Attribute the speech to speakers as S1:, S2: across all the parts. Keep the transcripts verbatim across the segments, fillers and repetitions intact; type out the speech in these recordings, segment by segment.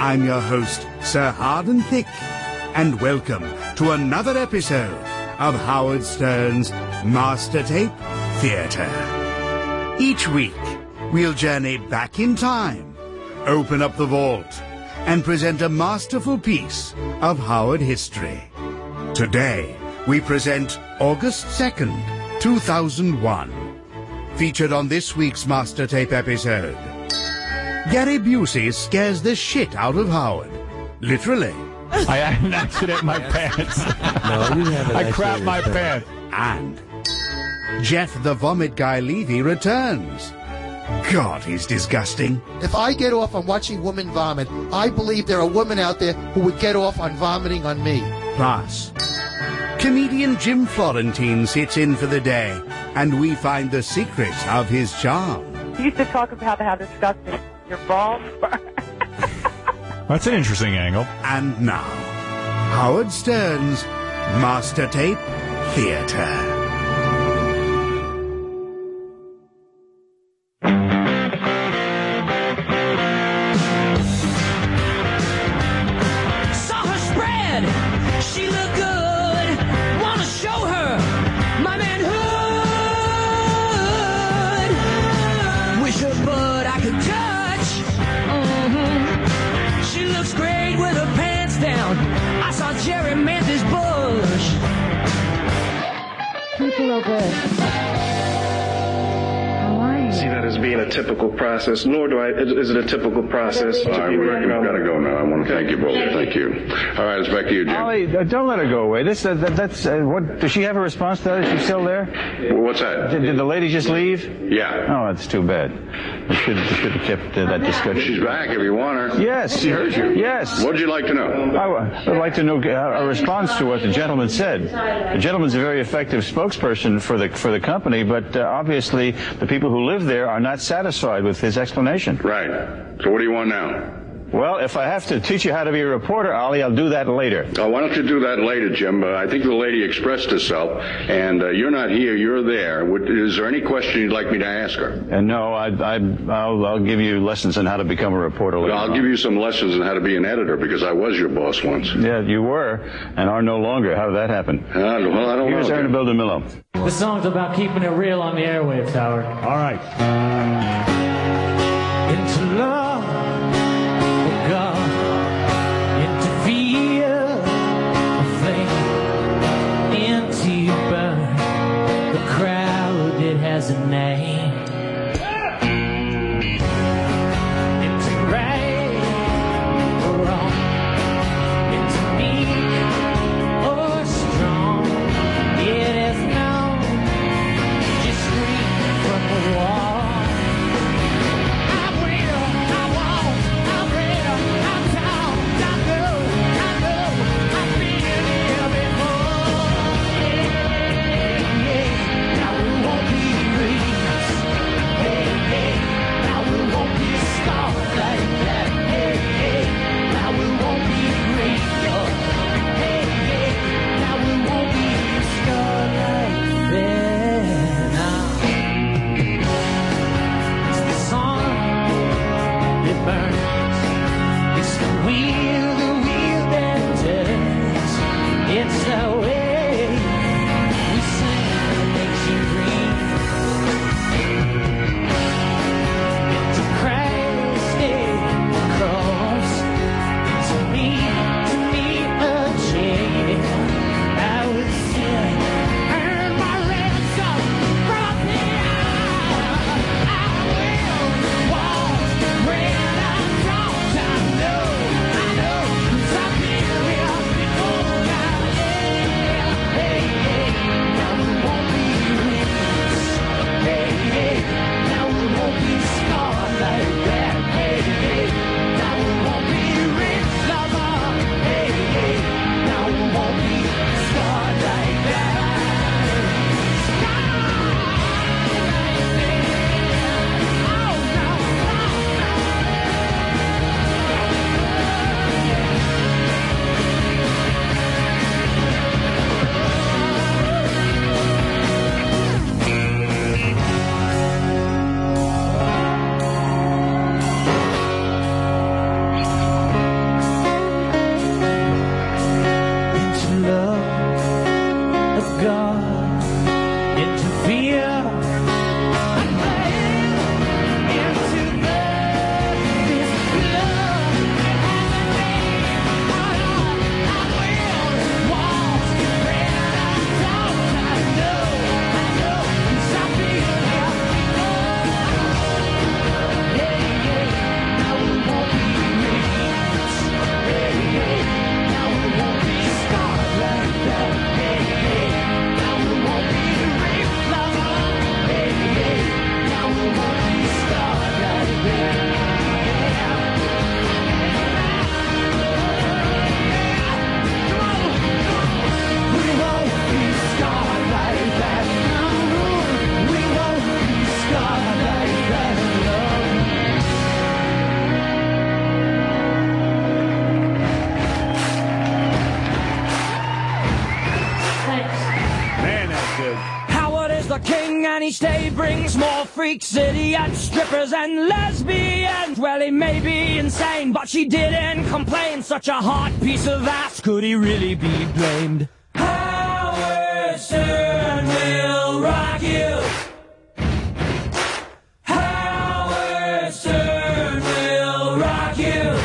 S1: I'm your host, Sir Harden Thick, and welcome to another episode of Howard Stern's Master Tape Theatre. Each week, we'll journey back in time, open up the vault, and present a masterful piece of Howard history. Today, we present August second, two thousand one. Featured on this week's Master Tape episode, Gary Busey scares the shit out of Howard. Literally.
S2: I had an accident in my pants.
S3: No, you haven't.
S2: I crapped my pants.
S1: And Jeff the Vomit Guy Levy returns. God, he's disgusting.
S4: If I get off on watching women vomit, I believe there are women out there who would get off on vomiting on me.
S1: Plus, comedian Jim Florentine sits in for the day, and we find the secrets of his charm.
S5: You used to talk about how disgusting your balls were.
S2: That's an interesting angle.
S1: And now, Howard Stern's Master Tape Theatre.
S6: Typical process, nor do I, is it a typical process to
S7: All right,
S6: be
S7: we've
S6: working on.
S7: got to go now. I want to thank you both. Thank you. All right, it's back to you, Jim.
S2: Ollie, uh, don't let her go away. This, uh, that, that's, uh, what, does she have a response to that? Is she still there?
S7: Well, what's that?
S2: Did, did the lady just leave?
S7: Yeah.
S2: Oh, that's too bad. We should, we should have kept uh, that discussion.
S7: She's back if you want her.
S2: Yes.
S7: She heard you.
S2: Yes.
S7: What'd you like to know?
S2: I would like to know uh, a response to what the gentleman said. The gentleman's a very effective spokesperson for the, for the company, but uh, obviously the people who live there are not satisfied with his explanation.
S7: Right. So what do you want now?
S2: Well, if I have to teach you how to be a reporter, Ollie, I'll do that later.
S7: Oh, why don't you do that later, Jim? Uh, I think the lady expressed herself, and uh, you're not here, you're there. Would, is there any question you'd like me to ask her?
S2: And no, I, I, I'll, I'll give you lessons on how to become a reporter later.
S7: I'll
S2: on.
S7: give you some lessons on how to be an editor, because I was your boss once.
S2: Yeah, you were, and are no longer. How did that happen?
S7: Uh, well, I don't
S2: Here's
S7: know.
S2: Aaron Bill-DeMillo.
S8: The song's about keeping it real on the airwaves, Howard. All right. Into love, oh God, into fear, a flame, into burn, the crowd, it has a name. Into right or wrong, into meek or strong, it is known, just scream from the wall.
S3: The king, and each day brings more freaks, idiots, strippers, and lesbians. Well, he may be insane, but she didn't complain. Such a hot piece of ass, could he really be blamed? Howard Stern will rock you. Howard Stern will rock you.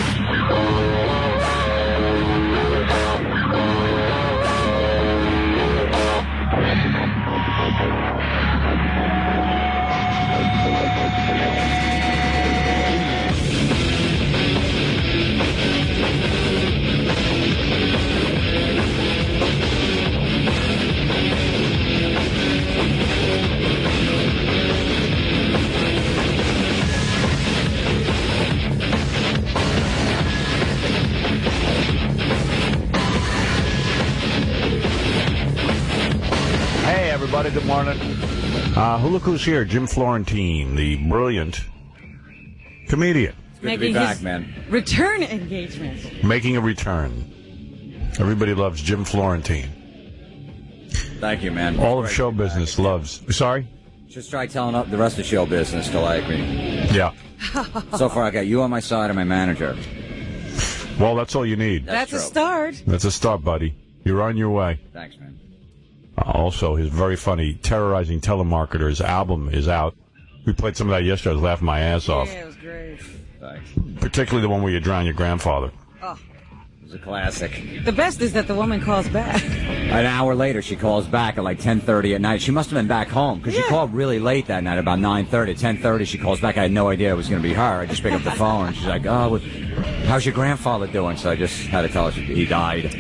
S9: Everybody, good morning. Uh, who look who's here? Jim Florentine, the brilliant comedian.
S10: It's good to be back, man. Return engagement.
S9: Making a return. Everybody loves Jim Florentine.
S10: Thank you, man.
S9: All of show business back. loves. Sorry?
S10: Just try telling up the rest of show business to like me.
S9: Yeah.
S10: So far, I got you on my side and my manager.
S9: Well, that's all you need.
S10: That's,
S11: that's a start.
S9: That's a start, buddy. You're on your way.
S10: Thanks, man.
S9: Also, his very funny Terrorizing Telemarketers album is out. We played some of that yesterday. I was laughing my ass off.
S11: Yeah, it was great.
S10: Thanks.
S9: Particularly the one where you drown your grandfather.
S11: Oh.
S10: It was a classic.
S11: The best is that the woman calls back.
S10: An hour later, she calls back at like ten thirty at night. She must have been back home because yeah. she called really late that night, about nine thirty. ten thirty, she calls back. I had no idea it was going to be her. I just picked up the phone. She's like, oh, how's your grandfather doing? So I just had to tell her he died.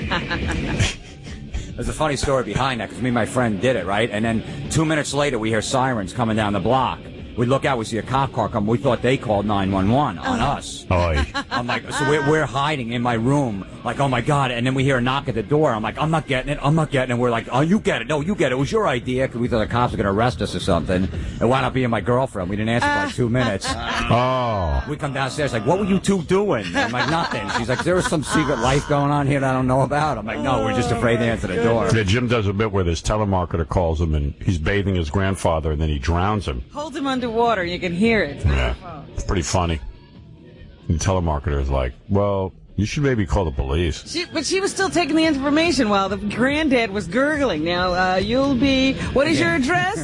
S10: There's a funny story behind that because me and my friend did it, right? And then two minutes later, we hear sirens coming down the block. We look out, we see a cop car come. We thought they called nine one one on us.
S9: Oh,
S10: I'm like, so we're, we're hiding in my room, like, oh my God. And then we hear a knock at the door. I'm like, I'm not getting it. I'm not getting it. And we're like, oh, you get it. No, you get it. It was your idea because we thought the cops were going to arrest us or something. It wound up being my girlfriend. We didn't answer for like two minutes.
S9: Oh.
S10: We come downstairs like, what were you two doing? I'm like, nothing. She's like, there was some secret life going on here that I don't know about. I'm like, no, we're just afraid to answer the door.
S9: Yeah, Jim does a bit where this telemarketer calls him and he's bathing his grandfather and then he drowns him.
S11: Holds him underwater. You can hear it.
S9: Yeah, it's pretty funny. And the telemarketer is like, well, you should maybe call the police.
S11: She, but she was still taking the information while the granddad was gurgling. Now, uh, you'll be, what is your address?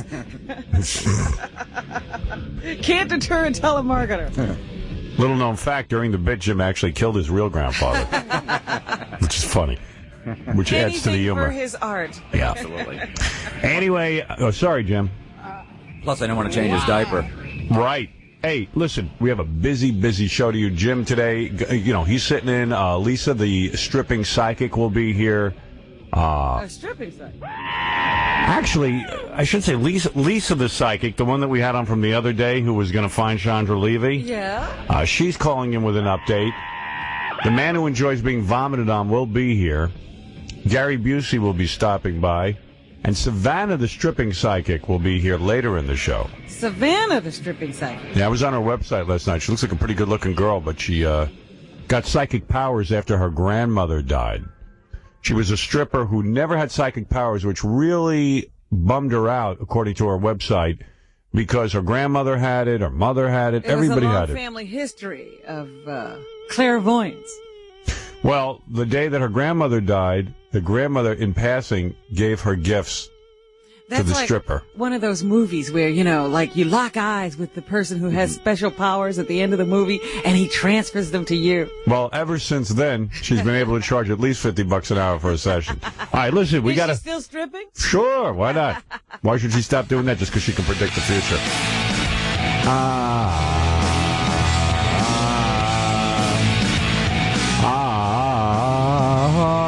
S11: Can't deter a telemarketer.
S9: Little known fact, during the bit, Jim actually killed his real grandfather. Which is funny. Which
S11: Anything
S9: adds to the humor.
S11: for his art.
S9: Yeah.
S10: Absolutely.
S9: Anyway, oh, sorry, Jim.
S10: Plus, I didn't want to change his diaper.
S9: Right. Hey, listen, we have a busy, busy show to you. Jim today, you know, he's sitting in. Uh, Lisa, the stripping psychic, will be here. Uh,
S11: a stripping psychic?
S9: Actually, I should say Lisa, Lisa the psychic, the one that we had on from the other day who was going to find Chandra Levy.
S11: Yeah.
S9: Uh, she's calling in with an update. The man who enjoys being vomited on will be here. Gary Busey will be stopping by. And Savannah, the stripping psychic, will be here later in the show.
S11: Savannah, the stripping psychic?
S9: Yeah, I was on her website last night. She looks like a pretty good-looking girl, but she uh, got psychic powers after her grandmother died. She was a stripper who never had psychic powers, which really bummed her out, according to her website, because her grandmother had it, her mother had it,
S11: it
S9: everybody
S11: was a
S9: had it.
S11: long family history of uh, clairvoyance.
S9: Well, the day that her grandmother died, the grandmother, in passing, gave her gifts
S11: That's
S9: to the
S11: like
S9: stripper.
S11: One of those movies where, you know, like you lock eyes with the person who has special powers at the end of the movie, and he transfers them to you.
S9: Well, ever since then, she's been able to charge at least fifty bucks an hour for a session. All right, listen, we got to...
S11: Is she still stripping?
S9: Sure, why not? Why should she stop doing that just because she can predict the future? Ah...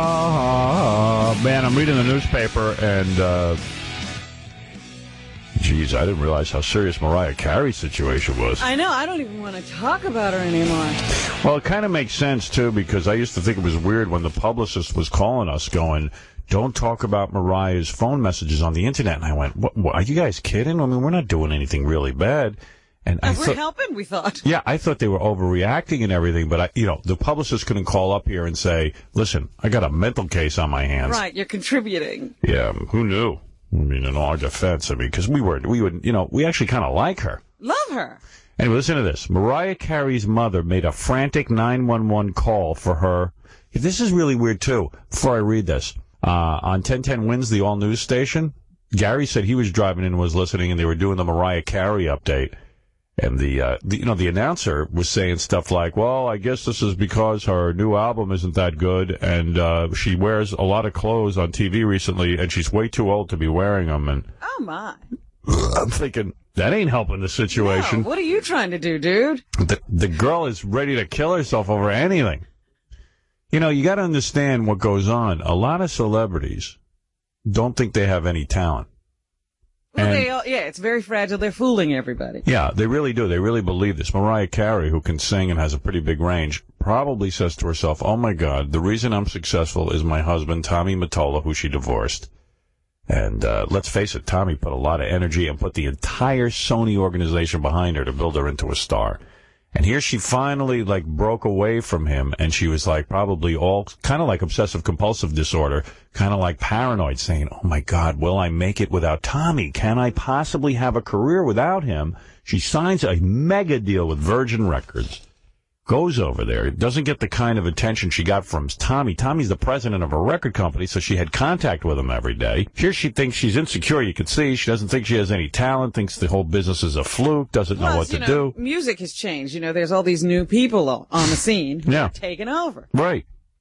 S9: Man, I'm reading the newspaper, and, uh, gee, Jeez, I didn't realize how serious Mariah Carey's situation was.
S11: I know. I don't even want to talk about her anymore.
S9: Well, it kind of makes sense, too, because I used to think it was weird when the publicist was calling us going, don't talk about Mariah's phone messages on the Internet. And I went, what, what, are you guys kidding? I mean, we're not doing anything really bad. And I
S11: we're
S9: thought,
S11: helping, we thought.
S9: Yeah, I thought they were overreacting and everything, but, I, you know, the publicist couldn't call up here and say, listen, I got a mental case on my hands.
S11: Right, you're contributing.
S9: Yeah, who knew? I mean, in our defense, I mean, because we were, we would, you know, we actually kind of like her.
S11: Love her.
S9: Anyway, listen to this. Mariah Carey's mother made a frantic nine one one call for her. This is really weird, too, before I read this. Uh, on ten ten Wins, the all-news station, Gary said he was driving in and was listening, and they were doing the Mariah Carey update. And the, uh, the, you know, the announcer was saying stuff like, well, I guess this is because her new album isn't that good, and uh, she wears a lot of clothes on T V recently, and she's way too old to be wearing them. And
S11: oh, my.
S9: I'm thinking, that ain't helping the situation.
S11: No, what are you trying to do, dude?
S9: The, the girl is ready to kill herself over anything. You know, you got to understand what goes on. A lot of celebrities don't think they have any talent.
S11: Well,
S9: and,
S11: they all, yeah, it's very fragile. They're fooling everybody.
S9: Yeah, they really do. They really believe this. Mariah Carey, who can sing and has a pretty big range, probably says to herself, oh, my God, the reason I'm successful is my husband, Tommy Mottola, who she divorced. And uh, let's face it, Tommy put a lot of energy and put the entire Sony organization behind her to build her into a star. And here she finally, like, broke away from him, and she was, like, probably all kind of like obsessive-compulsive disorder, kind of like paranoid, saying, oh, my God, will I make it without Tommy? Can I possibly have a career without him? She signs a mega deal with Virgin Records, goes over there, doesn't get the kind of attention she got from Tommy. Tommy's the president of a record company, so she had contact with him every day. Here she thinks she's insecure, you can see. She doesn't think she has any talent, thinks the whole business is a fluke, doesn't
S11: Plus,
S9: know what to
S11: you know,
S9: do.
S11: Music has changed. You know, there's all these new people on the scene who
S9: yeah.
S11: are taking over.
S9: Right.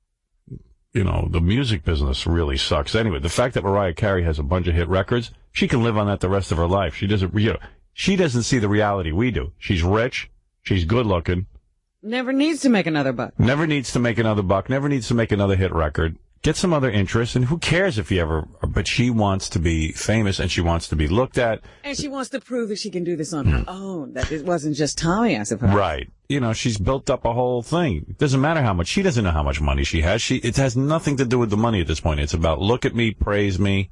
S9: You know, the music business really sucks. Anyway, the fact that Mariah Carey has a bunch of hit records, she can live on that the rest of her life. She doesn't, you know, she doesn't see the reality we do. She's rich, she's good looking.
S11: Never needs to make another buck.
S9: Never needs to make another buck. Never needs to make another hit record. Get some other interest, and who cares if you ever... But she wants to be famous, and she wants to be looked at.
S11: And she wants to prove that she can do this on her own, that it wasn't just Tommy, I suppose.
S9: Right. You know, she's built up a whole thing. It doesn't matter how much. She doesn't know how much money she has. She It has nothing to do with the money at this point. It's about look at me, praise me,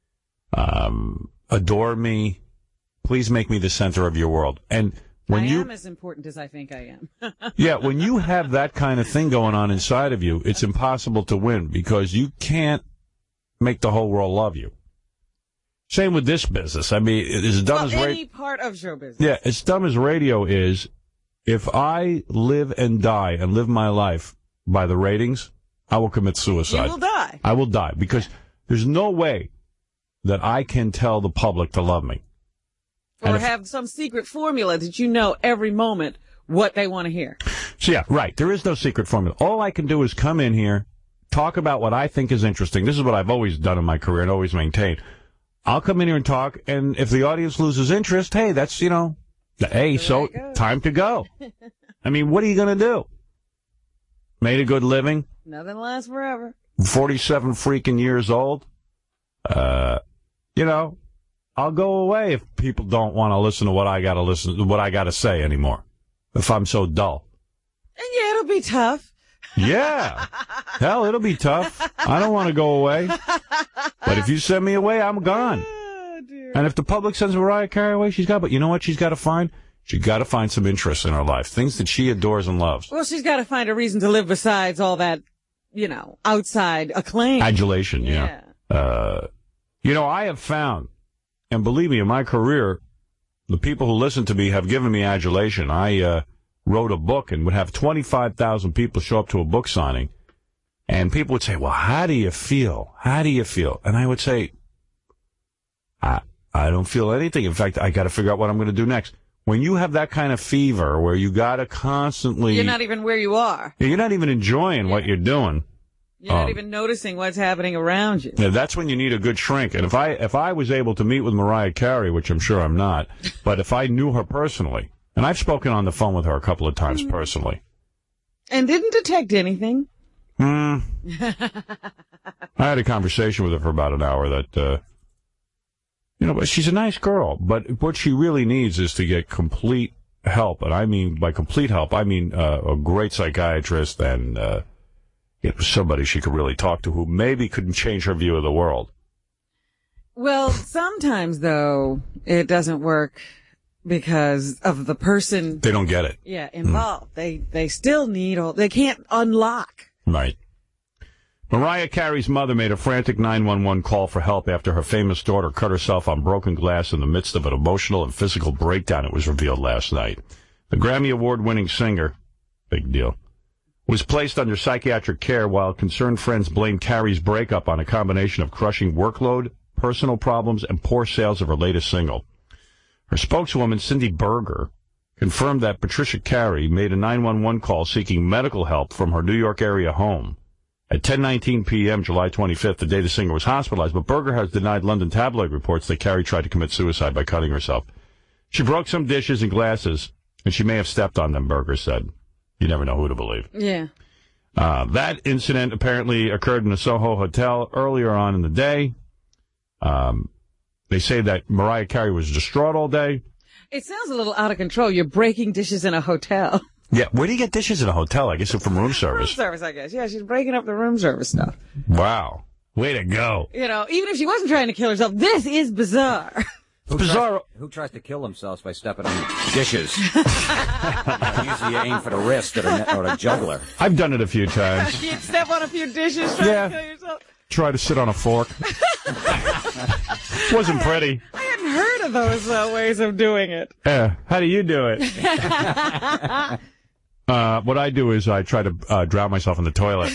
S9: um, adore me, please make me the center of your world. And... When
S11: I
S9: you,
S11: am as important as I think I am.
S9: yeah, when you have that kind of thing going on inside of you, it's impossible to win because you can't make the whole world love you. Same with this business. I mean, as dumb
S11: well,
S9: as radio.
S11: any part of show business.
S9: Yeah, as dumb as radio is, if I live and die and live my life by the ratings, I will commit suicide.
S11: You will die.
S9: I will die because there's no way that I can tell the public to love me.
S11: Or have some secret formula that you know every moment what they want to hear.
S9: So, yeah, right. There is no secret formula. All I can do is come in here, talk about what I think is interesting. This is what I've always done in my career and always maintained. I'll come in here and talk, and if the audience loses interest, hey, that's, you know, hey, so time to go. I mean, what are you going to do? Made a good living.
S11: Nothing lasts forever.
S9: forty-seven freaking years old. Uh, you know. I'll go away if people don't want to listen to what I got to listen to, what I got to say anymore. If I'm so dull.
S11: And yeah, it'll be tough.
S9: Yeah. Hell, it'll be tough. I don't want to go away. But if you send me away, I'm gone.
S11: Oh, dear.
S9: And if the public sends Mariah Carey away, she's got, but you know what she's got to find? She's got to find some interest in her life. Things that she adores and loves.
S11: Well, she's got to find a reason to live besides all that, you know, outside acclaim.
S9: Adulation, yeah. yeah. Uh, you know, I have found, and believe me, in my career, the people who listen to me have given me adulation. I uh, wrote a book and would have twenty-five thousand people show up to a book signing. And people would say, well, how do you feel? How do you feel? And I would say, I, I don't feel anything. In fact, I got to figure out what I'm going to do next. When you have that kind of fever where you got to constantly...
S11: You're not even where you are.
S9: You're not even enjoying yeah. what you're doing.
S11: You're um, not even noticing what's happening around you.
S9: Yeah, that's when you need a good shrink. And if I if I was able to meet with Mariah Carey, which I'm sure I'm not, but if I knew her personally, and I've spoken on the phone with her a couple of times mm. personally.
S11: And didn't detect anything.
S9: Hmm. I had a conversation with her for about an hour that uh, You know, but she's a nice girl. But what she really needs is to get complete help. And I mean, by complete help, I mean uh, a great psychiatrist and uh, you know, somebody she could really talk to who maybe couldn't change her view of the world.
S11: Well, sometimes, though, it doesn't work because of the person.
S9: They don't get it.
S11: Yeah, involved. Mm. They they still need all. They can't unlock.
S9: Right. Mariah Carey's mother made a frantic nine one one call for help after her famous daughter cut herself on broken glass in the midst of an emotional and physical breakdown, it was revealed last night. The Grammy Award-winning singer, big deal, was placed under psychiatric care while concerned friends blamed Carey's breakup on a combination of crushing workload, personal problems, and poor sales of her latest single. Her spokeswoman, Cindy Berger, confirmed that Patricia Carey made a nine one one call seeking medical help from her New York area home at ten nineteen p.m. July twenty-fifth, the day the singer was hospitalized, but Berger has denied London tabloid reports that Carey tried to commit suicide by cutting herself. She broke some dishes and glasses, and she may have stepped on them, Berger said. You never know who to believe.
S11: Yeah.
S9: Uh, that incident apparently occurred in a Soho hotel earlier on in the day. Um, they say that Mariah Carey was distraught all day.
S11: It sounds a little out of control. You're breaking dishes in a hotel.
S9: Yeah, where do you get dishes in a hotel? I guess it's from room service.
S11: Room service, I guess. Yeah, she's breaking up the room service stuff.
S9: Wow. Way to go.
S11: You know, even if she wasn't trying to kill herself, this is bizarre.
S10: Who
S9: bizarre.
S10: Tries, who tries to kill themselves by stepping on dishes? Usually you aim for the wrist or the, or the jugular.
S9: I've done it a few times.
S11: You'd step on a few dishes trying
S9: yeah.
S11: to kill yourself.
S9: Try to sit on a fork. Wasn't pretty.
S11: I hadn't heard of those uh, ways of doing it.
S9: Yeah. How do you do it? uh, what I do is I try to uh, drown myself in the toilet.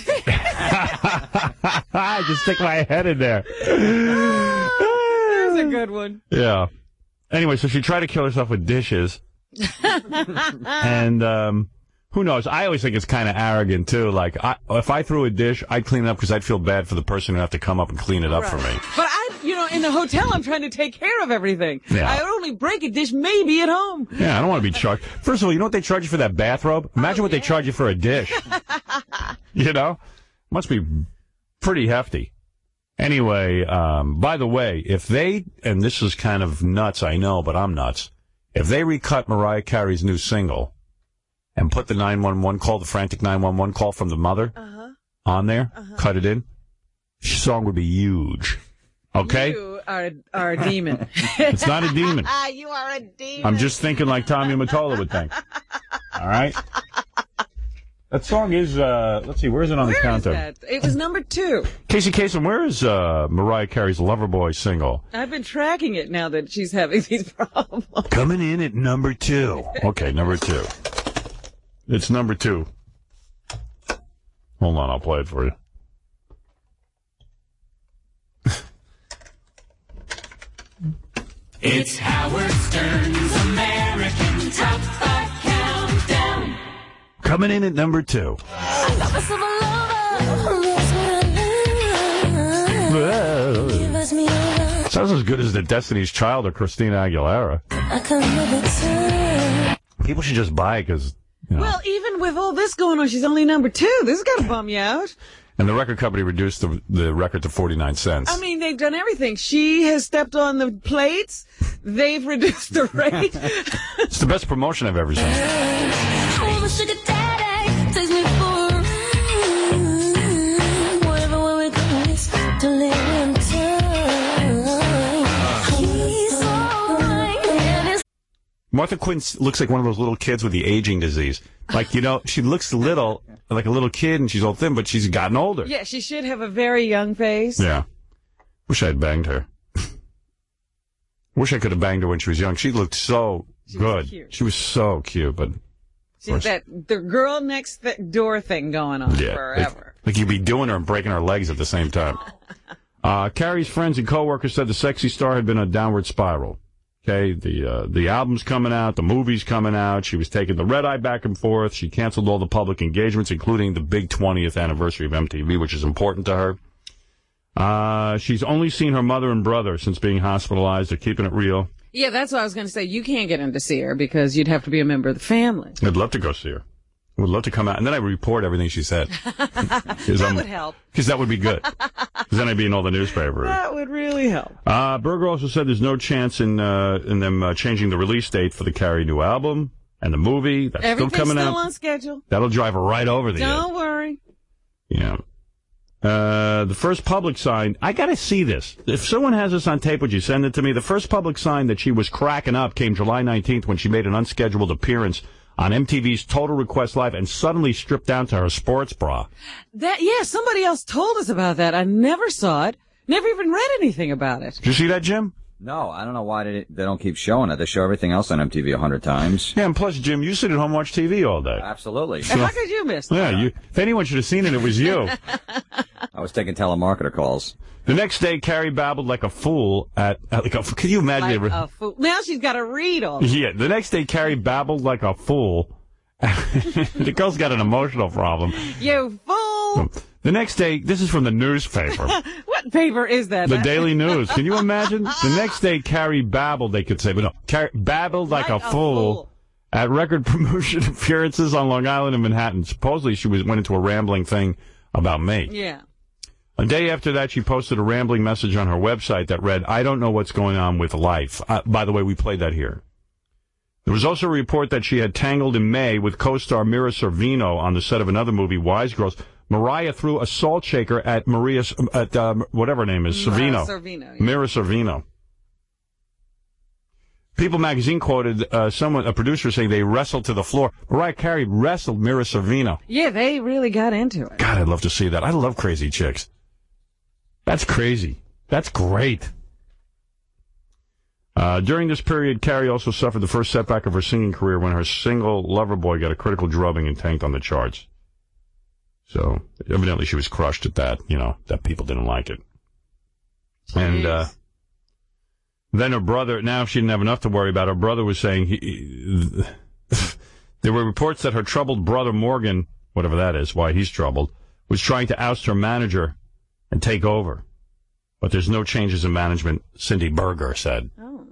S9: I just stick my head in there.
S11: There's a good one.
S9: Yeah. Anyway, so she tried to kill herself with dishes. and, um... who knows? I always think it's kind of arrogant, too. Like, I, if I threw a dish, I'd clean it up because I'd feel bad for the person who'd have to come up and clean it up right. for me.
S11: But I, you know, in the hotel, I'm trying to take care of everything.
S9: Yeah.
S11: I would only break a dish maybe at home.
S9: Yeah, I don't want to be charged. First of all, you know what they charge you for that bathrobe? Imagine oh, what yeah. they charge you for a dish. You know? Must be pretty hefty. Anyway, um, by the way, if they, and this is kind of nuts, I know, but I'm nuts. If they recut Mariah Carey's new single and put the nine one one call, the frantic nine one one call from the mother uh-huh. on there, uh-huh. cut it in, the song would be huge. Okay?
S11: You are, are a demon.
S9: It's not a demon.
S11: You are a demon.
S9: I'm just thinking like Tommy Mottola would think. All right? That song is, uh, let's see, where is it on
S11: where
S9: the counter?
S11: Is that? It was number two.
S9: Casey Kasem, where is uh, Mariah Carey's Loverboy single?
S11: I've been tracking it now that she's having these problems.
S9: Coming in at number two. Okay, number two. It's number two. Hold on, I'll play it for you.
S3: It's Howard Stern's American Top five Countdown.
S9: Coming in at number two. Sounds as good as the Destiny's Child or Christina Aguilera. People should just buy it because, you know.
S11: Well, even with all this going on, she's only number two. This has got to bum you out.
S9: And the record company reduced the, the record to forty-nine cents.
S11: I mean, they've done everything. She has stepped on the plates. They've reduced the rate.
S9: It's the best promotion I've ever seen. Martha Quinn looks like one of those little kids with the aging disease. Like, you know, she looks little, like a little kid, and she's all thin, but she's gotten older.
S11: Yeah, she should have a very young face.
S9: Yeah. Wish I had banged her. Wish I could have banged her when she was young. She looked so she good. Was cute. She was so cute, but...
S11: She's that the girl next th- door thing going on yeah, forever.
S9: Like, like you'd be doing her and breaking her legs at the same time. uh, Carrie's friends and coworkers said the sexy star had been a downward spiral. Okay, the uh, the album's coming out, the movie's coming out. She was taking the red eye back and forth. She canceled all the public engagements, including the big twentieth anniversary of M T V, which is important to her. Uh, she's only seen her mother and brother since being hospitalized. They're keeping it real.
S11: Yeah, that's what I was going to say. You can't get in to see her because you'd have to be a member of the family.
S9: I'd love to go see her. I would love to come out, and then I report everything she said.
S11: That
S9: I'm,
S11: would help.
S9: Because that would be good. Because then I'd be in all the newspapers.
S11: That would really help.
S9: Uh, Berger also said there's no chance in uh, in them uh, changing the release date for the Carrie new album and the movie. That's
S11: Everything's
S9: still coming
S11: still
S9: out.
S11: on schedule.
S9: That'll drive her right over the
S11: Don't
S9: edge.
S11: worry.
S9: Yeah. Uh, the first public sign, I gotta see this. If someone has this on tape, would you send it to me? The first public sign that she was cracking up came July nineteenth when she made an unscheduled appearance on M T V's Total Request Live and suddenly stripped down to her sports bra.
S11: That yeah, somebody else told us about that. I never saw it. Never even read anything about it.
S9: Did you see that, Jim?
S10: No, I don't know why they, they don't keep showing it. They show everything else on M T V a hundred times.
S9: Yeah, and plus, Jim, you sit at home and watch T V all day.
S10: Absolutely.
S11: And how could you miss that?
S9: Yeah, you, if anyone should have seen it, it was you.
S10: I was taking telemarketer calls.
S9: The next day, Carrie babbled like a fool at, at like a, can you imagine?
S11: Like a fool. Now she's got to read all.
S9: Yeah, the next day, Carrie babbled like a fool. The girl's got an emotional problem.
S11: You fool!
S9: The next day, this is from the newspaper.
S11: What paper is that?
S9: The Daily News. Can you imagine? The next day, Carrie babbled, they could say, but no, Carrie babbled like, like a, a fool, fool at record promotion appearances on Long Island and Manhattan. Supposedly, she was went into a rambling thing about me.
S11: Yeah.
S9: A day after that, she posted a rambling message on her website that read, I don't know what's going on with life. Uh, by the way, we played that here. There was also a report that she had tangled in May with co-star Mira Sorvino on the set of another movie, Wise Girls. Mariah threw a salt shaker at Maria, at uh, whatever her name is, Sorvino.
S11: Sorvino, yeah.
S9: Mira Sorvino. People magazine quoted uh, someone, a producer, saying they wrestled to the floor. Mariah Carey wrestled Mira Sorvino.
S11: Yeah, they really got into it.
S9: God, I'd love to see that. I love crazy chicks. That's crazy. That's great. Uh, during this period, Carrie also suffered the first setback of her singing career when her single Loverboy got a critical drubbing and tanked on the charts. So, evidently she was crushed at that, you know, that people didn't like it. Jeez. And, uh, then her brother, now she didn't have enough to worry about, her brother was saying, he, he, there were reports that her troubled brother Morgan, whatever that is, why he's troubled, was trying to oust her manager and take over. But there's no changes in management, Cindy Berger said.
S11: Oh.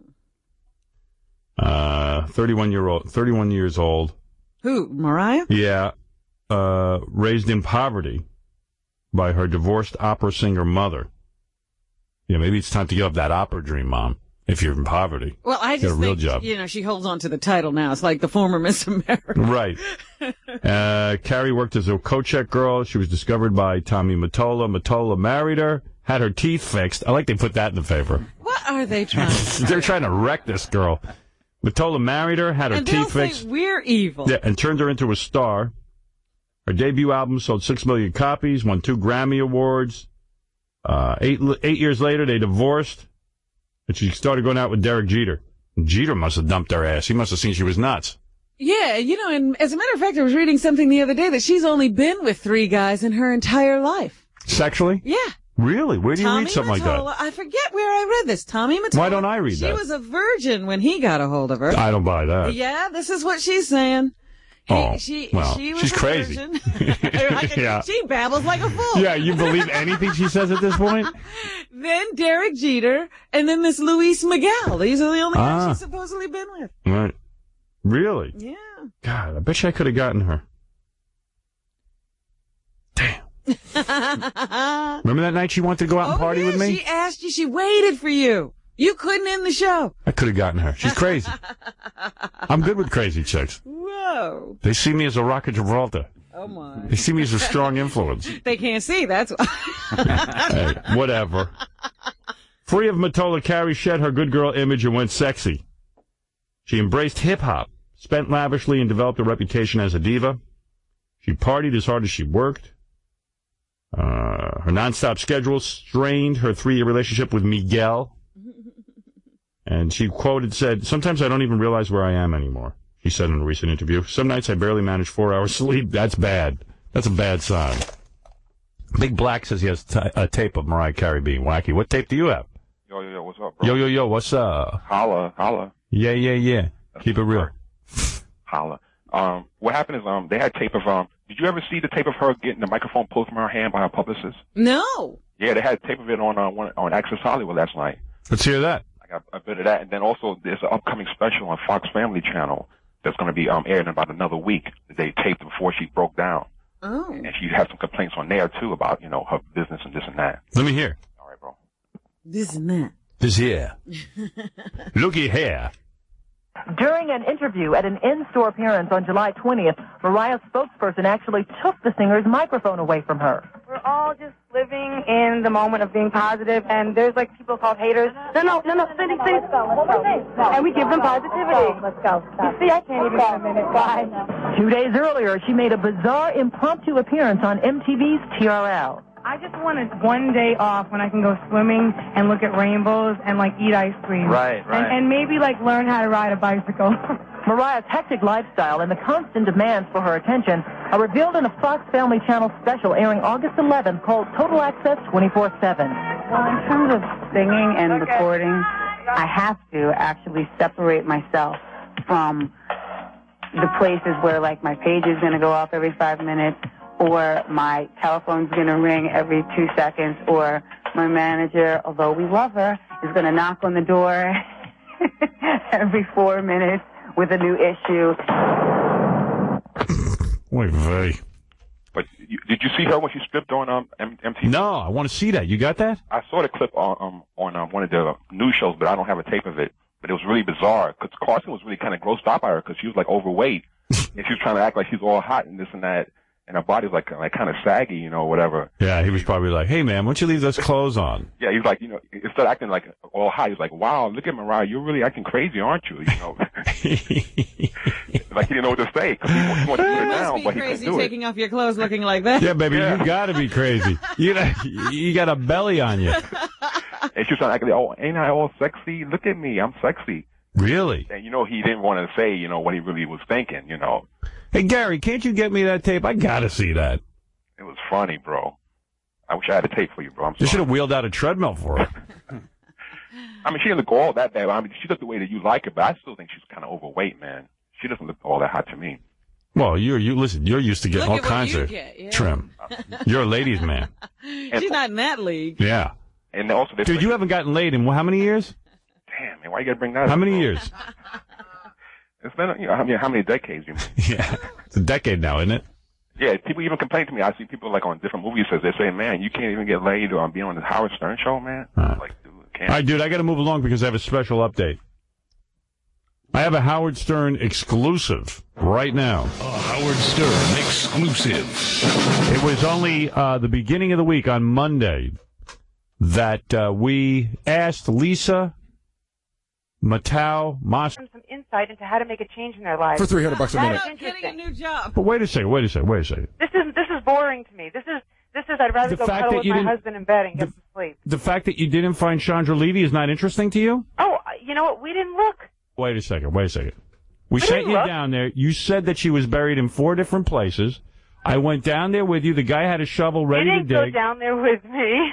S9: Uh, thirty-one year old, thirty-one years old.
S11: Who, Mariah?
S9: Yeah. Uh, raised in poverty by her divorced opera singer mother. Yeah, maybe it's time to give up that opera dream, Mom, if you're in poverty.
S11: Well, I
S9: Get a
S11: just
S9: real
S11: think,
S9: job.
S11: you know, she holds on to the title now. It's like the former Miss America.
S9: Right. uh, Carrie worked as a co-check girl. She was discovered by Tommy Mottola. Mottola married her, had her teeth fixed. I like they put that in the paper.
S11: What are they trying to
S9: They're trying to wreck this girl. Mottola married her, had her
S11: and
S9: teeth
S11: they'll
S9: fixed.
S11: Say we're evil.
S9: Yeah, and turned her into a star. Her debut album sold six million copies, won two Grammy Awards. Uh, eight eight years later, they divorced, and she started going out with Derek Jeter. Jeter must have dumped her ass. He must have seen she was nuts.
S11: Yeah, you know, and as a matter of fact, I was reading something the other day that she's only been with three guys in her entire life.
S9: Sexually?
S11: Yeah.
S9: Really? Where do you
S11: Tommy
S9: read something
S11: Mottola,
S9: like that?
S11: I forget where I read this. Tommy Mottola.
S9: Why don't I read
S11: she
S9: that?
S11: She was a virgin when he got a hold of her.
S9: I don't buy that.
S11: Yeah, this is what she's saying. He,
S9: oh,
S11: she,
S9: well,
S11: she was
S9: she's
S11: a
S9: crazy.
S11: like,
S9: yeah.
S11: She babbles like a fool.
S9: Yeah, you believe anything she says at this point?
S11: Then Derek Jeter, and then this Luis Miguel. These are the only
S9: ah.
S11: guys she's supposedly been with.
S9: Right. Really?
S11: Yeah.
S9: God, I bet you I could have gotten her. Damn. Remember that night she wanted to go out and
S11: oh,
S9: party
S11: yeah,
S9: with me?
S11: She asked you. She waited for you. You couldn't end the show.
S9: I could have gotten her. She's crazy. I'm good with crazy chicks.
S11: Whoa.
S9: They see me as a Rock of Gibraltar.
S11: Oh, my.
S9: They see me as a strong influence.
S11: They can't see, that's why.
S9: Hey, whatever. Free of Mottola, Carrie shed her good girl image and went sexy. She embraced hip-hop, spent lavishly, and developed a reputation as a diva. She partied as hard as she worked. Uh, her nonstop schedule strained her three-year relationship with Miguel. And she quoted, said, sometimes I don't even realize where I am anymore, she said in a recent interview. Some nights I barely manage four hours sleep. That's bad. That's a bad sign. Big Black says he has t- a tape of Mariah Carey being wacky. What tape do you have?
S12: Yo, yo, yo, what's up, bro?
S9: Yo, yo, yo, what's up?
S12: Holla, holla.
S9: Yeah, yeah, yeah.
S12: That's
S9: Keep it real.
S12: Holla. Um, what happened is, um, they had tape of, um, did you ever see the tape of her getting the microphone pulled from her hand by her publicist?
S11: No.
S12: Yeah, they had tape of it on, uh, one, on Access Hollywood last night.
S9: Let's hear that.
S12: I got a bit of that, and then also there's an upcoming special on Fox Family Channel that's going to be um, aired in about another week. They taped before she broke down.
S11: Oh.
S12: And she had some complaints on there, too, about, you know, her business and this and that.
S9: Let me hear.
S12: All right, bro.
S11: This and that.
S9: This here. Looky here.
S13: During an interview at an in-store appearance on July twentieth, Mariah's spokesperson actually took the singer's microphone away from her.
S5: We're all just living in the moment of being positive, and there's like people called haters. No, no, no, no, Cindy, please. And we give them positivity. Let's go. You see, I can't even get a minute. Bye.
S13: Two days earlier, she made a bizarre impromptu appearance on M T V's T R L.
S14: I just wanted one day off when I can go swimming and look at rainbows and, like, eat ice cream.
S6: Right, right.
S14: And, and maybe, like, learn how to ride a bicycle.
S13: Mariah's hectic lifestyle and the constant demands for her attention are revealed in a Fox Family Channel special airing August eleventh called Total Access twenty-four seven.
S15: Well, in terms of singing and recording, I have to actually separate myself from the places where, like, my page is going to go off every five minutes, or my telephone's going to ring every two seconds, or my manager, although we love her, is going to knock on the door every four minutes with a new issue.
S9: Wait, very.
S12: But you, did you see her when she stripped on um, M T V?
S9: No, I want to see that. You got that?
S12: I saw the clip on um, on um, one of the news shows, but I don't have a tape of it. But it was really bizarre, because Carson was really kind of grossed out by her, because she was, like, overweight, and she was trying to act like she's all hot and this and that. And her body was like, like kind of saggy, you know, whatever.
S9: Yeah, he was probably like, hey, man, why don't you leave those clothes on?
S12: Yeah, he was like, you know, instead of acting like all high, he was like, wow, look at Mariah, you're really acting crazy, aren't you? You know, like he didn't know what to say, because he, he wanted to put it down, but he couldn't do it.
S11: Taking off your clothes looking like that.
S9: Yeah, baby,
S12: Yeah.
S9: you got to be crazy. You know, you got a belly on you.
S12: And she was trying to act like, oh, ain't I all sexy? Look at me, I'm sexy.
S9: Really?
S12: And, you know, he didn't want to say, you know, what he really was thinking, you know.
S9: Hey, Gary, can't you get me that tape? I got to see that.
S12: It was funny, bro. I wish I had a tape for you, bro. I'm
S9: You
S12: sorry.
S9: should have wheeled out a treadmill for her.
S12: I mean, she didn't look all that bad. I mean, she looked the way that you like her, but I still think she's kind of overweight, man. She doesn't look all that hot to me.
S9: Well, you're, you listen, you're used to getting
S11: Look
S9: all
S11: at what
S9: kinds
S11: you
S9: of
S11: get, yeah.
S9: trim. You're a ladies' man.
S11: She's not in that league.
S9: Yeah.
S12: And also, this
S9: Dude, you haven't gotten laid in how many years?
S12: Damn, man, why you gotta bring that
S9: How
S12: up,
S9: many
S12: bro?
S9: years?
S12: It's been, you know, how many, how many decades, you mean?
S9: Yeah. It's a decade now, isn't it?
S12: Yeah, people even complain to me. I see people, like, on different movie sets, they say, man, you can't even get laid or be on the Howard Stern show, man.
S9: Uh.
S12: Like, dude, can't.
S9: All right, dude, I got to move along because I have a special update. I have a Howard Stern exclusive right now.
S16: A Howard Stern exclusive.
S9: It was only uh, the beginning of the week on Monday that uh, we asked Lisa Matau Mas.
S5: Some insight into how to make a change in their lives.
S4: For three hundred bucks a minute.
S5: That is interesting.
S11: New job.
S9: But wait a second, wait a second, wait a second.
S5: This is this is boring to me. This is this is I'd rather
S9: The
S5: go
S9: fact
S5: cuddle
S9: that
S5: with
S9: you
S5: my
S9: didn't-
S5: husband in bed and get some sleep.
S9: The fact that you didn't find Chandra Levy is not interesting to you?
S5: Oh, you know what? We didn't look.
S9: Wait a second, wait a second. We
S5: We
S9: sent
S5: didn't
S9: you
S5: look.
S9: down there. You said that she was buried in four different places. I went down there with you. The guy had a shovel ready
S5: you
S9: to
S5: didn't go
S9: dig.
S5: down there with me,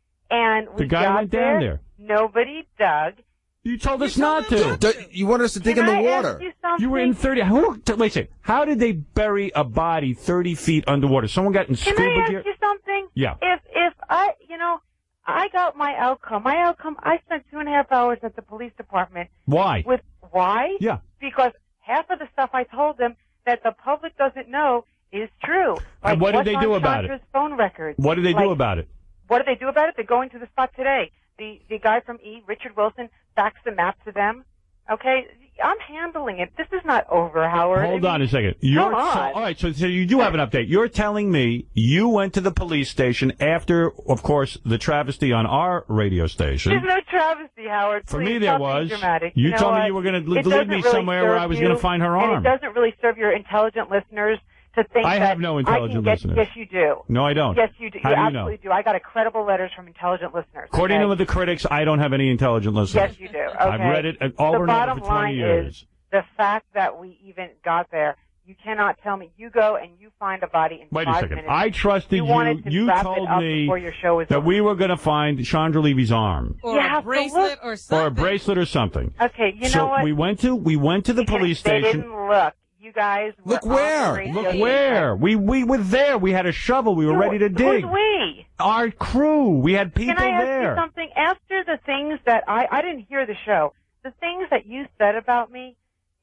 S5: and we
S9: The guy
S5: got
S9: went down
S5: there.
S9: there.
S5: Nobody dug.
S9: You told us not to.
S4: D- You wanted us to dig
S5: Can
S4: in the
S5: I ask
S4: water.
S5: you something?
S9: You were in thirty. Who, t- wait a second. How did they bury a body thirty feet underwater? Someone got in
S5: Can
S9: scuba
S5: I ask
S9: gear?
S5: you something?
S9: Yeah.
S5: If if I, you know, I got my outcome. My outcome. I spent two and a half hours at the police department.
S9: Why?
S5: With why?
S9: Yeah.
S5: Because half of the stuff I told them that the public doesn't know is true. Like
S9: And what did
S5: what's
S9: they
S5: on
S9: do about it?
S5: Chandra's phone records.
S9: What did they
S5: Like,
S9: do about it?
S5: What did they do about it? They're going to the spot today. The the guy from E, Richard Wilson, faxed the map to them. Okay, I'm handling it. This is not over, Howard.
S9: Hold
S5: I
S9: on
S5: mean,
S9: a second. You're,
S5: Come on.
S9: So, all right, so, so you do have an update. You're telling me you went to the police station after, of course, the travesty on our radio station.
S5: There's no travesty, Howard.
S9: For
S5: Please,
S9: me, there
S5: stop
S9: was.
S5: being dramatic.
S9: You
S5: know
S9: told me
S5: what?
S9: you were going to
S5: It
S9: lead
S5: doesn't
S9: me
S5: really
S9: somewhere where
S5: serve
S9: I was
S5: you,
S9: going to find her arm.
S5: And it doesn't really serve your intelligent listeners to think
S9: I
S5: that
S9: have no
S5: I
S9: intelligent
S5: can get,
S9: listeners.
S5: Yes, you do.
S9: No, I don't.
S5: Yes, you do.
S9: How
S5: you
S9: do you know?
S5: absolutely do. I got a credible letters from intelligent listeners.
S9: According
S5: okay?
S9: to the critics, I don't have any intelligent listeners.
S5: Yes, you do. Okay.
S9: I've read it over
S5: the
S9: and
S5: bottom
S9: over for twenty
S5: line
S9: years.
S5: is the fact that we even got there. You cannot tell me. You go and you find a body in
S9: Wait a
S5: five
S9: second.
S5: minutes.
S9: I trusted
S5: you.
S9: you.
S5: Wanted to
S9: You
S5: wrap
S9: told
S5: it up
S9: me
S5: before your show was
S9: that
S5: over.
S9: we were going to find Chandra Levy's arm.
S11: Or
S5: You
S11: a
S5: have to
S11: bracelet
S5: look.
S11: or something.
S9: Or a bracelet or something.
S5: Okay, you
S9: so
S5: know what?
S9: we went to we went to the police
S5: they
S9: station.
S5: didn't look. You guys were
S4: Look
S5: on the
S4: where?
S5: radio
S9: Look
S5: station.
S9: where we we were there. We had a shovel. We were
S5: You-
S9: ready to dig.
S5: Who's we?
S9: Our crew. We had people
S5: Can I ask
S9: there.
S5: you something? After the things that I I didn't hear the show, the things that you said about me,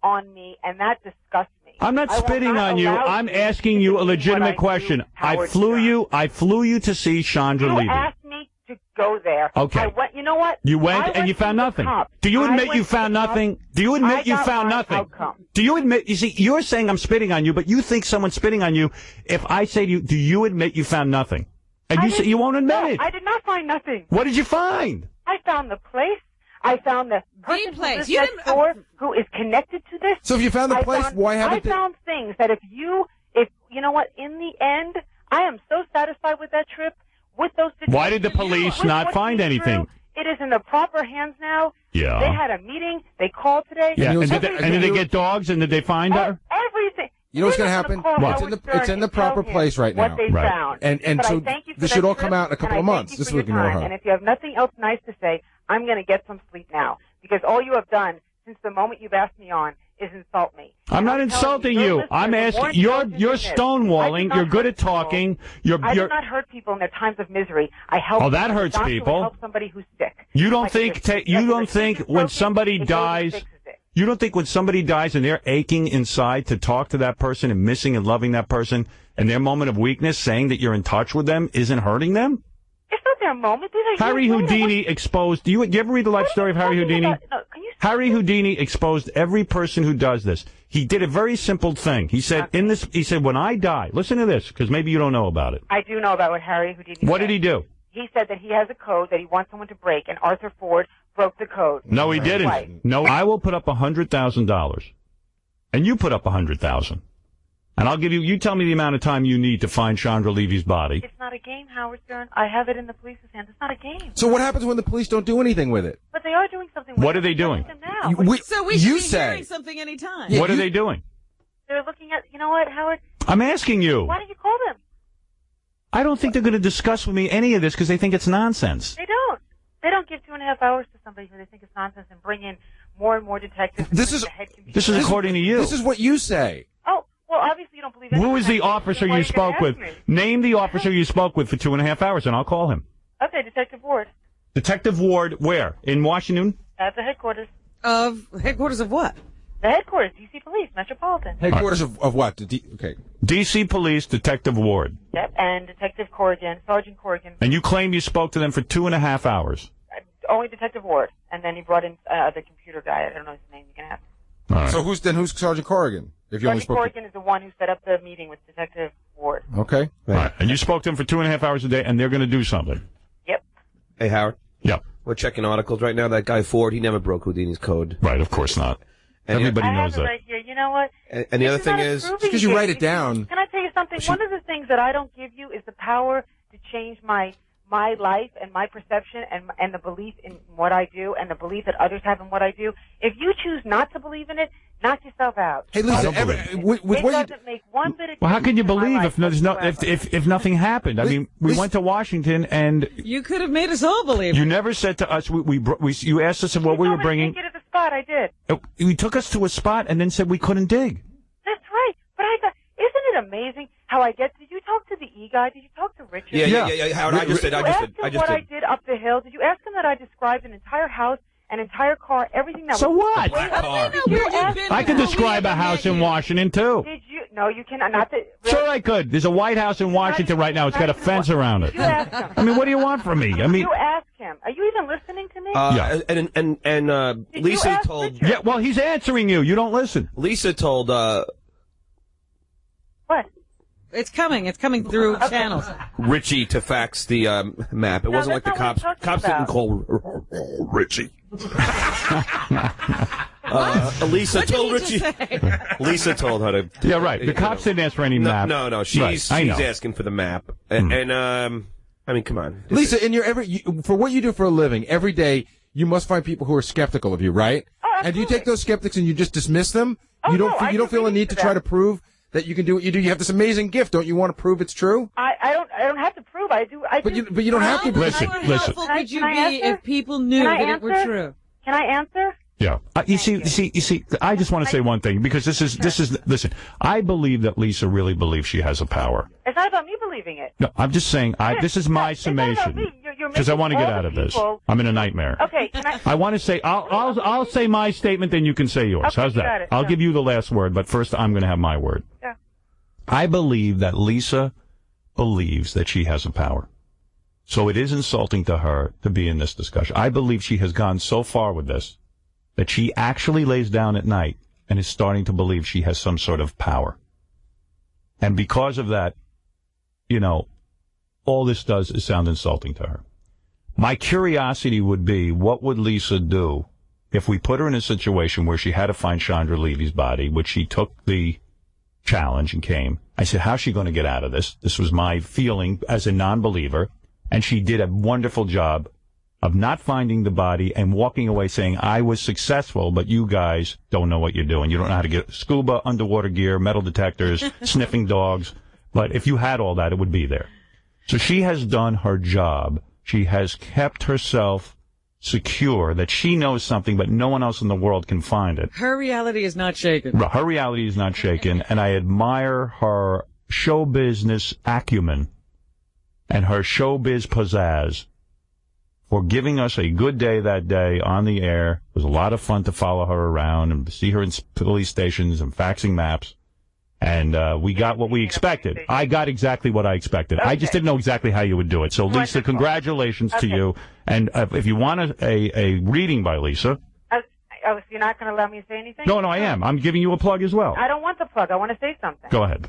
S17: on me, and that disgusts me.
S9: I'm not
S17: I will
S9: spitting
S17: not
S9: on you.
S17: allow
S9: I'm
S17: you
S9: asking
S17: to
S9: you a
S17: demean
S9: legitimate
S17: what I
S9: question.
S17: do,
S9: I
S17: Howard
S9: flew
S17: Stern.
S9: you. I flew you to see Chandra
S17: You
S9: Levy.
S17: asked me to go there.
S9: Okay.
S17: I went, you know what?
S9: You went
S17: I
S9: and you
S17: to
S9: found
S17: the
S9: nothing.
S17: cops.
S9: Do you
S17: I
S9: admit
S17: went
S9: you
S17: to
S9: found
S17: the cops.
S9: nothing? Do you admit
S17: I
S9: you
S17: got
S9: found
S17: my
S9: nothing?
S17: outcome.
S9: Do you admit? You see, you're saying I'm spitting on you, but you think someone's spitting on you. If I say to you, do you admit you found nothing? And
S17: I
S9: you say
S17: didn't-
S9: you won't admit
S17: no,
S9: it.
S17: I did not find nothing.
S9: What did you find?
S17: I found the place. I found the person who
S11: place.
S17: lives
S11: You
S17: next
S11: didn't-
S17: door who is connected to this.
S18: So if you found the
S17: I
S18: place,
S17: found-
S18: why haven't
S17: I
S18: they-
S17: found things that if you, if you know what, in the end, I am so satisfied with that trip, with those.
S9: Why did the
S17: suggestions,
S9: police
S17: with
S9: not
S17: what
S9: find
S17: came
S9: anything?
S17: through. It is in the proper hands now.
S9: Yeah.
S17: They had a meeting. They called today.
S9: Yeah. And did, they,
S17: Everything-
S9: and did they get dogs? And did they find her?
S17: everything?
S18: You know what's going to
S17: They're
S18: happen?
S17: gonna call
S18: It's in
S17: Howard
S18: the it's in the
S17: Stern and tell
S18: proper
S17: him
S18: place right now.
S17: What they
S9: Right.
S17: found.
S18: And and
S17: But
S18: so
S17: I thank you for
S18: this
S17: that
S18: should all
S17: trip,
S18: come out in a couple
S17: and
S18: of
S17: I
S18: months.
S17: thank you
S18: This
S17: for
S18: week
S17: your
S18: in
S17: time.
S18: Ohio.
S17: And if you have nothing else nice to say, I'm going to get some sleep now, because all you have done since the moment you've asked me on is insult me.
S9: I'm not insulting you. I'm asking. You're you're stonewalling. You're good at talking. You're
S17: I
S9: you're.
S17: do not hurt people in their times of misery. I help.
S9: Oh, that
S17: people.
S9: hurts
S17: The doctor
S9: people.
S17: would help somebody who's sick.
S9: You don't
S17: Like
S9: think
S17: if
S9: ta-
S17: it's-
S9: you
S17: if
S9: don't
S17: it's
S9: think
S17: broken,
S9: when somebody
S17: it goes and
S9: dies.
S17: fixes it.
S9: You don't think when somebody dies and they're aching inside to talk to that person and missing and loving that person, and their moment of weakness, saying that you're in touch with them, isn't hurting them?
S17: It's not their moment. These are
S9: Harry
S17: years later.
S9: Houdini exposed. Do you, do you ever read the life story of Harry Houdini?
S17: No, can you
S9: Harry Houdini exposed every person who does this. He did a very simple thing. He said, "In this," he said, "when I die, listen to this, because maybe you don't know about it."
S17: I do know about what Harry Houdini
S9: What
S17: said.
S9: did he do?
S17: He said that he has a code that he wants someone to break, and Arthur Ford broke the code.
S9: No, he didn't.
S17: Right.
S9: No, I will put up a hundred thousand dollars, and you put up a hundred thousand, and I'll give you. You tell me the amount of time you need to find Chandra Levy's body.
S17: It's not a game, Howard Stern. I have it in the police's hands. It's not a game.
S18: So what happens when the police don't do anything with it?
S17: But they are doing something with
S9: What
S17: it.
S9: are they
S17: They're
S9: doing?
S17: doing it now.
S18: You- we-
S11: So we should
S18: you
S11: be
S18: say.
S11: hearing something anytime.
S9: What are they doing?
S17: They're looking at, you know what, Howard?
S9: I'm asking you.
S17: Why don't you call them?
S9: I don't think they're going to discuss with me any of this because they think it's nonsense.
S17: They don't. They don't give two and a half hours to somebody who they think is nonsense and bring in more and more detectives. and
S18: This
S17: bring
S18: is
S17: the head computer.
S9: This is according to you.
S18: This is what you say.
S17: Oh, well, obviously you don't believe
S9: Who
S17: anything
S9: was
S17: I
S9: the
S17: say,
S9: officer
S17: then why
S9: you
S17: are gonna
S9: spoke
S17: ask
S9: with?
S17: me?
S9: Name the officer you spoke with for two and a half hours, and I'll call him.
S17: Okay, Detective Ward.
S9: Detective Ward, where? In Washington?
S17: At the headquarters.
S11: Of headquarters of what?
S17: The headquarters, D C Police, Metropolitan.
S18: Headquarters of, of what? The D- okay.
S9: D C Police, Detective Ward.
S17: Yep, and Detective Corrigan, Sergeant Corrigan.
S9: And you claim you spoke to them for two and a half hours.
S17: Only Detective Ward. And then he brought in uh, the computer guy. I don't know his name. You can ask.
S9: All right.
S18: So who's then who's Sergeant Corrigan? If you only
S17: Sergeant
S18: spoke.
S17: Corrigan is the one who set up the meeting with Detective Ward.
S18: To, okay.
S9: All right. And you spoke to them for two and a half hours a day, and they're going to do something.
S17: Yep.
S19: Hey, Howard.
S9: Yeah.
S19: We're checking articles right now. That guy Ford, he never broke Houdini's code.
S9: Right, of course not.
S19: And
S9: Everybody
S17: I
S9: knows
S17: have it
S9: that.
S17: right here. You know what?
S19: And, and the
S17: This
S19: other thing
S17: not
S19: is,
S17: improving
S18: because you
S17: it.
S18: write it
S17: If you-
S18: down.
S17: Can I tell you something?
S18: She-
S17: One of the things that I don't give you is the power to change my my life and my perception and and the belief in what I do and the belief that others have in what I do. If you choose not to believe in it, knock yourself out.
S18: Hey,
S9: I
S18: Lisa,
S9: don't
S18: every,
S9: believe
S18: with, with
S17: it
S18: what you,
S17: doesn't make one bit of
S9: Well, how can you
S17: difference in my
S9: believe
S17: life
S9: if no, there's no if,
S17: whatsoever.
S9: if if nothing happened? I
S18: Lis-
S9: mean, we
S18: Lis-
S9: went to Washington, and
S11: You could have made us all believe
S9: you
S11: it.
S9: never said to us. We, we, br- we you asked us what
S17: You
S9: we
S17: told
S9: were
S17: me to
S9: bringing.
S17: take it at the spot. I did.
S9: You took us to a spot and then said we couldn't dig.
S17: That's right. But I thought, isn't it amazing how I get? Did you talk to the E guy? Did you talk to Richard?
S19: yeah, yeah,
S9: Yeah.
S19: yeah, yeah, Howard, I just
S17: Did
S19: did, I
S17: you
S19: just
S17: ask
S19: did,
S17: him
S19: I just
S17: what
S19: did.
S17: I did up the hill? Did you ask him that I described an entire house, an entire car, everything that
S9: So
S17: was...
S9: what?
S19: Black car.
S11: Did
S17: you
S11: you
S17: ask
S11: been
S9: I could
S11: there?
S9: describe a house in Washington too.
S17: Did you... No, you cannot. Not that...
S9: Sure, I could. There's a White House in Washington right now. It's got a fence around it.
S17: You asked him.
S9: I mean, what do you want from me? I mean,
S17: You asked him. Are you even listening to me?
S19: Uh,
S9: Yeah.
S19: And and and uh,
S17: Did you
S19: Lisa
S17: ask
S19: told
S17: Richard?
S9: yeah. Well, he's answering you. You don't listen.
S19: Lisa told uh,
S17: What?
S11: It's coming. It's coming through channels.
S19: Richie to fax the um, map. It
S17: No,
S19: wasn't like
S17: that's
S19: the
S17: not what
S19: cops.
S17: I'm talking
S19: Cops
S17: about.
S19: didn't call Richie. uh, Lisa
S11: What did
S19: told
S11: he just
S19: Richie.
S11: say?
S19: Lisa told her to.
S9: Yeah, right. The
S19: you
S9: cops
S19: know.
S9: didn't ask for any
S19: No,
S9: map.
S19: no, no. She's
S9: Right, I
S19: she's
S9: know.
S19: asking for the map, and, and um, I mean, come on,
S18: Lisa, in your every you, for what you do for a living, every day you must find people who are skeptical of you, right?
S17: Oh,
S18: and do you take those skeptics and you just dismiss them?
S17: Oh,
S18: you don't
S17: no,
S18: feel,
S17: I
S18: you don't
S17: do
S18: feel a
S17: readings
S18: need to
S17: for
S18: try
S17: them.
S18: to prove that you can do what you do. You have this amazing gift. Don't you want to prove it's true?
S17: I, I don't I don't have to prove I do. I
S18: But
S17: do.
S18: you but you don't have to.
S11: How
S9: Listen,
S11: much more
S9: listen.
S11: helpful
S17: Can I-
S11: could you
S17: can I
S11: be
S17: answer?
S11: if people knew
S17: Can I
S11: that it were
S17: answer?
S11: true?
S17: Can I answer?
S9: Yeah. Uh, you see, you see, you see. I just want to say one thing because this is this is. Listen, I believe that Lisa really believes she has a power.
S17: It's not about me believing it.
S9: No, I'm just saying. I this is my
S17: It's not about
S9: summation.
S17: me. You're, you're
S9: because I want to get
S17: all
S9: out
S17: the
S9: of this.
S17: people-
S9: I'm in a nightmare.
S17: Okay, can I?
S9: I want to say I'll I'll I'll say my statement, then you can say yours.
S17: Okay,
S9: How's
S17: you
S9: that?
S17: got it.
S9: I'll
S17: Yeah.
S9: give you the last word, but first I'm going to have my word.
S17: Yeah.
S9: I believe that Lisa believes that she has a power. So it is insulting to her to be in this discussion. I believe she has gone so far with this that she actually lays down at night and is starting to believe she has some sort of power. And because of that, you know, all this does is sound insulting to her. My curiosity would be, what would Lisa do if we put her in a situation where she had to find Chandra Levy's body, which she took the challenge and came. I said, how's she going to get out of this? This was my feeling as a non-believer. And she did a wonderful job of not finding the body and walking away saying, I was successful, but you guys don't know what you're doing. You don't know how to get scuba, underwater gear, metal detectors, sniffing dogs. But if you had all that, it would be there. So she has done her job. She has kept herself secure that she knows something, but no one else in the world can find it.
S11: Her reality is not shaken.
S9: Her reality is not shaken, and I admire her show business acumen and her showbiz pizzazz for giving us a good day that day on the air. It was a lot of fun to follow her around and see her in police stations and faxing maps. And uh, we got what we expected. I got exactly what I expected. Okay. I just didn't know exactly how you would do it. So, Lisa, wonderful. Congratulations okay. to you. And uh, if you want a, a, a reading by Lisa.
S17: Uh, oh, so you're not going to allow me to say anything?
S9: No, no, I am. I'm giving you a plug as well.
S17: I don't want the plug. I want to say something.
S9: Go ahead.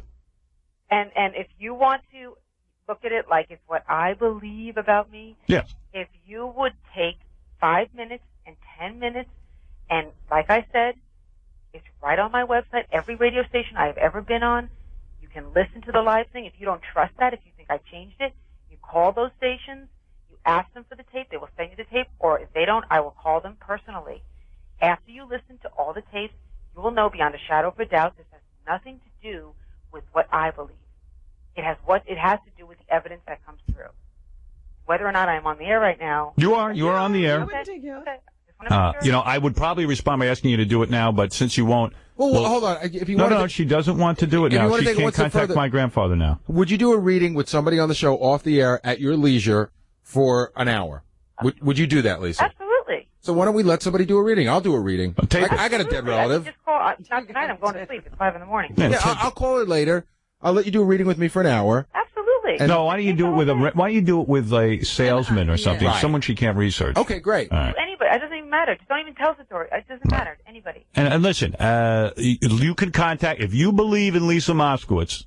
S17: And and if you want to look at it like it's what I believe about me,
S9: yes.
S17: If you would take five minutes and ten minutes, and like I said, it's right on my website, every radio station I've ever been on. You can listen to the live thing. If you don't trust that, if you think I changed it, you call those stations, you ask them for the tape, they will send you the tape, or if they don't, I will call them personally. After you listen to all the tapes, you will know beyond a shadow of a doubt this has nothing to do with what I believe. It has what it has to do with the evidence that comes through. Whether or not I'm on the air right now.
S9: You are. You are on the air.
S17: Okay. Okay.
S9: Uh, you know, I would probably respond by asking you to do it now, but since you won't...
S18: Well, well hold on. If you
S9: no,
S18: want
S9: no,
S18: to,
S9: she doesn't want to do it now. She can't contact further, my grandfather now.
S18: Would you do a reading with somebody on the show off the air at your leisure for an hour? Would, would you do that, Lisa?
S17: Absolutely.
S18: So why don't we let somebody do a reading? I'll do a reading. I, I got a dead relative.
S17: Just call. Uh, not tonight. I'm going to sleep. It's five in the morning.
S18: Yeah, I'll, I'll call her later. I'll let you do a reading with me for an hour.
S17: Absolutely.
S9: And no, why don't you do it with a why don't you do it with a salesman or something,
S18: yeah. right.
S9: someone she can't research.
S18: Okay, great.
S9: All right.
S17: Anybody, it doesn't even matter. Just don't even tell us the story. It doesn't matter. Anybody.
S9: And, and listen, uh, you, you can contact if you believe in Lisa Moskowitz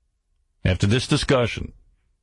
S9: after this discussion,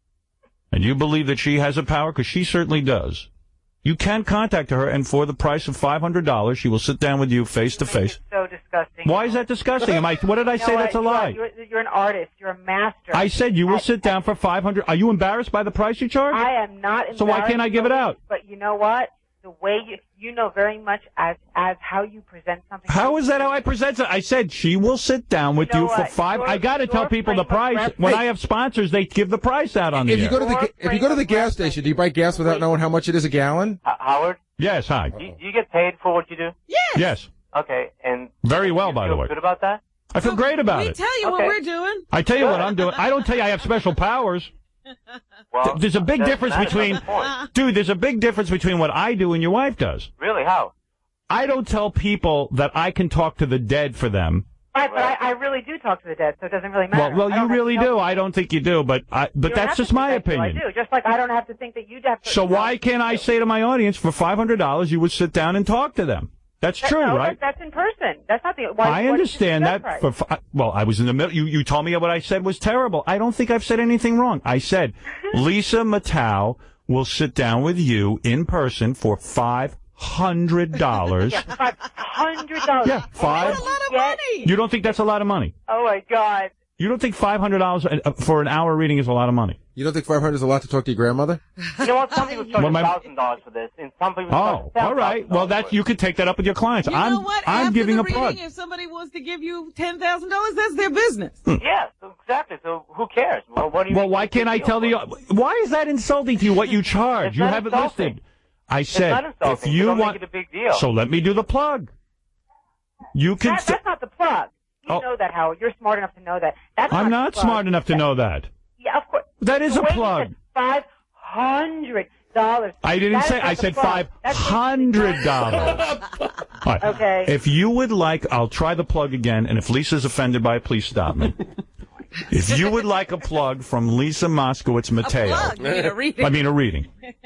S9: and you believe that she has a power because she certainly does. You can contact her, and for the price of five hundred dollars, she will sit down with you face to face.
S17: So disgusting.
S9: Why is that disgusting? Am I? What did I
S17: you
S9: say?
S17: What?
S9: That's a
S17: you
S9: lie.
S17: Are, you're, you're an artist. You're a master.
S9: I said you will
S17: I,
S9: sit down for five hundred. Are you embarrassed by the price you charge?
S17: I am not embarrassed.
S9: So why can't I give it out?
S17: But you know what? The way you you know very much as as how you present something.
S9: How is that how I present it? I said she will sit down with
S17: you, know
S9: you for
S17: what?
S9: five.
S17: Your,
S9: I got to tell people the price. When I have sponsors, they give the price out on the
S18: if you
S9: air.
S18: go to the if you go to the gas station, do you buy gas without knowing how much it is a gallon?
S20: Uh, Howard?
S9: Yes, hi.
S20: Do you, do you get paid for what you do?
S11: Yes.
S9: Yes.
S20: Okay, and
S9: very well,
S20: you
S9: by
S20: feel
S9: the way.
S20: Good about that?
S9: I feel great about
S11: we
S9: it.
S11: We tell you
S20: okay.
S11: what we're doing.
S9: I tell you what I'm doing. I don't tell you I have special powers.
S20: Well,
S9: there's a big difference between, dude, there's a big difference between what I do and your wife does.
S20: Really? How?
S9: I don't tell people that I can talk to the dead for them.
S17: Right, but I, I really do talk to the dead, so it doesn't really matter.
S9: Well, well, you really do. I don't think you do, but I, but
S17: you
S9: that's just my opinion.
S17: I do, just like I don't have to think that you have to.
S9: So why can't I say to my audience, for five hundred dollars, you would sit down and talk to them? That's
S17: that,
S9: true,
S17: no,
S9: right?
S17: That, that's in person. That's not the. Why,
S9: I understand that.
S17: Right?
S9: For, well, I was in the middle. You, you told me what I said was terrible. I don't think I've said anything wrong. I said Lisa Matthau will sit down with you in person for five hundred dollars.
S17: Yeah, five hundred dollars.
S9: Yeah, five.
S11: That's a lot of money.
S9: You don't think that's a lot of money?
S17: Oh my God.
S9: You don't think five hundred dollars for an hour reading is a lot of money?
S18: You don't think five hundred is a lot to talk to your grandmother?
S20: You know what? Some people charge
S9: Well, my-
S20: one thousand dollars for this, and some people
S9: Oh,
S20: charge
S9: all right. Well, that you could take that up with your clients.
S11: You
S9: I'm
S11: know what?
S9: I'm
S11: After
S9: giving
S11: the
S9: a plug.
S11: reading, if somebody wants to give you ten thousand dollars, that's their business.
S20: Yeah, so exactly. So who cares? Well, what do you
S9: Well,
S20: mean
S9: why
S20: it's a
S9: can't I
S20: big
S9: tell
S20: deal?
S9: the? Why is that insulting to you? What you charge?
S20: It's
S9: You
S20: not
S9: have it
S20: insulting.
S9: listed. I
S20: It's
S9: said
S20: not
S9: if
S20: insulting.
S9: you
S20: Don't
S9: want.
S20: make it a big deal.
S9: So let me do the plug. You can.
S17: That,
S9: say-
S17: that's not the plug. You
S9: Oh.
S17: know that, Howard. You're smart enough to know that. That's
S9: I'm
S17: not
S9: not
S17: the plug.
S9: smart enough to know that.
S17: Yeah, of course.
S9: That is
S17: the
S9: a
S17: way you
S9: plug.
S17: said five hundred dollars.
S9: I didn't say. I said five hundred dollars. Right.
S17: Okay.
S9: If you would like, I'll try the plug again, and if Lisa's offended by it, please stop me. If you would like a plug from Lisa Moskowitz Mateo.
S11: A plug? You mean a reading?
S9: I mean a reading.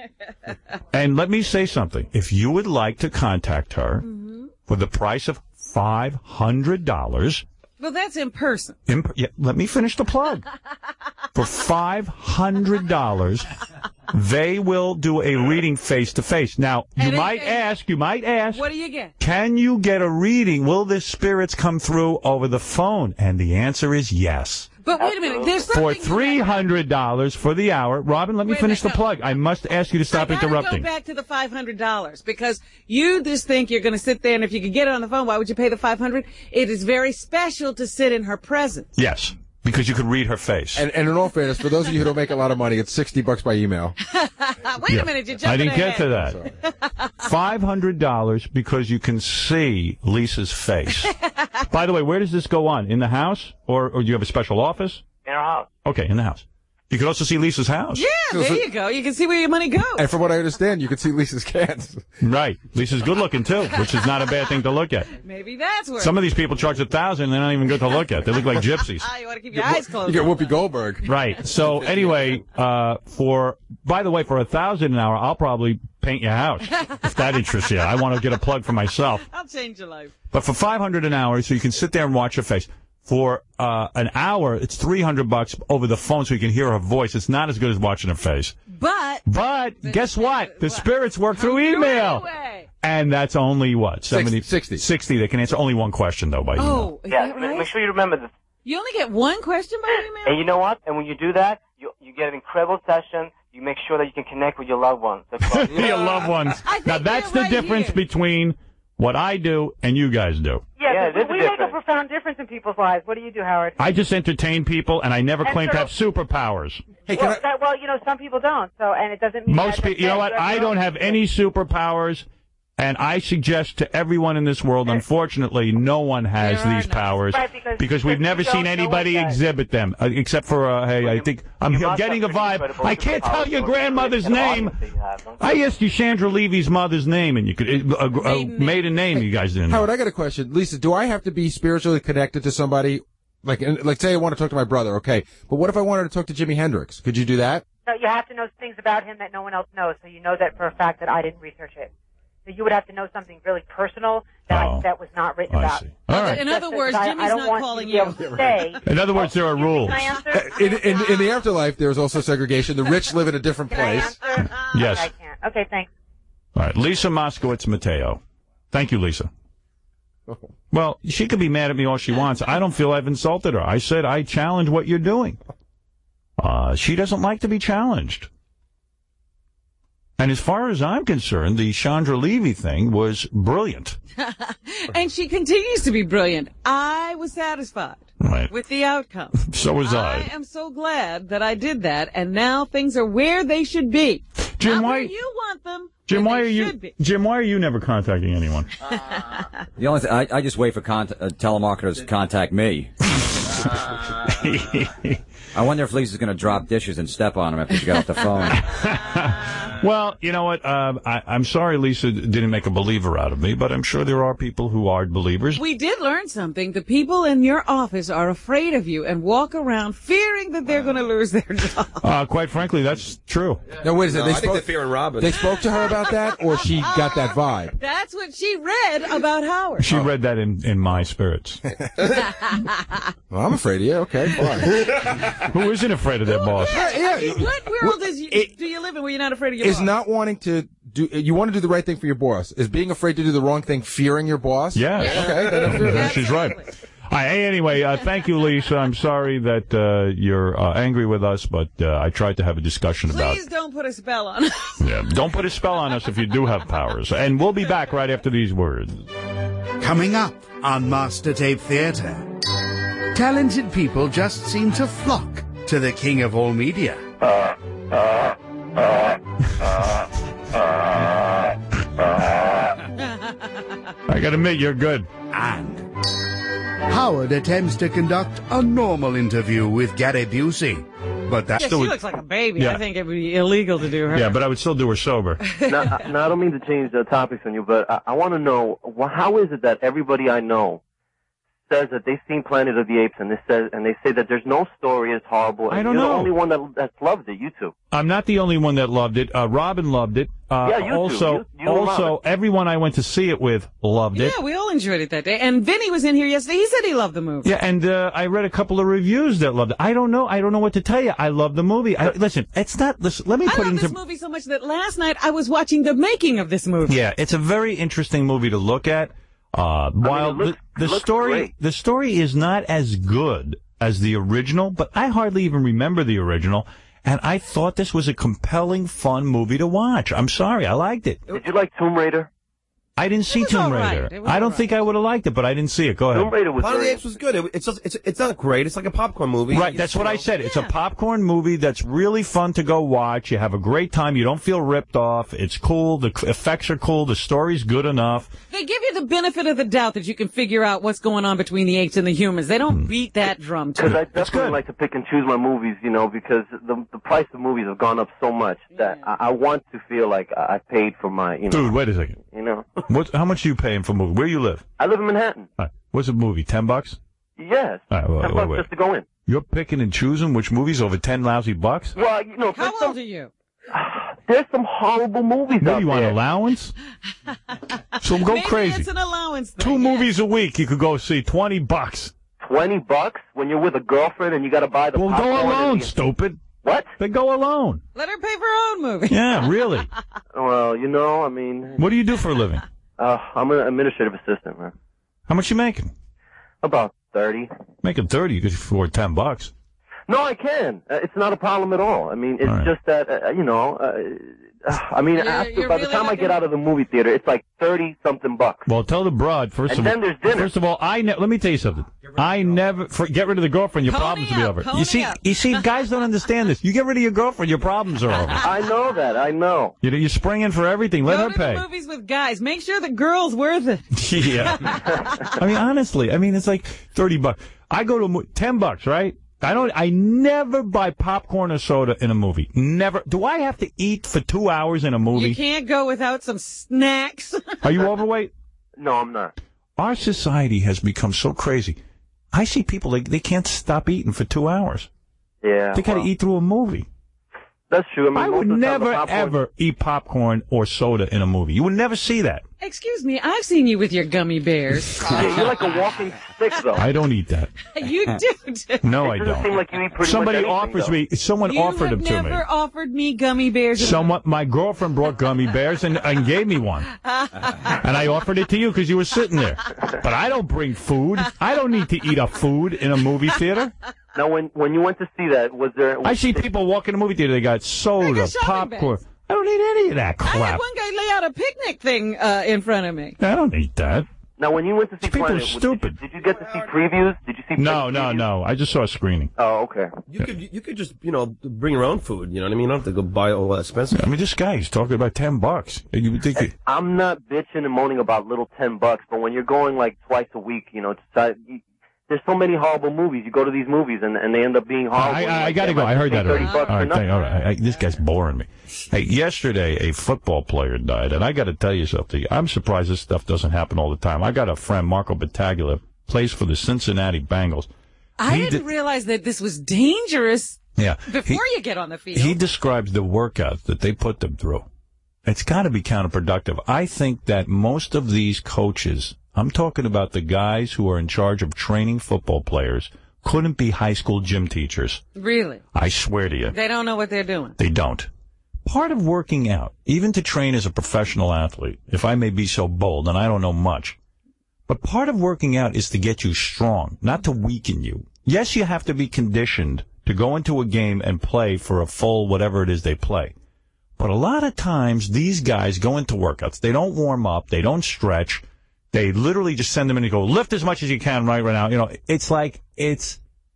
S9: And let me say something. If you would like to contact her
S11: Mm-hmm.
S9: for the price of five hundred dollars.
S11: Well, that's in person.
S9: In, yeah, let me finish the plug. For five hundred dollars, they will do a reading face-to-face. Now, you
S11: And it-
S9: might ask, you might ask,
S11: What do you get?
S9: can you get a reading? Will the spirits come through over the phone? And the answer is yes.
S11: But wait a minute. There's
S9: For
S11: something.
S9: three hundred dollars for the hour. Robin, let me
S11: Wait a
S9: finish
S11: minute,
S9: the plug. I must ask you to stop
S11: I gotta
S9: interrupting.
S11: go back to the five hundred dollars because you just think you're going to sit there and if you could get it on the phone, why would you pay the five hundred dollars? It is very special to sit in her presence.
S9: Yes, because you could read her face.
S18: And, and in all fairness, for those of you who don't make a lot of money, it's sixty bucks by email.
S11: Wait
S9: Yeah.
S11: a minute, you're jumping
S9: I didn't get
S11: ahead.
S9: to that. five hundred dollars because you can see Lisa's face. By the way, where does this go on? In the house? Or, or do you have a special office?
S20: In our house.
S9: Okay, in the house. You could also see Lisa's house.
S11: Yeah, there you go. You can see where your money goes.
S18: And from what I understand, you can see Lisa's cats.
S9: Right. Lisa's good looking, too, which is not a bad thing to look at.
S11: Maybe that's where.
S9: Some of these people charge a thousand and they're not even good to look at. They look like gypsies.
S11: Ah, you want to keep your eyes closed.
S18: You get Whoopi Goldberg.
S9: Right. So anyway, uh, for, by the way, for a thousand an hour, I'll probably paint your house if that interests you. I want to get a plug for myself.
S11: I'll change your life.
S9: But for five hundred an hour, so you can sit there and watch her face. For uh, an hour, it's three hundred bucks over the phone, so you can hear her voice. It's not as good as watching her face.
S11: But
S9: But guess what? The spirits work through email, and that's only what seventy,
S18: sixty,
S9: sixty. They can answer only one question though by email.
S11: Oh, is
S20: Yeah,
S11: that
S20: ma-
S11: right?
S20: make sure you remember this.
S11: You only get one question by email?
S20: And you know what? And when you do that, you you get an incredible session. You make sure that you can connect with your loved ones. That's
S9: Your loved ones. Now that's the
S11: right
S9: difference
S11: here.
S9: between what I do and you guys do.
S17: Yeah,
S20: Yeah,
S17: but
S20: there's a
S17: we make a
S20: difference.
S17: profound difference in people's lives. What do you do, Howard?
S9: I just entertain people, and I never
S17: And
S9: claim to
S17: so-
S9: have superpowers.
S18: Hey, can
S17: well,
S18: I,
S17: that, well, you know, some people don't. So, and it doesn't mean
S9: Most
S17: that-
S9: people, you know
S17: that
S9: what?
S17: you
S9: I
S17: your
S9: don't
S17: own-
S9: have any superpowers, and I suggest to everyone in this world, unfortunately, no one has
S11: There are
S9: these
S11: none.
S9: powers
S17: Right, because-
S9: because we've
S17: because
S9: never
S17: you don't
S9: seen
S17: know
S9: anybody
S17: what that-
S9: exhibit them, uh, except for, uh, hey, I think I'm,
S20: you
S9: I'm
S20: must
S9: getting a
S20: have pretty
S9: vibe.
S20: incredible
S9: I can't tell
S20: superpowers
S9: your
S20: to
S9: grandmother's
S20: create an
S9: name.
S20: audience that you have, don't you?
S9: I asked you Chandra Levy's mother's name, and you could uh, uh, uh,
S11: Maiden
S9: maiden name. You guys didn't know.
S18: Howard, I got a question. Lisa, do I have to be spiritually connected to somebody? Like, and- like, say I want to talk to my brother, okay. But what if I wanted to talk to Jimi Hendrix? Could you do that?
S17: So you have to know things about him that no one else knows. So you know that for a fact that I didn't research it. So you would have to know something really personal that
S9: Oh.
S17: I, that was not written
S9: I
S17: about.
S9: see. All right.
S11: In
S17: Just
S11: other
S17: that
S11: words,
S17: I,
S11: Jimmy's
S17: I don't
S11: not
S17: want
S11: calling
S17: you to be able
S11: you.
S17: to say.
S9: In other words, there are rules.
S17: Can I answer?
S18: In, in, in the afterlife, there's also segregation. The rich live in a different
S17: Can I
S18: place.
S17: answer?
S9: Yes.
S17: I can't. Okay, thanks.
S9: All right, Lisa Moskowitz Mateo. Thank you, Lisa. Well, she could be mad at me all she wants. I don't feel I've insulted her. I said I challenge what you're doing. Uh, she doesn't like to be challenged. And as far as I'm concerned, the Chandra Levy thing was brilliant.
S11: And she continues to be brilliant. I was satisfied
S9: Right.
S11: with the outcome.
S9: So was
S11: I
S9: I.
S11: am so glad that I did that, and now things are where they should be.
S9: Jim,
S11: Not
S9: why-
S11: where you want them.
S9: Jim,
S11: where
S9: why are
S11: they
S9: you?
S11: should be.
S9: Jim, why are you never contacting anyone?
S10: The only thing, I, I just wait for cont- uh, telemarketers to contact me. I wonder if Lisa's going to drop dishes and step on them after she got off the phone.
S9: Well, you know what? Um, I, I'm sorry Lisa didn't make a believer out of me, but I'm sure there are people who are believers.
S11: We did learn something. The people in your office are afraid of you and walk around fearing that they're going to lose their job.
S9: Uh, quite frankly, that's true.
S18: No, wait a second.
S19: No,
S18: They
S19: I think
S18: spoke,
S19: they're fearing Robin.
S18: they spoke to her about that, or she got that vibe?
S11: That's what she read about Howard.
S9: She read that in, in my spirits.
S18: Well, I'm afraid of you. Okay, fine.
S9: Who isn't afraid of their boss?
S18: Yeah, yeah.
S11: What world is you,
S18: It-
S11: do you live in where you're not afraid of your
S18: Is
S11: boss?
S18: not wanting to do, you want to do the right thing for your boss. Is being afraid to do the wrong thing fearing your boss?
S9: Yeah.
S18: Okay, then I'm fearing.
S9: Yeah, she's right. All right, hey, anyway, uh, thank you, Lisa. I'm sorry that uh, you're uh, angry with us, but uh, I tried to have a discussion about
S11: Please don't put a spell on us.
S9: Yeah, don't put a spell on us if you do have powers. And we'll be back right after these words.
S1: Coming up on Master Tape Theatre. Talented people just seem to flock to the king of all media.
S9: I gotta admit, you're good.
S1: And Howard attempts to conduct a normal interview with Gary Busey. but that's
S11: Yeah, she looks like a baby.
S2: Yeah.
S11: I think it would be illegal to do her.
S2: Yeah, but I would still do her sober.
S20: now, I- now, I don't mean to change the topics on you, but I, I want to know, wh- how is it that everybody I know says that they've seen Planet of the Apes, and they says and they say that there's no story, it's horrible. And
S2: I don't
S20: you're
S2: know.
S20: the only one that that's loved it. You two.
S2: I'm not the only one that loved it. Uh, Robin loved it. Uh,
S20: Yeah, you too.
S2: also,
S20: You- you love
S2: also, everyone I went to see it with loved it.
S11: Yeah, we all enjoyed it that day. And Vinny was in here yesterday. He said he loved the movie.
S2: Yeah, and uh, I read a couple of reviews that loved it. I don't know. I don't know what to tell you. I love the movie. I, listen, it's not. Listen, let me
S11: I
S2: put
S11: love
S2: it into.
S11: this movie so much that last night I was watching the making of this movie.
S2: Yeah, it's a very interesting movie to look at. Uh, while
S20: it looks-
S2: the,
S20: it
S2: the
S20: looks
S2: story,
S20: great.
S2: the story is not as good as the original, but I hardly even remember the original. And I thought this was a compelling, fun movie to watch. I'm sorry, I liked it.
S20: Did you like Tomb Raider?
S2: I didn't see Tomb
S20: all right.
S2: Raider.
S20: It was
S2: I don't
S20: all right.
S2: think I would have liked it, but I didn't see it. Go ahead.
S20: Tomb Raider was
S19: Planet of the
S20: very
S19: Apes was good. It, it's, just, it's it's not great. It's like a popcorn movie.
S2: Right, that's what I said. It's a popcorn movie that's really fun to go watch. You have a great time. You don't feel ripped off. It's cool. The effects are cool. The story's good enough.
S11: They give you the benefit of the doubt that you can figure out what's going on between the apes and the humans. They don't beat that drum to
S20: Because I
S11: it.
S20: definitely like to pick and choose my movies, you know, because the the price of movies have gone up so much that I, I want to feel like I I paid for my, you know.
S2: Dude, wait a second.
S20: You know.
S2: What? How much are you paying for a movie? Where you live?
S20: I live in Manhattan.
S2: All right. What's a movie? Ten bucks?
S20: Yes.
S2: All right, wait,
S20: Ten
S2: wait,
S20: bucks
S2: wait.
S20: just to go in.
S2: You're picking and choosing which movies over ten lousy bucks?
S20: Well, you know,
S11: How old are you?
S20: there's some horrible movies
S2: What
S20: out
S2: do you want,
S20: there.
S2: allowance? So go
S11: Maybe
S2: crazy.
S11: it's an allowance thing.
S2: Two movies a week you could go see, twenty bucks.
S20: Twenty bucks when you're with a girlfriend and you got to buy the.
S2: Well, go
S20: popcorn and
S2: alone,
S20: the-
S2: stupid.
S20: What?
S2: Then go alone.
S11: Let her pay for her own movie.
S2: Yeah, really.
S20: Well, you know, I mean,
S2: What do you do for a living?
S20: uh, I'm an administrative assistant, man.
S2: How much you making?
S20: About thirty.
S2: Making thirty, you could afford ten bucks.
S20: No, I can. Uh, it's not a problem at all. I mean, it's
S2: All right.
S20: just that, uh, you know, uh, uh, I mean,
S11: You're-
S20: after,
S11: you're
S20: by the
S11: really
S20: time I
S11: looking-
S20: get out of the movie theater, it's like thirty something bucks.
S2: Well, tell the broad first
S20: And
S2: of
S20: then
S2: all.
S20: there's dinner.
S2: First of all, I ne- let me tell you something. I never for, get rid of the girlfriend. Your
S11: Pony
S2: problems will be
S11: up,
S2: over.
S11: pony
S2: You see,
S11: up.
S2: you see, guys don't understand this. You get rid of your girlfriend, your problems are over.
S20: I know that. I know.
S2: You know, you're springing for everything. Let
S11: Go
S2: her
S11: to
S2: pay.
S11: the movies with guys. Make sure the girl's worth it.
S2: Yeah. I mean, honestly, I mean, it's like thirty bucks. I go to a mo- ten bucks, right? I don't. I never buy popcorn or soda in a movie. Never. Do I have to eat for two hours in a
S11: You
S2: movie?
S11: can't go without some snacks.
S2: Are you overweight?
S20: No, I'm not.
S2: Our society has become so crazy. I see people, they, they can't stop eating for two hours.
S20: Yeah.
S2: They got to
S20: well,
S2: eat through a movie.
S20: That's true. I mean,
S2: I
S20: most
S2: would
S20: of the time the
S2: never,
S20: popcorn-
S2: ever eat popcorn or soda in a movie. You would never see that.
S11: Excuse me, I've seen you with your gummy bears.
S20: Yeah, you're like a walking stick, though.
S2: I don't eat that.
S11: You do. too.
S2: No, I
S20: It doesn't
S2: don't.
S20: seem like you eat pretty
S2: Somebody
S20: much anything,
S2: offers
S20: though.
S2: me, someone
S11: You
S2: offered
S11: have
S2: them to me.
S11: never offered me gummy bears.
S2: Someone, my girlfriend brought gummy bears and, and gave me one. And I offered it to you because you were sitting there. But I don't bring food. I don't need to eat a food in a movie theater.
S20: Now, when when you went to see that, was there?
S2: I see people walk in the movie theater, they got soda,
S11: shopping
S2: popcorn.
S11: bags.
S2: I don't need any of that
S11: I had
S2: crap.
S11: one guy lay out a picnic thing uh, in front of me.
S2: I don't eat that.
S20: Now, when you went to see
S2: People
S20: Planet,
S2: are
S20: did you-
S2: stupid.
S20: Did you, get to see previews? Did you see?
S2: No,
S20: previews?
S2: no, no. I just saw a screening.
S20: Oh, okay.
S19: You could you could just you know bring your own food. You know what I mean? You don't have to go buy all that expensive.
S2: I mean, this guy, he's talking about ten bucks. You would think it,
S20: I'm not bitching and moaning about little ten bucks, but when you're going like twice a week, you know, to try, you, there's so many horrible movies. You go to these movies and and they end up being horrible.
S2: I,
S20: and
S2: I, I
S20: like,
S2: got to
S20: they
S2: go.
S20: might
S2: I heard
S20: pay
S2: that
S20: thirty
S2: already.
S20: bucks
S2: All
S20: for
S2: right, thank,
S20: nothing.
S2: all right. I, this guy's boring me. Hey, yesterday a football player died, and I got to tell you something. I'm surprised this stuff doesn't happen all the time. I got a friend, Marco Battaglia, plays for the Cincinnati Bengals.
S11: I
S2: He
S11: didn't
S2: did-
S11: realize that this was dangerous
S2: Yeah.
S11: before
S2: He-
S11: you get on the field.
S2: He describes the workouts that they put them through. It's got to be counterproductive. I think that most of these coaches, I'm talking about the guys who are in charge of training football players, couldn't be high school gym teachers.
S11: Really?
S2: I swear to you.
S11: They don't know what they're doing.
S2: They don't. Part of working out, even to train as a professional athlete, if I may be so bold, and I don't know much, but part of working out is to get you strong, not to weaken you. Yes, you have to be conditioned to go into a game and play for a full whatever it is they play. But a lot of times, these guys go into workouts. They don't warm up. They don't stretch. They literally just send them in and go, lift as much as you can right, right now. You know, it's like, it's,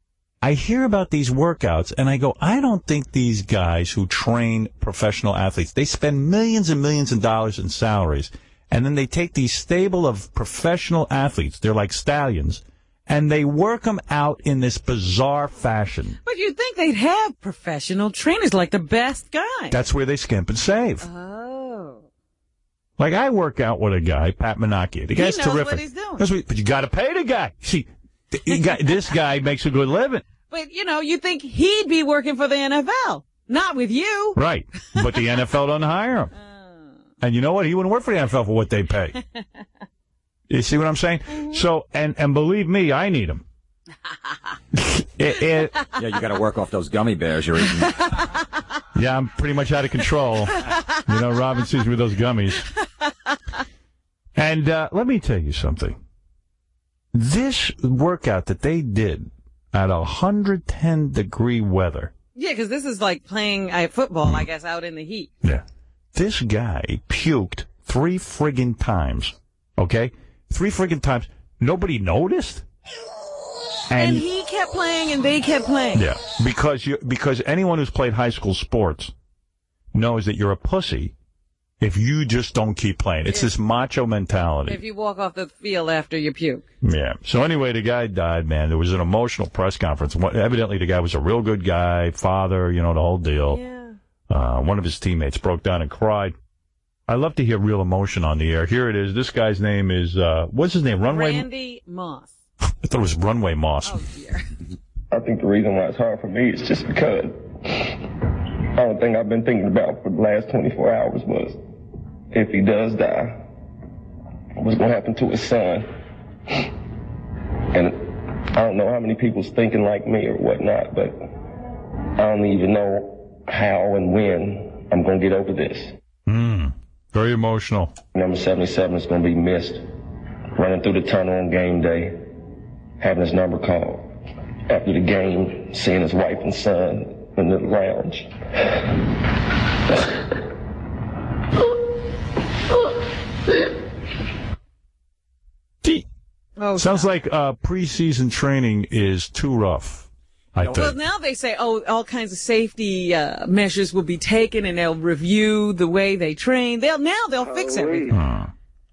S2: I hear about these workouts and I go, I don't think these guys who train professional athletes, they spend millions and millions of dollars in salaries. And then they take these stable of professional athletes, they're like stallions, and they work them out in this bizarre fashion.
S11: But you'd think they'd have professional trainers, like the best guy.
S2: That's where they skimp and save.
S11: Oh.
S2: Like, I work out with a guy, Pat Menachia. The guy's
S11: he knows
S2: terrific.
S11: what he's doing.
S2: That's what, but you got to pay the guy. See, you got, this guy makes a good living.
S11: But, you know, you'd think he'd be working for the N F L, not with you.
S2: Right. But the N F L doesn't hire him.
S11: Oh.
S2: And you know what? He wouldn't work for the N F L for what they pay. You see what I'm saying? Mm-hmm. So, and, and believe me, I need him. it, it,
S10: yeah, you got to work off those gummy bears you're eating.
S2: Yeah, I'm pretty much out of control. You know, Robin sees me with those gummies. And uh, let me tell you something. This workout that they did at one hundred ten degree weather.
S11: Yeah, because this is like playing uh, football, I guess, out in the heat.
S2: Yeah. This guy puked three friggin' times. Okay? Three friggin' times. Nobody noticed?
S11: And,
S2: And,
S11: he kept playing and they kept playing.
S2: yeah, because you because anyone who's played high school sports knows that you're a pussy if you just don't keep playing. It's
S11: If-
S2: this macho mentality.
S11: If you walk off the field after you puke.
S2: Yeah. So anyway, the guy died, man. There was an emotional press conference. What- Evidently, the guy was a real good guy, father, you know, the whole deal.
S11: Yeah.
S2: Uh, one of his teammates broke down and cried. I love to hear real emotion on the air. Here it is. This guy's name is, uh, what's his name? Runway?
S11: Randy Moss.
S2: I thought it was Runway Moss.
S11: Oh, dear.
S6: I think the reason why it's hard for me is just because the only thing I've been thinking about for the last twenty-four hours was if he does die, what's going to happen to his son. And I don't know how many people's thinking like me or whatnot, but I don't even know how and when I'm going to get over this.
S2: Mm, very emotional.
S6: Number seventy-seven is going to be missed. Running through the tunnel on game day, having his number called. After the game, seeing his wife and son in the lounge.
S11: Oh,
S2: Sounds like uh, preseason training is too rough, I think.
S11: Well, now they say, oh, all kinds of safety uh, measures will be taken, and they'll review the way they train. They'll now they'll fix everything.
S2: Uh,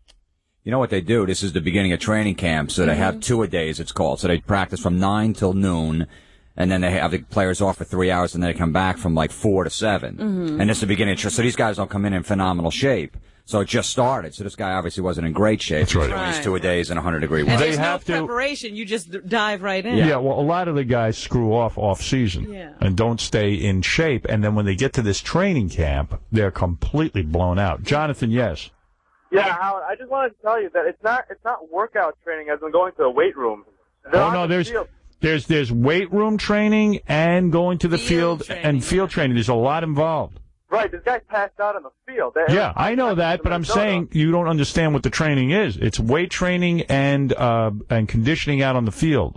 S10: You know what they do? This is the beginning of training camp, so they have two-a-days, it's called. So they practice from nine till noon, and then they have the players off for three hours, and then they come back from like four to seven.
S11: Mhm.
S10: And this is the beginning. So these guys don't come in in phenomenal shape. So it just started. So this guy obviously wasn't in great shape. That's
S2: right.
S10: He's doing these
S11: Right.
S10: two-a-days in one hundred degree
S11: And
S10: weather.
S11: there's no preparation. You just d- dive right in.
S2: Yeah. well, a lot of the guys screw off off season
S11: Yeah.
S2: and don't stay in shape, and then when they get to this training camp, they're completely blown out. Jonathan, yes.
S21: Yeah, Howard, I just wanted to tell you that it's not it's not workout training as in going to a weight room. They're
S2: Oh
S21: on
S2: no,
S21: the
S2: there's
S21: field.
S2: there's there's weight room training and going to the field, and field training. There's a lot involved.
S21: Right, this guy's passed out on the field. They-
S2: Yeah, I know that, but I'm saying you don't understand what the training is. It's weight training and uh, and conditioning out on the field.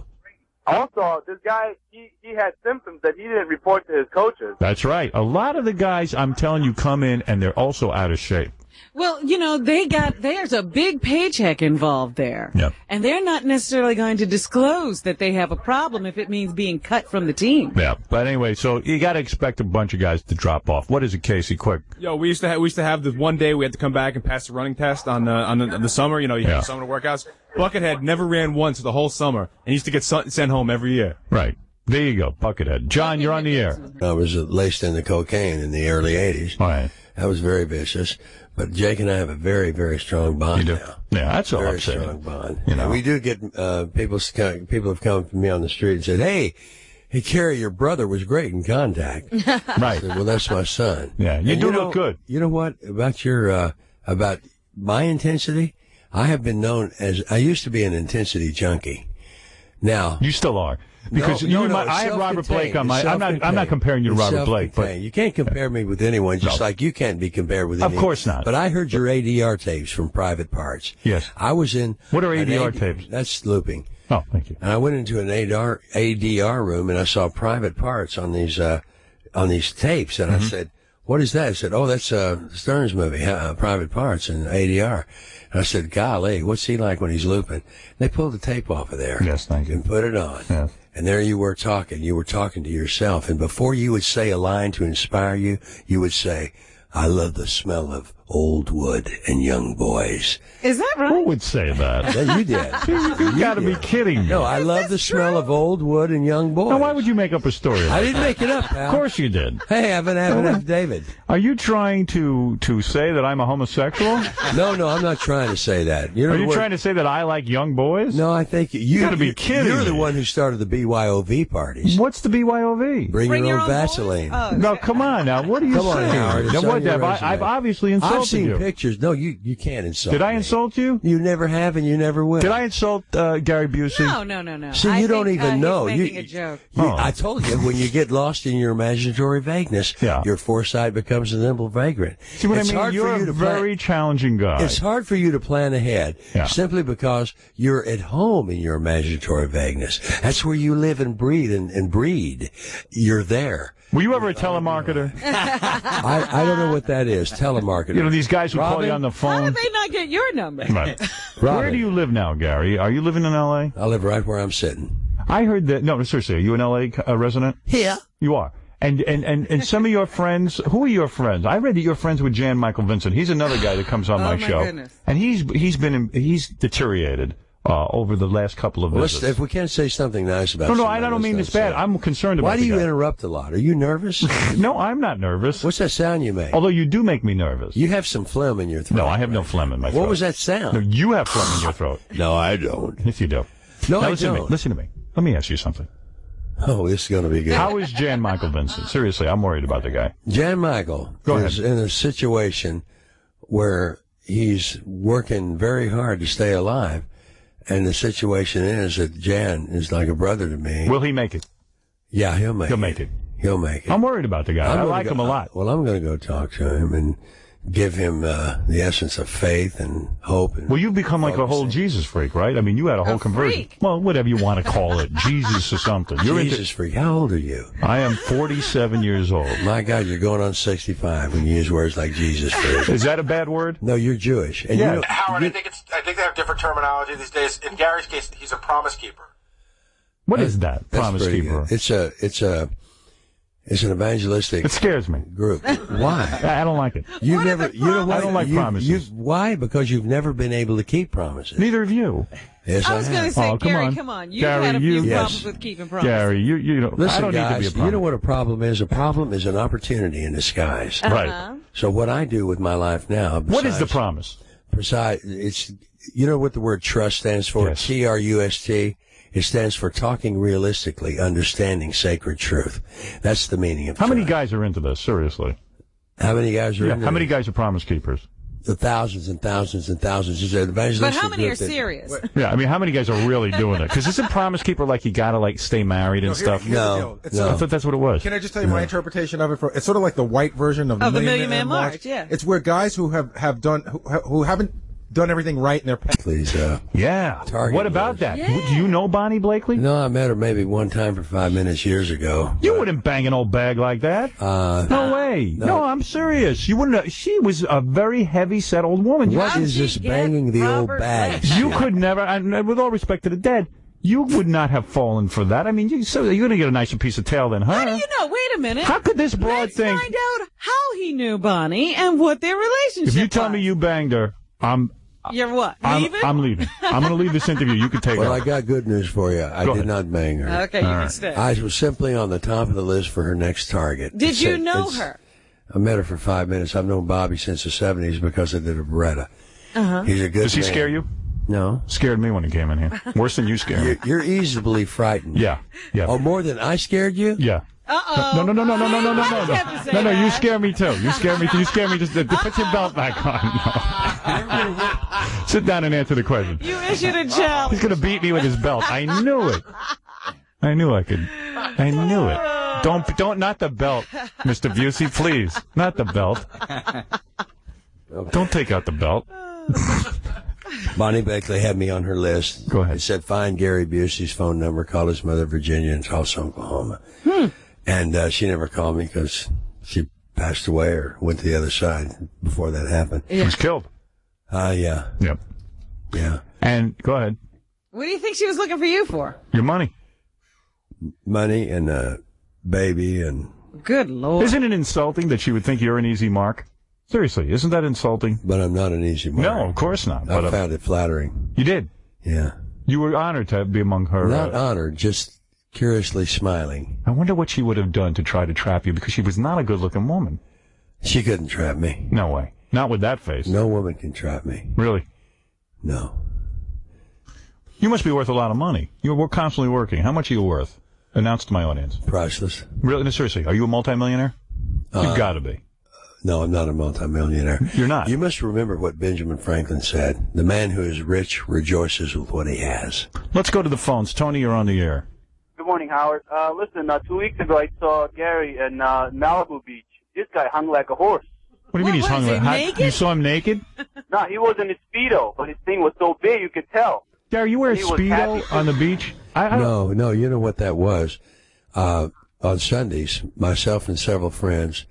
S21: Also, this guy, he, he had symptoms that he didn't report to his coaches.
S2: That's right. A lot of the guys, I'm telling you, come in and they're also out of shape.
S11: Well, you know, they got, there's a big paycheck involved there.
S2: Yep.
S11: And they're not necessarily going to disclose that they have a problem if it means being cut from the team.
S2: Yeah, but anyway, so you got to expect a bunch of guys to drop off. What is it, Casey? Quick.
S22: Yo, we used to have, we used to have this one day we had to come back and pass the running test on the on the, on the summer. You know, you
S2: Yeah.
S22: have the summer workouts. Buckethead never ran once the whole summer, and he used to get sent sent home every year.
S2: Right. There you go, Buckethead. John, you're on the air.
S23: I was laced into cocaine in the early eighties.
S2: Right.
S23: That was very vicious. But Jake and I have a very, very strong bond now.
S2: Yeah, that's all
S23: very
S2: I'm saying.
S23: strong bond.
S2: You know.
S23: And we do get uh, people. People have come to me on the street and said, "Hey, hey, Kerry, your brother was great in contact."
S2: Right.
S23: I said, well, that's my son.
S2: Yeah, you
S23: And
S2: do
S23: know,
S2: look good.
S23: You know what about your uh, about my intensity? I have been known as I used to be an intensity junkie. Now
S2: you still are. Because
S23: no,
S2: you
S23: no,
S2: and
S23: no,
S2: my,
S23: it's
S2: I have Robert
S23: self-contained.
S2: Blake on my.
S23: It's
S2: I'm not. I'm not
S23: self-contained.
S2: comparing you to
S23: It's
S2: Robert Blake, but
S23: self-contained. You can't compare me with anyone, just
S2: No.
S23: like you can't be compared with
S2: Of
S23: anyone.
S2: course not.
S23: But I heard your A D R tapes from Private Parts.
S2: Yes.
S23: I was in.
S2: What are
S23: an
S2: A D R
S23: A D
S2: tapes?
S23: That's looping.
S2: Oh, thank you.
S23: And I went into an A D R, A D R room and I saw Private Parts on these uh, on these tapes, and
S2: Mm-hmm.
S23: I said, "What is that?" I said, "Oh, that's uh, Stern's movie, uh, Private Parts and A D R." And I said, "Golly, what's he like when he's looping?" They pulled the tape off of there.
S2: Yes, thank you.
S23: And put it on.
S2: Yes.
S23: And there you were talking. You were talking to yourself. And before you would say a line to inspire you, you would say, "I love the smell of old wood and young boys.
S11: Is that right?
S2: Who would say that?
S23: Yeah, you did.
S2: You, you got to be kidding me.
S23: No, I love the smell of old wood and young boys.
S2: Now, why would you make up a story like
S23: I didn't
S2: that?
S23: make it up, pal.
S2: Of course you did.
S23: Hey, I haven't have an affidavit.
S2: Are you trying to, to say that I'm a homosexual?
S23: No, no, I'm not trying to say that. You know
S2: Are you
S23: what?
S2: trying to say that I like young boys?
S23: No, I think you. You
S2: gotta be kidding
S23: You're the
S2: me.
S23: one who started the B Y O V parties.
S2: What's the B Y O V?
S23: Bring,
S11: Bring
S23: your
S11: your
S23: own
S11: own
S23: Vaseline.
S11: boys? Oh,
S2: No, come on now. What are you
S23: Come on,
S2: saying?
S23: Howard. It's
S2: Now,
S23: on
S2: what,
S23: your
S2: have I,
S23: resume.
S2: I've obviously insulted
S23: I've seen
S2: you.
S23: pictures. No, you you can't insult.
S2: Did I
S23: me.
S2: insult you?
S23: You never have, and you never will.
S2: Did I insult uh, Gary Busey?
S11: No, no, no, no.
S23: See,
S11: I
S23: you don't
S11: think,
S23: even
S11: uh,
S23: know.
S11: He's
S23: You-
S11: making a joke.
S23: You,
S2: Oh.
S23: I told you, when you get lost in your imaginatory vagueness,
S2: Yeah.
S23: your foresight becomes a nimble vagrant.
S2: See what
S23: it's
S2: I mean?
S23: hard
S2: You're
S23: for you
S2: a
S23: to
S2: very
S23: plan.
S2: challenging guy.
S23: It's hard for you to plan ahead
S2: Yeah.
S23: simply because you're at home in your imaginatory vagueness. That's where you live and breathe and, and breed. You're there.
S2: Were you ever a telemarketer?
S23: I, I don't know what that is. Telemarketer.
S2: You know, these guys who call
S23: Robin?
S2: you on the
S11: How
S2: phone.
S11: did they not get your number?
S2: Right.
S23: Robin.
S2: Where do you live now, Gary? Are you living in L A?
S23: I live right where I'm sitting.
S2: I heard that. No, seriously, are you an L A uh, resident?
S23: Yeah.
S2: You are. And, and, and, and some of your friends, who are your friends? I read that you're friends with Jan Michael Vincent. He's another guy that comes on
S11: Oh,
S2: my,
S11: my
S2: show.
S11: goodness.
S2: And he's, he's been, he's deteriorated, uh, over the last couple of
S23: Well,
S2: visits.
S23: let's, if we can't say something nice about
S2: no, no,
S23: somebody,
S2: I don't
S23: let's
S2: mean
S23: not
S2: this bad.
S23: say it.
S2: I'm concerned about
S23: Why do
S2: the
S23: you
S2: guy.
S23: interrupt a lot? Are you nervous?
S2: No, I'm not nervous.
S23: What's that sound you make?
S2: Although you do make me nervous.
S23: You have some phlegm in your throat.
S2: No, I have no phlegm in my throat.
S23: What was that sound?
S2: No, you have phlegm in your throat.
S23: No, I don't.
S2: Yes, you do.
S23: No,
S2: now,
S23: I
S2: listen to me.
S23: don't.
S2: Listen to me. Let me ask you something.
S23: Oh, this is going to be good.
S2: How is Jan Michael Vincent? Seriously, I'm worried about the guy.
S23: Jan Michael
S2: Go
S23: is
S2: ahead.
S23: in a situation where he's working very hard to stay alive, and the situation is that Jan is like a brother to me.
S2: Will he make it?
S23: Yeah, he'll make
S2: He'll
S23: it.
S2: make it.
S23: He'll make it.
S2: I'm worried about the guy.
S23: I'm
S2: I
S23: gonna
S2: like
S23: go-
S2: him a lot.
S23: Well, I'm going to go talk to him and give him uh, the essence of faith and hope. And
S2: Well, you've become like a whole
S23: focusing.
S2: Jesus freak, right? I mean, you had a whole
S11: A
S2: conversion.
S11: freak?
S2: Well, whatever you want to call it. Jesus or something. You're
S23: Jesus freak. How old are you?
S2: into, I am forty-seven years old.
S23: My God, you're going on sixty-five when you use words like Jesus freak.
S2: Is that a bad word?
S23: No, you're Jewish. And
S2: Yeah.
S23: you know,
S3: Howard,
S23: you-
S3: I think it's. I think they have different terminology these days. In Gary's case, he's a promise keeper.
S2: What is that?
S23: That's
S2: Promise
S23: pretty
S2: keeper.
S23: good. It's a, it's a, it's an evangelistic
S2: It scares me.
S23: group. Why?
S2: I I don't like it.
S23: You never, you know what?
S2: I don't like
S23: you,
S2: promises.
S23: You, why? Because you've never been able to keep promises.
S2: Neither of you.
S23: Yes,
S11: I
S23: I,
S11: was
S23: have.
S11: going to say,
S2: Oh, come
S11: Gary,
S2: on.
S11: come on. You've
S2: Gary,
S11: had a few
S2: you-
S23: Yes.
S11: problems with keeping promises.
S2: Gary, you, you know,
S23: Listen,
S2: I don't
S23: guys,
S2: need to be a
S23: you know
S2: promise.
S23: what a problem is? A problem is an opportunity in disguise.
S11: Uh-huh.
S2: Right.
S23: So what I do with my life now,
S2: What is the
S23: besides-
S2: promise?
S23: Besides, it's, you know what the word trust stands for?
S2: Yes.
S23: T R U S T. It stands for talking realistically, understanding sacred truth. That's the meaning of
S2: How many
S23: trust.
S2: guys are into this? Seriously.
S23: How many guys are
S2: Yeah.
S23: in
S2: How
S23: there?
S2: many guys are promise keepers?
S23: The thousands and thousands and thousands. It's an evangelistic
S11: But how many
S23: group
S11: are
S23: that-
S11: serious?
S2: Yeah, I mean, how many guys are really doing it? Because isn't promise keeper like you gotta like stay married and
S18: No, here-
S2: stuff?
S18: here's the
S23: No,
S18: deal. It's
S23: no.
S18: sort
S2: I
S18: of-
S2: thought that's what it was.
S18: Can I just tell you my interpretation of it? For, it's sort of like the white version of,
S11: Of the
S18: Million
S11: Million Man March, yeah.
S18: It's where guys who have, have done who, who haven't done everything right in their past.
S23: Please, uh,
S2: Yeah.
S23: Target
S2: What about
S23: was.
S2: that?
S11: Yeah.
S2: Do you know Bonnie Blakely?
S23: no, I met her maybe one time for five minutes years ago.
S2: You wouldn't bang an old bag like that.
S23: Uh,
S2: No way. No.
S23: no.
S2: I'm serious. You wouldn't. She was a very heavy-set old woman.
S23: what
S11: How'd
S23: is
S11: she
S23: this
S11: get
S23: banging the old
S11: Robert
S23: bags?
S2: You could never, and with all respect to the dead, you would not have fallen for that. I mean, you, so you're going to get a nicer piece of tail than her.
S11: How do you know? Wait a minute.
S2: How could this broad
S11: Let's
S2: think?
S11: find out how he knew Bonnie and what their relationship
S2: If you tell
S11: was.
S2: me you banged her, I'm.
S11: You're what?
S2: I'm,
S11: Leaving?
S2: I'm leaving. I'm going to leave this interview. You can take
S23: Well,
S2: it.
S23: I got good news for you. I
S2: Go
S23: did
S2: ahead.
S23: not bang her.
S11: Okay, you
S2: All
S11: can
S2: right.
S11: stay.
S23: I was simply on the top of the list for her next target.
S11: Did
S23: It's
S11: you
S23: a-
S11: know
S23: it's-
S11: her?
S23: I met her for five minutes. I've known Bobby since the seventies because I did a Beretta.
S11: Uh-huh.
S23: He's a good
S2: Does he
S23: man.
S2: scare you?
S23: No.
S2: Scared me when he came in here. Worse than you scared me.
S23: You're, you're easily frightened.
S2: Yeah. Yeah.
S23: Oh, more than I scared you?
S2: Yeah.
S11: Uh-oh.
S2: No, no, no, no, no, no, no, no,
S11: Why
S2: no,
S11: did you have to say
S2: no, no, you
S11: that?
S2: scare me too. You scare me too. You scare me. Just uh, put your belt back on. Sit down and answer the question.
S11: You issued a challenge.
S2: He's gonna beat me with his belt. I knew it. I knew I could. I knew it. Don't, don't, not the belt, Mister Busey, please. Not the belt. Don't take out the belt.
S23: Bonnie Blakely had me on her list.
S2: Go ahead.
S23: It said, find Gary Busey's phone number, call his mother, Virginia, in Tulsa, Oklahoma.
S11: Hmm.
S23: And uh, she never called me because she passed away or went to the other side before that happened.
S2: He was killed.
S23: Uh, yeah.
S2: Yep.
S23: Yeah.
S2: And go ahead.
S11: What do you think she was looking for you for?
S2: Your money.
S23: Money and a baby and...
S11: Good Lord.
S2: Isn't it insulting that she would think you're an easy mark? Seriously, isn't that insulting?
S23: But I'm not an easy mark.
S2: No, of course not.
S23: I
S2: But, uh,
S23: found it flattering.
S2: You did?
S23: Yeah.
S2: You were honored to be among her.
S23: Not
S2: uh,
S23: honored, just curiously smiling.
S2: I wonder what she would have done to try to trap you, because she was not a good-looking woman.
S23: She couldn't trap me.
S2: No way. Not with that face.
S23: No woman can trap me.
S2: Really?
S23: No.
S2: You must be worth a lot of money. You're constantly working. How much are you worth? Announce to my audience.
S23: Priceless.
S2: Really? No, seriously, are you a multimillionaire?
S23: Uh,
S2: You've got to be.
S23: No, I'm not a multimillionaire.
S2: You're not.
S23: You must remember what Benjamin Franklin said. The man who is rich rejoices with what he has.
S2: Let's go to the phones. Tony, you're on the air.
S21: Good morning, Howard. Uh, listen, uh, two weeks ago I saw Gary in uh, Malibu Beach. This guy hung like a horse.
S2: What do you mean he's hung like a horse? You saw him naked?
S21: No, he was in his Speedo, but his thing was so big you could tell.
S2: Gary, you wear a
S21: And he was
S2: Speedo
S21: happy.
S2: on the beach? I, I
S23: No, no, you know what that was? Uh, on Sundays, myself and several friends,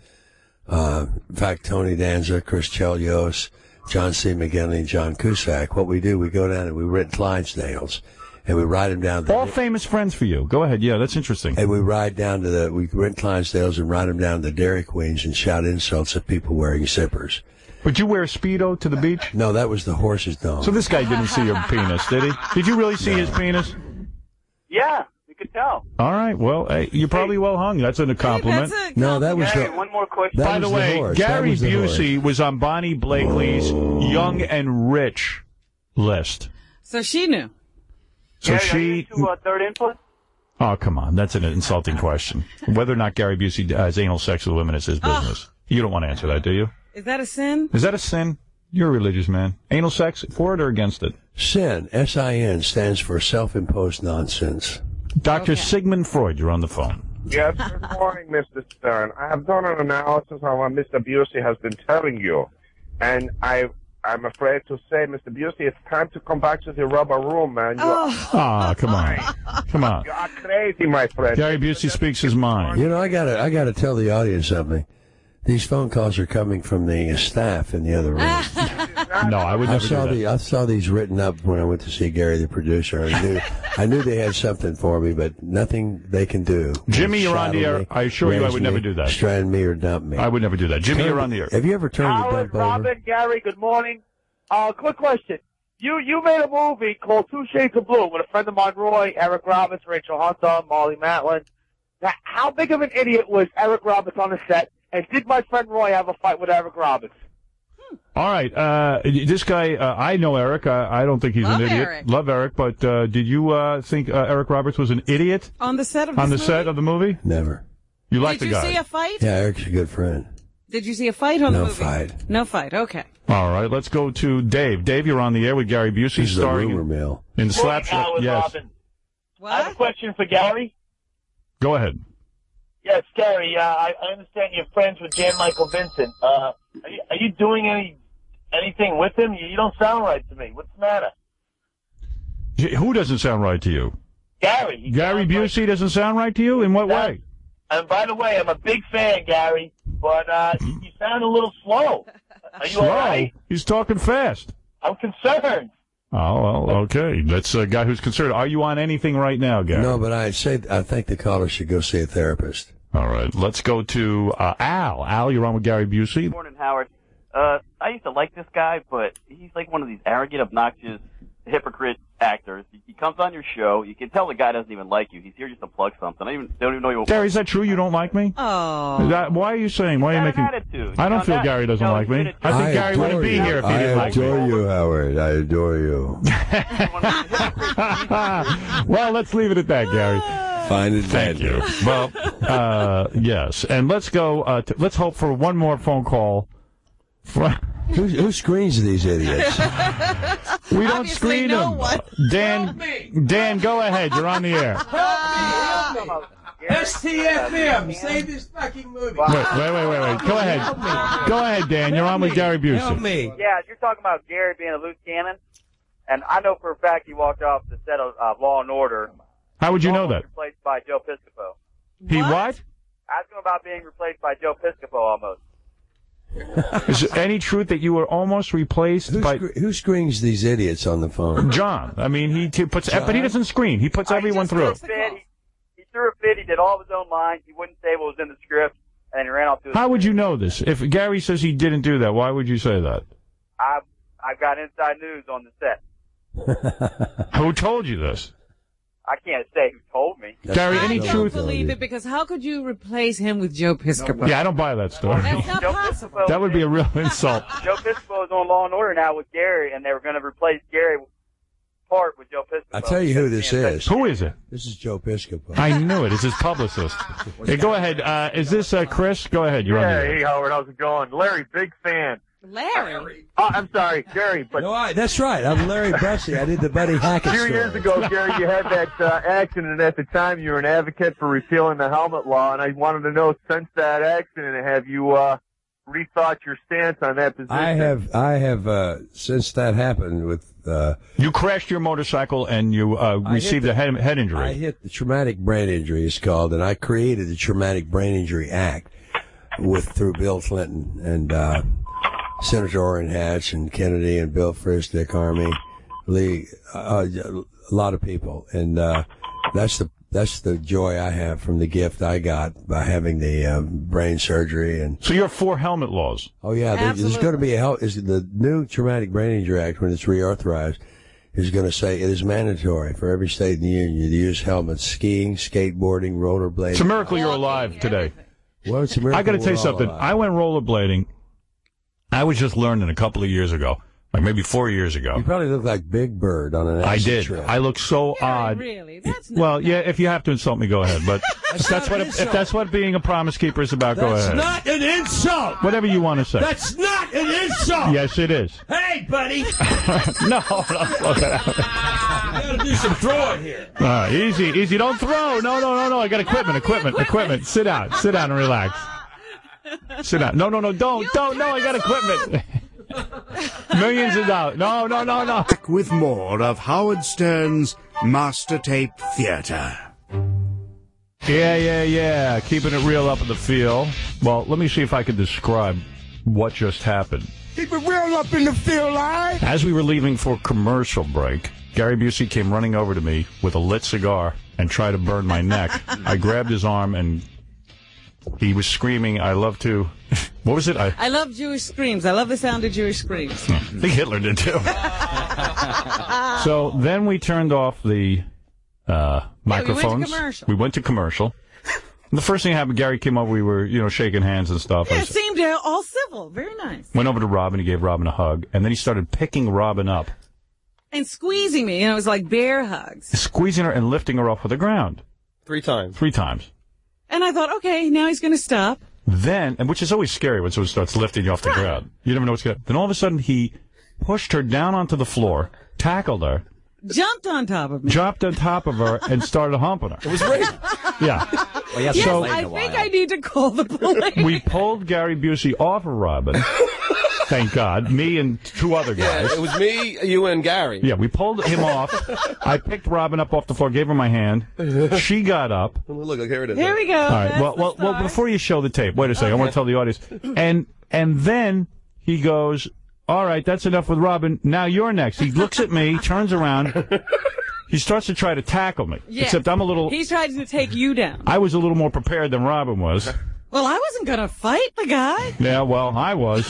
S23: uh, in fact, Tony Danza, Chris Chelios, John C. McGinley, and John Cusack, what we do, we go down and we rent Clydesdales, and we ride them down.
S2: All famous friends for you. Go ahead. Yeah, that's interesting.
S23: And we ride down to the, we rent Clydesdales and ride them down to Dairy Queens and shout insults at people wearing zippers.
S2: But you wear a Speedo to the beach?
S23: No, that was the horse's dome.
S2: So this guy didn't see your penis, did he? Did you really see his penis?
S21: Yeah, you could tell.
S2: All right. Well, hey, you're probably well hung. That's a compliment.
S23: No, that was
S21: Gary,
S23: the,
S21: one more question.
S23: that
S2: By the
S23: was
S2: way,
S23: horse. That
S2: Gary
S23: was the horse.
S2: Busey was on Bonnie Blakely's Young and Rich list.
S11: So she knew.
S2: So
S21: Gary, are you
S2: she...
S21: into, uh, third input?
S2: Oh, come on. That's an insulting question. Whether or not Gary Busey has anal sex with women is his business. You don't want to answer that, do you?
S11: Is that a sin?
S2: Is that a sin? You're a religious man. Anal sex, for it or against it?
S23: Sin, S I N, stands for self-imposed nonsense.
S2: Doctor Sigmund Freud, you're on the phone.
S7: Yes, good morning, Mister Stern. I have done an analysis of what Mister Busey has been telling you, and I, I'm afraid to say, Mister Busey, it's time to come back to the rubber room, man. You are,
S2: Ah, come on. Come on.
S7: you are crazy, my friend.
S2: Gary Busey speaks his mind.
S23: You know, I gotta, I gotta tell the audience something. These phone calls are coming from the staff in the other room.
S2: No, I would
S23: I
S2: never
S23: saw
S2: do
S23: the,
S2: that.
S23: I saw these written up when I went to see Gary, the producer. I knew, I knew they had something for me, but nothing they can do.
S2: Jimmy, you're on the
S23: Shadow
S2: air.
S23: me,
S2: I assure you I
S23: raise
S2: would never
S23: me,
S2: do that.
S23: Strand me or dump me.
S2: I would never do that. Jimmy,
S23: Turn-
S2: you're on the air.
S23: Have you ever turned your
S21: Howard,
S23: dump over?
S21: Robin, Gary, good morning. Uh, quick question. You you made a movie called Two Shades of Blue with a friend of mine, Roy, Eric Roberts, Rachel Hunter, Molly Matlin. Now, how big of an idiot was Eric Roberts on the set, and did my friend Roy have a fight with Eric Roberts?
S2: All right. Uh, this guy, uh, I know Eric. I, I don't think he's
S11: Love
S2: an idiot.
S11: Eric.
S2: Love Eric. But uh, did you uh, think uh, Eric Roberts was an idiot
S11: On the set of
S2: on the
S11: this
S2: set
S11: movie?
S2: of the movie?
S23: Never.
S2: You like
S11: Did
S2: the
S11: you
S2: guy?
S11: see a fight?
S23: Yeah, Eric's a good friend.
S11: Did you see a fight on
S23: No
S11: the movie?
S23: fight.
S11: No fight. Okay.
S2: All right. Let's go to Dave. Dave, you're on the air with Gary Busey,
S23: This is a
S2: starring
S23: rumor
S2: in,
S23: mill.
S2: in
S8: Morning,
S2: Slapshot.
S8: Howard,
S2: Yes.
S8: Robin. I have a question for Gary.
S2: Go ahead.
S8: Yes, Gary. Uh, I, I understand you're friends with Jan Michael Vincent. Uh, are, you, are you doing any anything with him? You, you don't sound right to me. What's the matter?
S2: Who doesn't sound right to you?
S8: Gary. He
S2: Gary
S8: sounds like-
S2: Busey doesn't sound right to you? In what
S8: That-
S2: way?
S8: And by the way, I'm a big fan, Gary, but uh, you you sound a little slow. Are you
S2: Slow?
S8: all right?
S2: He's talking fast.
S8: I'm concerned.
S2: Oh, well, okay. That's a guy who's concerned. Are you on anything right now, Gary?
S23: No, but I say I think the caller should go see a therapist.
S2: All right. Let's go to uh, Al. Al, you're on with Gary Busey.
S14: Good morning, Howard. Uh, I used to like this guy, but he's like one of these arrogant, obnoxious, hypocrite actors. He, he comes on your show. You can tell the guy doesn't even like you. He's here just to plug something. I don't even, don't even know you.
S2: Gary, is that true? You don't like me?
S11: Oh.
S2: Is that, why are you saying? Why are you
S14: Got
S2: making?
S14: an attitude.
S2: I don't
S14: You
S2: feel
S14: know,
S2: Gary doesn't
S14: no,
S2: like me.
S14: you
S2: I think
S23: I
S2: Gary wouldn't
S23: adore
S2: be
S23: you.
S2: here if he
S23: I
S2: didn't like
S23: adore
S2: me.
S23: you, Howard. I adore you.
S2: Well, let's leave it at that, Gary.
S23: Fine and
S2: Thank you. Well, uh, yes, and let's go. Uh, to, let's hope for one more phone call. For,
S23: who, who screens these idiots?
S2: we don't
S11: Obviously
S2: screen
S11: no
S2: them.
S11: one.
S2: Dan, Dan, go ahead. You're on the air.
S24: S T F M, save this fucking movie.
S2: Wait, wait, wait, wait, wait. Go ahead. Go ahead, Dan. You're on with Gary Busey.
S24: Help me.
S21: Yeah, you're talking about Gary being a loose cannon, and I know for a fact he walked off the set of uh, Law and Order.
S2: How would you know that?
S21: Replaced by Joe Piscopo.
S2: He what?
S21: Ask him about being replaced by Joe Piscopo almost.
S2: Is there any truth that you were almost replaced
S23: Who,
S2: by
S23: sc- who screens these idiots on the phone?
S2: John? I mean, he t- puts,
S23: John?
S2: but he doesn't screen. He puts
S21: I
S2: everyone
S21: just threw
S2: through.
S21: a fit. He, he threw a fit. He did all of his own lines. He wouldn't say what was in the script.
S12: then he ran off to his
S2: How would you know this? If Gary says he didn't do that, why would you say that?
S12: I I've got inside news on the set.
S2: Who told you this?
S12: I can't say who told me.
S2: Gary, any
S11: I don't
S2: truth?
S11: believe it because how could you replace him with Joe Piscopo?
S2: Yeah, I don't buy that story.
S11: That's not possible.
S2: That would be a real insult.
S12: Joe Piscopo is on Law and Order now with Gary, and they were going to replace Gary part with Joe Piscopo.
S23: I'll tell you who this is.
S2: Who is it?
S23: This is Joe Piscopo.
S2: I knew it. It's his publicist. Hey, go ahead. Uh, is this uh, Chris? Go ahead. You're on the
S13: Yeah,
S2: air.
S13: hey Howard, how's it going? Larry, big fan.
S11: Larry?
S13: Oh, I'm sorry, Gary, but
S23: No, I, that's right. I'm Larry Bussey. I did the Buddy Hackett
S13: a few
S23: story.
S13: years ago, Gary, you had that uh, accident, and at the time you were an advocate for repealing the helmet law, and I wanted to know, since that accident, have you uh, rethought your stance on that position?
S23: I have, I have, uh, since that happened with, uh,
S2: You crashed your motorcycle and you uh,
S23: I
S2: received
S23: hit
S2: a head, head injury.
S23: I hit the traumatic brain injury, it's called, and I created the Traumatic Brain Injury Act with through Bill Clinton and uh, Senator Orrin Hatch and Kennedy and Bill Frist, Dick Armey, Lee, uh, a lot of people, and uh, that's the that's the joy I have from the gift I got by having the uh, brain surgery. And
S2: so you're for helmet laws?
S23: Oh yeah, there, there's going to be a hel- is the new Traumatic Brain Injury Act when it's reauthorized is going to say it is mandatory for every state in the union to use helmets skiing, skateboarding, rollerblading.
S2: It's a miracle you're alive today.
S23: Well, it's a miracle
S2: I got to tell you
S23: we're all
S2: something.
S23: alive.
S2: I went rollerblading. I was just learning a couple of years ago, like maybe four years ago.
S23: You probably look like Big Bird on an
S2: I
S23: acid
S2: did.
S23: trip.
S2: I look so odd.
S11: Really? That's
S2: Well, yeah. If you have to insult me, go ahead. But if that's what if that's what being a promise keeper is about, go
S24: That's
S2: ahead.
S24: not an insult.
S2: Whatever you want to say.
S24: That's not an insult.
S2: Yes, it is.
S24: Hey, buddy.
S2: No, no.
S24: You gotta do some throwing here.
S2: All right, easy, easy. Don't throw. No, no, no, no. I got equipment, equipment, equipment. Sit down. Sit down and relax. Sit down. No, no, no. Don't, don't. No, I got equipment. Millions of dollars. No, no, no, no.
S1: Back with more of Howard Stern's Master Tape Theater.
S2: Yeah, yeah, yeah. Keeping it real up in the field. Well, let me see if I can describe what just happened.
S24: Keep it real up in the field, line.
S2: As we were leaving for commercial break, Gary Busey came running over to me with a lit cigar and tried to burn my neck. I grabbed his arm and he was screaming, I love to... What was it? I,
S11: I love Jewish screams. I love the sound of Jewish screams.
S2: I think Hitler did too. So then we turned off the uh, microphones.
S11: we went to commercial.
S2: We went to commercial. And the first thing that happened, Gary came over. We were, you know, shaking hands and stuff.
S11: Yeah,
S2: I
S11: it seemed uh, all civil. Very nice.
S2: went over to Robin. He gave Robin a hug, and then he started picking Robin up,
S11: And squeezing me. You know, it was like bear hugs.
S2: squeezing her and lifting her off of the ground
S19: Three times.
S2: three times.
S11: And I thought, okay, now he's going to stop.
S2: Then, and which is always scary when someone starts lifting you off the ground. You never know what's going to happen. Then all of a sudden, he pushed her down onto the floor, tackled her,
S11: Jumped on top of me.
S2: jumped on top of her, and started humping her.
S19: It was rape.
S2: Yeah.
S10: Well, you have to
S11: Yes,
S10: explain
S11: I
S10: it a
S11: think
S10: while.
S11: I need to call the police.
S2: We pulled Gary Busey off of Robin. Thank God. Me and two other guys.
S19: Yeah, it was me, you, and Gary.
S2: Yeah, we pulled him off. I picked Robin up off the floor, gave her my hand. She got up.
S19: Look, look, here it is.
S11: Here we go.
S2: All right.
S11: That's
S2: Well,
S11: the
S2: well, well.
S11: start.
S2: Before you show the tape, wait a second. I want to tell the audience. And and then he goes, "All right, that's enough with Robin. Now you're next." He looks at me, turns around. He starts to try to tackle me.
S11: Yeah.
S2: Except I'm a little.
S11: He's trying to take you down.
S2: I was a little more prepared than Robin was.
S11: Well, I wasn't going to fight the guy.
S2: Yeah, well, I was.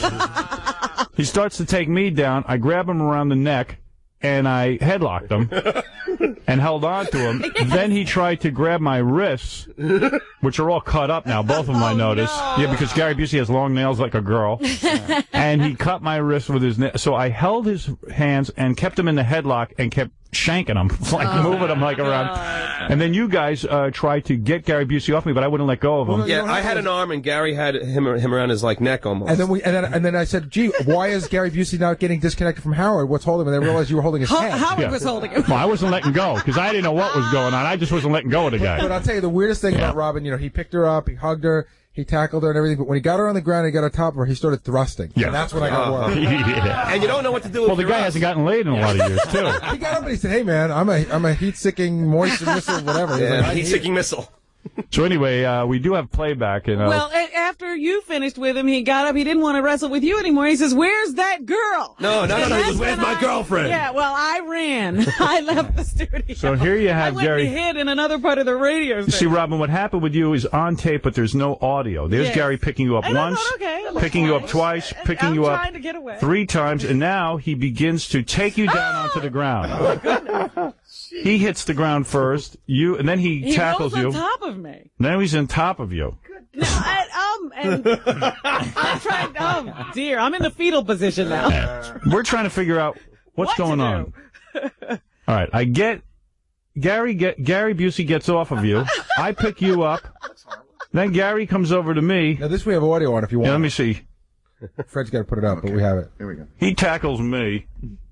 S2: He starts to take me down. I grab him around the neck, and I headlocked him and held on to him. Then he tried to grab my wrists, which are all cut up now, both of them I noticed. Yeah, because Gary Busey has long nails like a girl. And he cut my wrist with his nails. So I held his hands and kept him in the headlock and kept shanking him, like
S11: Oh,
S2: moving him like around. And then you guys uh, tried to get Gary Busey off me, but I wouldn't let go of him.
S19: Yeah, I had an arm, and Gary had him him around his like neck almost.
S18: And then we, and then, and then I said, "Gee, why is Gary Busey not getting disconnected from Howard? What's holding him?" And I realized you were holding his
S11: Ho-
S18: hand.
S11: Howard
S2: Yeah.
S11: was holding him.
S2: Well, I wasn't letting go because I didn't know what was going on. I just wasn't letting go of the guy.
S18: But I'll tell you the weirdest thing
S2: Yeah.
S18: about Robin. You know, he picked her up, he hugged her, he tackled her, and everything. But when he got her on the ground, and he got on top of her, he started thrusting.
S2: Yeah.
S18: And that's when I got worried.
S2: Yeah.
S19: And you don't know what to do with
S2: Well, the
S19: your
S2: guy
S19: ass.
S2: hasn't gotten laid in a lot of years, too.
S18: He got up and he said, "Hey, man, I'm a I'm a heat-seeking, moist missile, whatever." He's
S19: Yeah,
S18: like, I
S19: heat
S18: hate
S19: seeking missile.
S2: So anyway, uh, we do have playback. And, uh,
S11: Well, a- after you finished with him, he got up. He didn't want to wrestle with you anymore. He says, "Where's that girl?"
S19: No, no, no,
S11: And
S19: no. He
S11: that's
S19: goes, "Where's
S11: when
S19: my
S11: I-
S19: girlfriend?"
S11: Yeah, well, I ran. I left the studio.
S2: So here you have
S11: I went
S2: Gary-
S11: and hid in another part of the radio
S2: You see,
S11: station.
S2: Robin, what happened with you is on tape, but there's no audio. There's
S11: Yes.
S2: Gary picking you up
S11: And I
S2: once,
S11: thought, okay,
S2: picking you up twice, picking
S11: I'm
S2: you up
S11: trying to get away.
S2: three times, and now he begins to take you down onto the ground. He hits the ground first, you, and then he,
S11: He
S2: tackles
S11: rolls
S2: you.
S11: on top of me.
S2: Now he's on top of you.
S11: No, I, um, and I'm trying. Oh dear, I'm in the fetal position now.
S2: We're trying to figure out what's
S11: What to
S2: going
S11: do?
S2: on. All right, I get Gary. Get Gary Busey gets off of you. I pick you up. Then Gary comes over to me.
S18: Now, this we have audio on if you want.
S2: Yeah, let me see.
S18: Fred's got to put it up, but we have it. Here we go.
S2: He tackles me.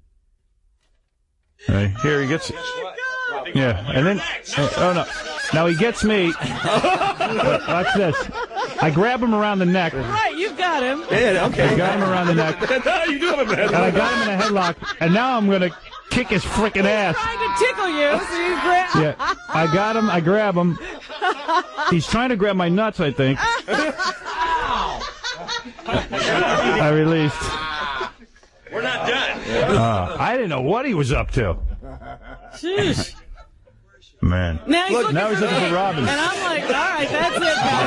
S2: Right, here he gets. Yeah, and then oh, oh no, now he gets me. But watch this. I grab him around the neck.
S11: Right, you got him.
S19: Yeah, okay.
S2: I got him around the neck.
S19: No, you do have a man.
S2: And I got him in a headlock, and now I'm gonna kick his freaking ass.
S11: Trying to tickle you, so you grab.
S2: Yeah, I got him. I grab him. He's trying to grab my nuts, I think. I released.
S24: We're not done.
S2: Uh, I didn't know what he was up to.
S11: Sheesh.
S2: Man.
S11: Now he's
S2: Look,
S11: looking
S2: now he's
S11: for
S2: looking
S11: me.
S2: for Robin.
S11: And I'm like, all right, that's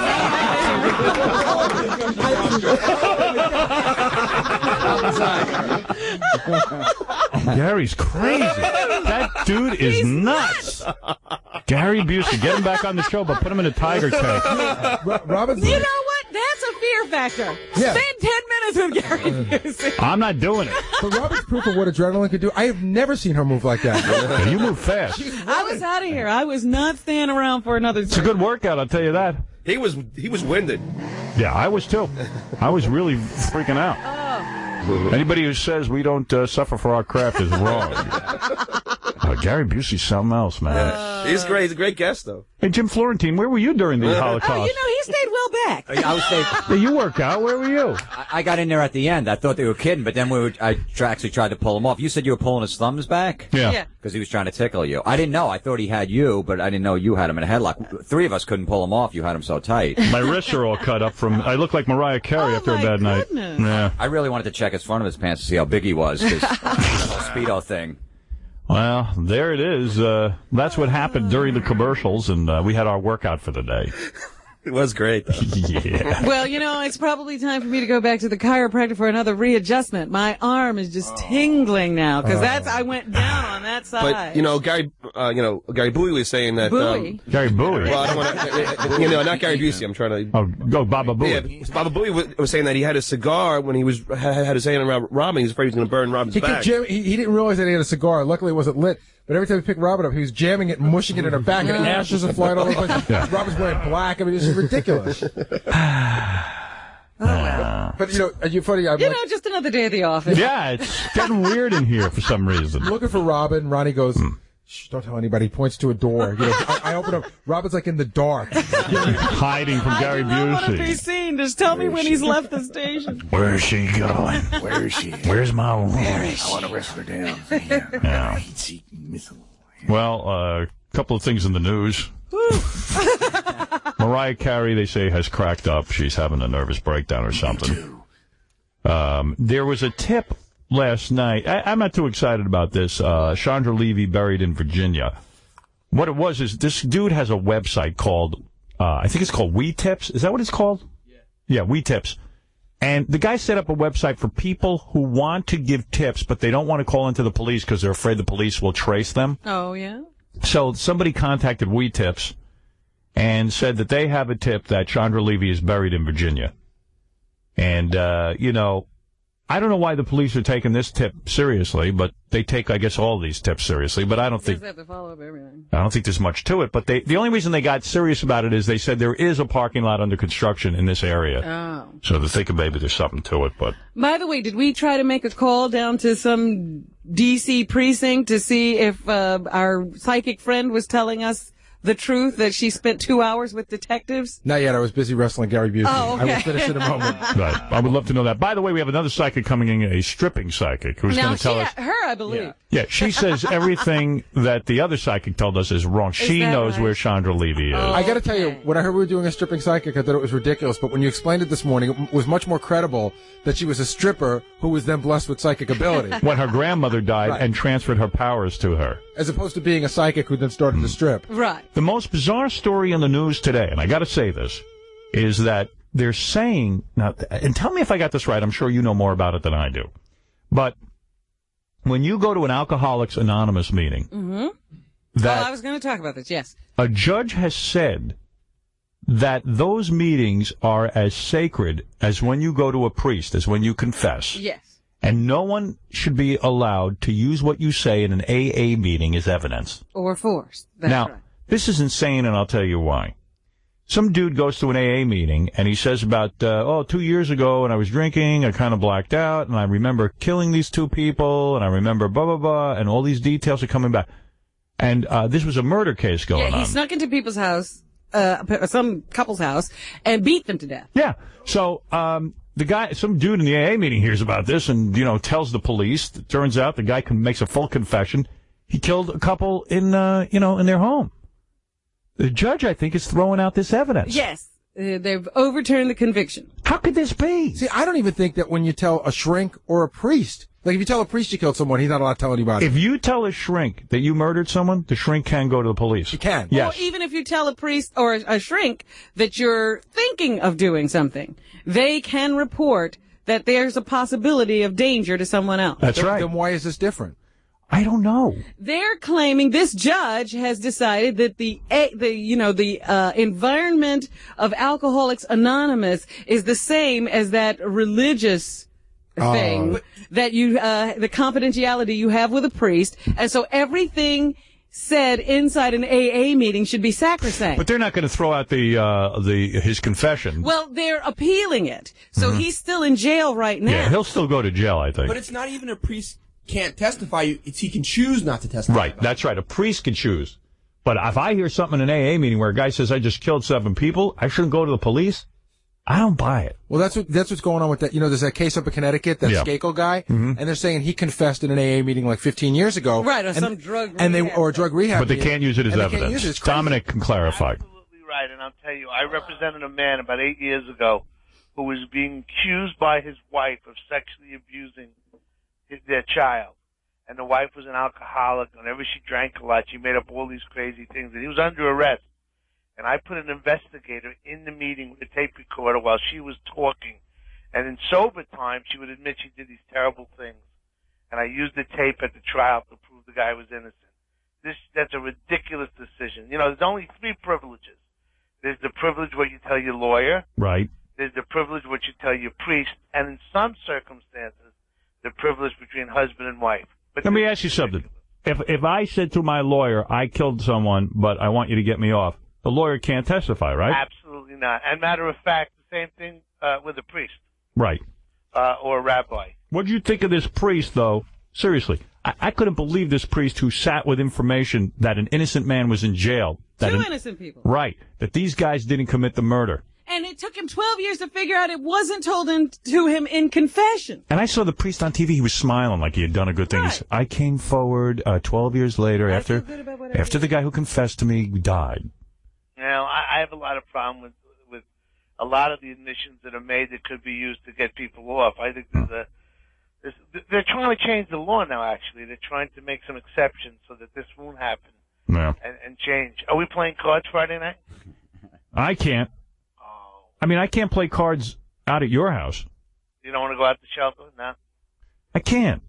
S11: it, guys.
S2: Gary's crazy. That dude is nuts. Gary Busey, get him back on the show, but put him in a tiger tank.
S18: Robin's.
S11: You know what? That's a fear factor.
S18: Yeah.
S11: Spend ten minutes with Gary Busey.
S2: I'm not doing it.
S18: But Robin's proof of what adrenaline could do. I have never seen her move like that.
S2: Yeah, you move fast.
S11: I was out of here. I was not staying around for another.
S2: It's a good workout, I'll tell you that.
S19: He was he was winded.
S2: Yeah, I was too. I was really freaking out. Anybody who says we don't uh, suffer for our craft is wrong. Uh, Gary Busey's something else, man.
S19: He's great. He's a great guest, though.
S2: Hey, Jim Florentine, where were you during the Holocaust?
S11: Oh, you know, he stayed well back.
S10: I was saying,
S2: Yeah, you work out. Where were you?
S10: I, I got in there at the end. I thought they were kidding, but then we were, I tr- actually tried to pull him off. You said you were pulling his thumbs back?
S2: Yeah.
S11: Yeah.
S10: Because he was trying to tickle you. I didn't know. I thought he had you, but I didn't know you had him in a headlock. Three of us couldn't pull him off. You had him so tight.
S2: My wrists are all cut up from. I look like Mariah Carey
S11: Oh,
S2: after a
S11: my
S2: bad
S11: goodness.
S2: night. Yeah.
S10: I really wanted to check his front of his pants to see how big he was. Cause the whole Speedo thing.
S2: Well, there it is. Uh, that's what happened during the commercials, and uh, we had our workout for the day.
S19: It was great, though.
S2: Yeah.
S11: Well, you know, it's probably time for me to go back to the chiropractor for another readjustment. My arm is just tingling now because that's I went down on that side.
S19: But you know, Gary, uh, you know, Gary Bowie was saying that.
S11: Bowie?
S19: Um,
S2: Gary Bowie.
S19: well, I don't want to. You know, not Gary Busey. I'm trying to.
S2: Oh, go Baba Booey.
S19: Yeah, Baba Booey was, was saying that he had a cigar when he was had, had his hand around Robin. He was afraid he was going to burn Robin's
S18: He,
S19: back.
S18: kept jam- he, he didn't realize that he had a cigar. Luckily, it wasn't lit. But every time he picked Robin up, he was jamming it and mushing it in her back, and ashes are flying all over the place.
S2: Yeah.
S18: Robin's wearing black. I mean, it's ridiculous. But, you know, are you funny? I'm
S11: you
S18: like,
S11: know, just another day at the office.
S2: Yeah, it's getting weird in here for some reason.
S18: looking for Robin. Ronnie goes, shh, don't tell anybody. He points to a door. You know, I, I open up. Robin's like in the dark.
S2: Hiding from Gary
S11: I don't want to be
S2: Busey.
S11: seen. Just tell me when he's left the station.
S2: Where is she going?
S4: Where is she?
S2: Where's my woman?
S4: I want to wrestle her down. Yeah.
S2: Yeah.
S4: Heat-seeking missile.
S2: Well, a uh, couple of things in the news. Mariah Carey, they say, has cracked up. She's having a nervous breakdown or something. Um, there was a tip last night. I, I'm not too excited about this. Uh, Chandra Levy buried in Virginia. What it was is this dude has a website called, uh, I think it's called We Tips. Is that what it's called? Yeah. Yeah, We Tips. And the guy set up a website for people who want to give tips, but they don't want to call into the police because they're afraid the police will trace them.
S11: Oh, yeah?
S2: So somebody contacted We Tips and said that they have a tip that Chandra Levy is buried in Virginia. And, uh, you know, I don't know why the police are taking this tip seriously, but they take, I guess, all these tips seriously. But I don't think
S11: They have to follow up everything.
S2: I don't think there's much to it. But they, the only reason they got serious about it is they said there is a parking lot under construction in this area.
S11: Oh.
S2: So they're thinking maybe there's something to it. But
S11: By the way, did we try to make a call down to some D C precinct to see if uh, our psychic friend was telling us the truth that she spent two hours with detectives?
S18: Not yet. I was busy wrestling Gary Busey.
S11: Oh, okay.
S18: I will finish in a moment.
S2: Right. I would love to know that. By the way, we have another psychic coming in, a stripping psychic, who's
S11: now,
S2: going to tell
S11: she,
S2: us.
S11: her, I believe.
S2: Yeah, she says everything that the other psychic told us is wrong. She
S11: that
S2: knows
S11: right?
S2: where Chandra Levy is.
S18: I got to tell you, when I heard we were doing a stripping psychic, I thought it was ridiculous. But when you explained it this morning, it was much more credible that she was a stripper who was then blessed with psychic ability.
S2: When her grandmother died
S18: Right.
S2: and transferred her powers to her.
S18: As opposed to being a psychic who then started to strip.
S11: Right.
S2: The most bizarre story in the news today, and I got to say this, is that they're saying, now, and tell me if I got this right, I'm sure you know more about it than I do, but when you go to an Alcoholics Anonymous meeting,
S11: Mm-hmm.
S2: that
S11: Oh, I was going to talk about this, yes.
S2: a judge has said that those meetings are as sacred as when you go to a priest, as when you confess.
S11: Yes.
S2: And no one should be allowed to use what you say in an A A meeting as evidence.
S11: Or force. That's
S2: now,
S11: right.
S2: this is insane, and I'll tell you why. Some dude goes to an A A meeting, and he says about, uh, oh, two years ago when I was drinking, I kind of blacked out, and I remember killing these two people, and I remember blah, blah, blah, and all these details are coming back. And uh, this was a murder case going
S11: Yeah, he
S2: on.
S11: snuck into people's house, uh, some couple's house, and beat them to death.
S2: Yeah. So, um, the guy, some dude in the A A meeting hears about this and, you know, tells the police. It turns out the guy can, makes a full confession. He killed a couple in, uh, you know, in their home. The judge, I think, is throwing out this evidence.
S11: Yes. Uh, they've overturned the conviction.
S2: How could this be?
S18: See, I don't even think that when you tell a shrink or a priest, like if you tell a priest you killed someone, he's not allowed to tell anybody.
S2: If you tell a shrink that you murdered someone, the shrink can go to the police. He
S18: can.
S2: Yes.
S11: Or even if you tell a priest or a, a shrink that you're thinking of doing something, they can report that there's a possibility of danger to someone else.
S2: That's right.
S18: Then why is this different?
S2: I don't know.
S11: They're claiming this judge has decided that the a, the you know the uh, environment of Alcoholics Anonymous is the same as that religious thing
S18: Oh.
S11: that you uh, the confidentiality you have with a priest, and so everything said inside an A A meeting should be sacrosanct.
S2: But they're not going to throw out the uh, the his confession.
S11: Well, they're appealing it, so
S2: Mhm.
S11: he's still in jail right now.
S2: Yeah, he'll still go to jail, I think.
S19: But it's not even a priest can't testify. It's he can choose not to testify.
S2: Right, that's right. A priest can choose. But if I hear something in an A A meeting where a guy says, I just killed seven people, I shouldn't go to the police, I don't buy it.
S18: Well, that's what that's what's going on with that. You know, there's that case up in Connecticut, that
S2: Yeah.
S18: Skakel guy,
S2: Mhm.
S18: and they're saying he confessed in an A A meeting like fifteen years ago.
S11: Right, or
S18: and,
S11: some drug
S18: and they
S11: rehab
S18: or a drug rehab.
S2: But they
S18: meeting,
S2: can't use it as
S18: and they can't
S2: evidence.
S18: use it. It's crazy.
S2: Dominic can clarify.
S8: Right, and I'll tell you, I represented a man about eight years ago who was being accused by his wife of sexually abusing his, their child. And the wife was an alcoholic. Whenever she drank a lot, she made up all these crazy things. And he was under arrest. And I put an investigator in the meeting with a tape recorder while she was talking. And in sober time, she would admit she did these terrible things. And I used the tape at the trial to prove the guy was innocent. This, that's a ridiculous decision. You know, there's only three privileges. There's the privilege what you tell your lawyer.
S2: Right.
S8: There's the privilege what you tell your priest. And in some circumstances, the privilege between husband and wife. But
S2: Let me ask you something. If if I said to my lawyer, I killed someone, but I want you to get me off, the lawyer can't testify, right?
S8: Absolutely not. And matter of fact, the same thing uh, with a priest
S2: Right.
S8: uh, or a rabbi.
S2: What do you think of this priest, though? Seriously, I, I couldn't believe this priest who sat with information that an innocent man was in jail. That
S11: Two
S2: an-
S11: innocent people.
S2: Right. That these guys didn't commit the murder.
S11: And it took him twelve years to figure out it wasn't told in, to him in confession.
S2: And I saw the priest on T V. He was smiling like he had done a good thing. He said, I came forward uh, twelve years later after after the guy who confessed to me died.
S8: You know, I, I have a lot of problem with with a lot of the admissions that are made that could be used to get people off. I think there's a there's, they're trying to change the law now. Actually, they're trying to make some exceptions so that this won't happen
S2: No.
S8: and, and change. Are we playing cards Friday night?
S2: I can't. I mean, I can't play cards out at your house.
S8: You don't want to go out to shelter? No.
S2: I can't.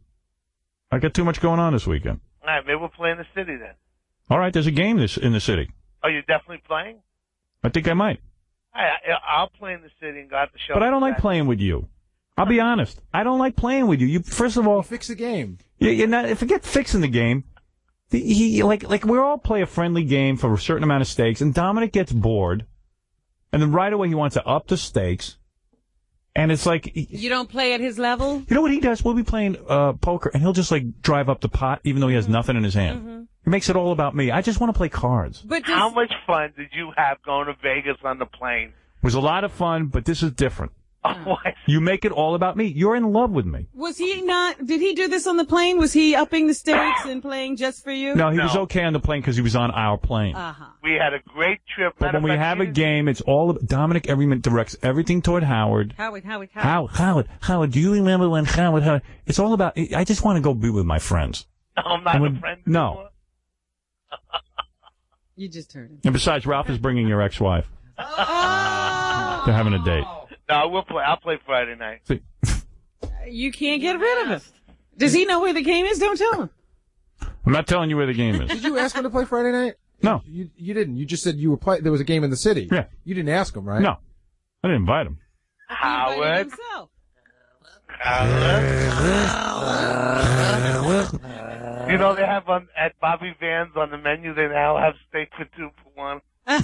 S2: I got too much going on this weekend.
S8: All right, maybe we'll play in the city then.
S2: All right, there's a game this in the city.
S8: Are you definitely playing?
S2: I think I might.
S8: I, I, I'll play in the city and go out to shelter.
S2: But I don't like playing with you. I'll be honest. I don't like playing with you. You first of all
S18: fix the game.
S2: You, you're not, forget fixing the game. The, he like like we all play a friendly game for a certain amount of stakes, and Dominic gets bored, and then right away he wants to up the stakes, and it's like
S11: You don't play at his level?
S2: you know what he does? We'll be playing uh, poker, and he'll just like drive up the pot, even though he has nothing in his hand.
S11: Mm-hmm.
S2: He makes it all about me. I just want to play cards.
S11: But
S8: how much fun did you have going to Vegas on the plane?
S2: It was a lot of fun, but this is different.
S8: Oh, I
S2: You make it all about me. You're in love with me.
S11: Was he not? Did he do this on the plane? Was he upping the stakes and playing just for you?
S2: No, he was okay on the plane because he was on our plane.
S11: Uh-huh.
S8: We had a great trip.
S2: But when we have a game, it's all of, Dominic Everyman directs everything toward Howard.
S11: Howard, Howard, Howard.
S2: Howard, Howard, Howard, do you remember when Howard, Howard? It's all about, I just want to go be with my friends.
S8: No, I'm not
S2: And
S8: a
S2: when-
S8: friend.
S2: No.
S11: You just turned him.
S2: And besides, Ralph is bringing your ex-wife.
S11: Oh!
S2: They're having a date.
S8: No, we'll play. I'll play Friday night.
S2: See,
S11: You can't get rid of him. Does he know where the game is? Don't tell him.
S2: I'm not telling you where the game is.
S18: Did you ask him to play Friday night?
S2: No.
S18: You you didn't. You just said you were play. There was a game in the city.
S2: Yeah.
S18: You didn't ask him, right?
S2: No. I didn't invite him.
S8: Howard. You know, they have on at Bobby Van's on the menu, they now have steak for two for one.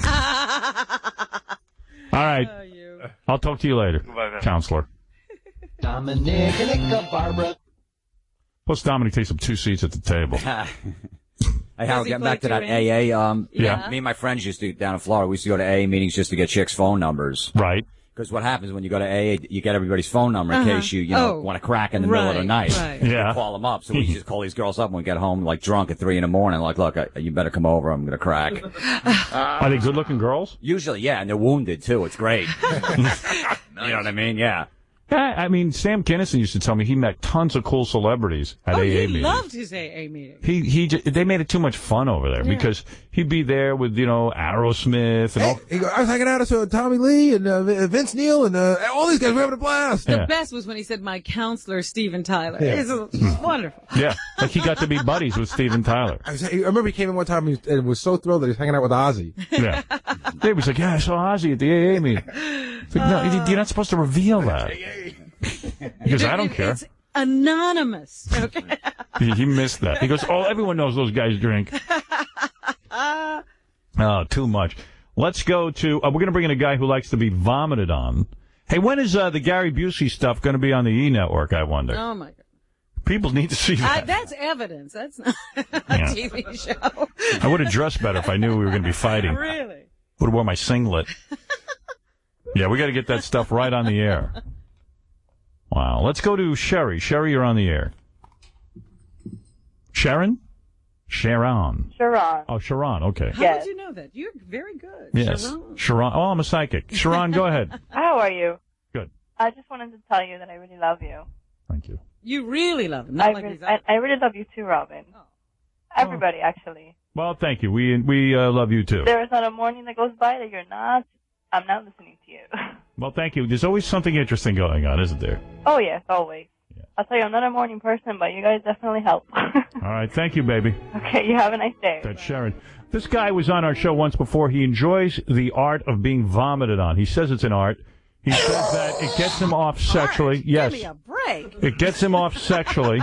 S2: All right. I'll talk to you later,
S8: Goodbye, man.
S2: counselor.
S5: Dominic and Nick, Barbara.
S2: Plus, Dominic takes up two seats at the table.
S10: Hey,
S11: Does
S10: Howard,
S11: he
S10: getting
S11: play
S10: back to
S11: two
S10: that
S11: hands?
S10: A A, um,
S2: Yeah.
S10: me and my friends used to, down in Florida, we used to go to A A meetings just to get chicks' phone numbers.
S2: Right.
S10: Because what happens when you go to A A, you get everybody's phone number in
S11: Uh-huh.
S10: case you, you know,
S11: Oh.
S10: want to crack in the middle of the
S11: Right,
S10: night.
S11: right.
S2: Yeah.
S10: You call them up. So we just call these girls up when we get home, like drunk at three in the morning. Like, look, I, you better come over. I'm going to crack.
S2: Are they good-looking girls?
S10: Usually, yeah, and they're wounded too. It's great. You know what I mean? Yeah.
S2: Yeah, I mean, Sam Kinison used to tell me he met tons of cool celebrities at
S11: Oh,
S2: A A
S11: he
S2: meetings.
S11: loved his A A meeting.
S2: He he j- they made it too much fun over there
S11: Yeah.
S2: because he'd be there with, you know, Aerosmith and all.
S18: He go, I was hanging out with uh, Tommy Lee and uh, Vince Neil and uh, all these guys were having a blast.
S11: The
S2: Yeah.
S11: best was when he said, "My counselor, Steven Tyler."
S18: Yeah.
S11: It's wonderful.
S2: Yeah, like he got to be buddies with Steven Tyler.
S18: I, was, I remember he came in one time and, he, and was so thrilled that he was hanging out with Ozzy.
S2: Yeah. He was like, yeah, I saw Ozzy at the A A meeting. It's like, no, you- you're not supposed to reveal that. Because I don't care.
S11: It's anonymous. Okay.
S2: He, he missed that. He goes, oh, everyone knows those guys drink. Oh, too much. Let's go to, uh, we're going to bring in a guy who likes to be vomited on. Hey, when is uh, the Gary Busey stuff going to be on the E! Network, I wonder?
S11: Oh my God.
S2: People need to see
S11: I,
S2: that.
S11: that's evidence. That's not a
S2: Yeah.
S11: T V show.
S2: I would have dressed better if I knew we were going to be fighting.
S11: Really?
S2: Would have worn my singlet. Yeah, we got to get that stuff right on the air. Wow. Let's go to Sherry. Sherry, you're on the air. Sharon? Sharon.
S15: Sharon.
S2: Oh, Sharon. Okay.
S11: How
S15: Yes.
S11: did you know that? You're very good.
S2: Yes.
S11: Sharon.
S2: Sharon. Oh, I'm a psychic. Sharon, go ahead.
S15: How are you?
S2: Good.
S15: I just wanted to tell you that I really love you.
S2: Thank you.
S11: You really love him. Not
S15: I,
S11: like
S15: re-
S11: these
S15: I, I really love you too, Robin. Everybody, actually.
S2: Well, thank you. We we uh, love you, too.
S15: There is not a morning that goes by that you're not. I'm not listening to you.
S2: Well, thank you. There's always something interesting going on, isn't there?
S15: Oh yes, always. I'll tell you, I'm not a morning person, but you guys definitely help.
S2: All right. Thank you, baby.
S15: Okay, you have a nice day.
S2: That's Sharon. This guy was on our show once before. He enjoys the art of being vomited on. He says it's an art. He says that it gets him off sexually. Yes.
S11: Give me a break.
S2: It gets him off sexually.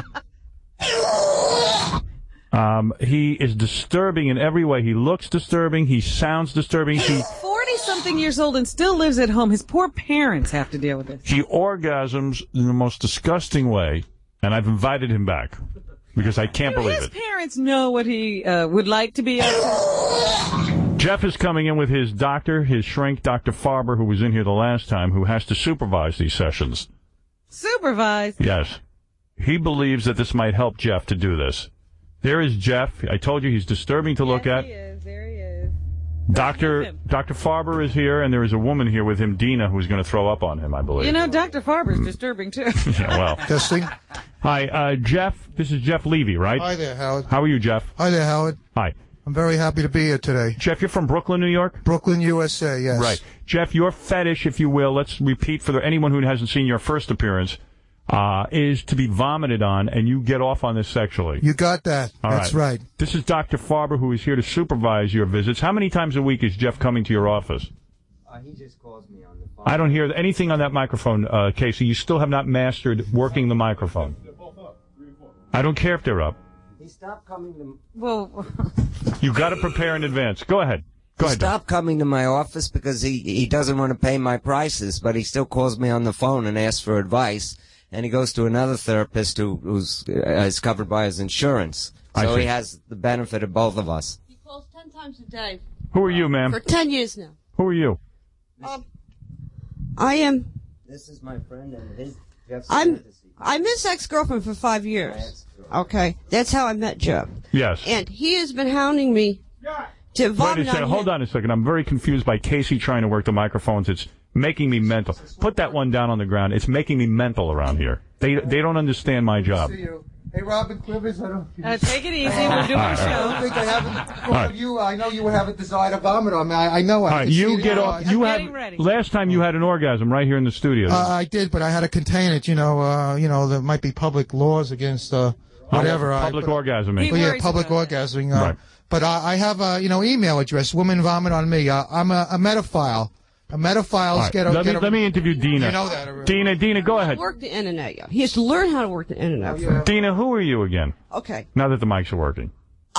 S2: Um, he is disturbing in every way. He looks disturbing. He sounds disturbing. He
S11: forty-something years old and still lives at home. His poor parents have to deal with this.
S2: he orgasms in the most disgusting way, and I've invited him back because I can't
S11: Do
S2: believe
S11: his
S2: it.
S11: parents know what he uh, would like to be up to?
S2: Jeff is coming in with his doctor, his shrink, Doctor Farber, who was in here the last time, who has to supervise these sessions.
S11: Supervise.
S2: Yes. He believes that this might help Jeff to do this. There is Jeff. I told you he's disturbing to look at.
S11: He is. There he is.
S2: Doctor Doctor Farber is here, and there is a woman here with him, Dina, who's going to throw up on him, I believe.
S11: You know, Doctor Farber's disturbing too.
S2: Yeah, well.
S16: Testing.
S2: Hi, uh, Jeff. This is Jeff Levy, right?
S16: Hi there, Howard.
S2: How are you, Jeff?
S16: Hi there, Howard.
S2: Hi.
S16: I'm very happy to be here today.
S2: Jeff, you're from Brooklyn, New York?
S16: Brooklyn, U S A, yes.
S2: Right. Jeff, your fetish, if you will, let's repeat for the, anyone who hasn't seen your first appearance, uh, is to be vomited on, and you get off on this sexually.
S16: You got that.
S2: All
S16: That's right.
S2: This is Doctor Farber, who is here to supervise your visits. How many times a week is Jeff coming to your office?
S10: Uh, he just calls me on the phone.
S2: I don't hear anything on that microphone, uh, Casey. You still have not mastered working the microphone. I don't care if they're up.
S10: He stopped coming to...
S11: Well,
S2: You got to prepare in advance. Go ahead. Go
S17: he
S2: ahead. Doc.
S17: stopped coming to my office because he, he doesn't want to pay my prices, but he still calls me on the phone and asks for advice. And he goes to another therapist who who's uh, is covered by his insurance.
S2: I
S17: So
S2: see.
S17: he has the benefit of both of us.
S6: He calls ten times a day.
S2: Who are you, ma'am?
S6: For ten years now.
S2: Who are you?
S6: Um, I am.
S17: This is my friend and his. Jeff's
S6: I'm.
S17: fantasy.
S6: I'm his ex-girlfriend for five years. Okay, that's how I met Jeff.
S2: Yes.
S6: And he has been hounding me to
S2: Wait
S6: vomit
S2: a second.
S6: on
S2: Hold
S6: him.
S2: on a second. I'm very confused by Casey trying to work the microphones. It's making me mental. Put that one down on the ground. It's making me mental around here. They they don't understand my job.
S16: Hey, Robin Quivers, I don't.
S11: Uh, take it easy. We're doing a
S16: I
S11: show.
S16: don't think I haven't.
S2: All right.
S16: You, I know you have a desire to vomit on me. I, I know. I
S2: All right,
S16: can see
S2: you
S16: it
S2: get
S16: in your
S2: off.
S16: eyes.
S2: You had last time you had an orgasm right here in the studio.
S16: Uh, I did, but I had to contain it. You know, uh, you know, there might be public laws against uh, whatever. I-
S2: Public
S16: but-
S2: orgasming.
S16: Well, yeah, public orgasming. Uh,
S2: Right.
S16: But I, I have a, you know, email address. Women vomit on me. Uh, I'm a, a metaphile. A metaphiles
S2: All right,
S16: get a.
S2: let,
S16: get
S2: me,
S16: a
S2: let me interview Dina.
S16: You know that already.
S2: Dina, Dina, go ahead.
S6: Work the internet. Yeah. He has to learn how to work the internet. first.
S2: Dina, who are you again?
S6: Okay.
S2: Now that the mics are working.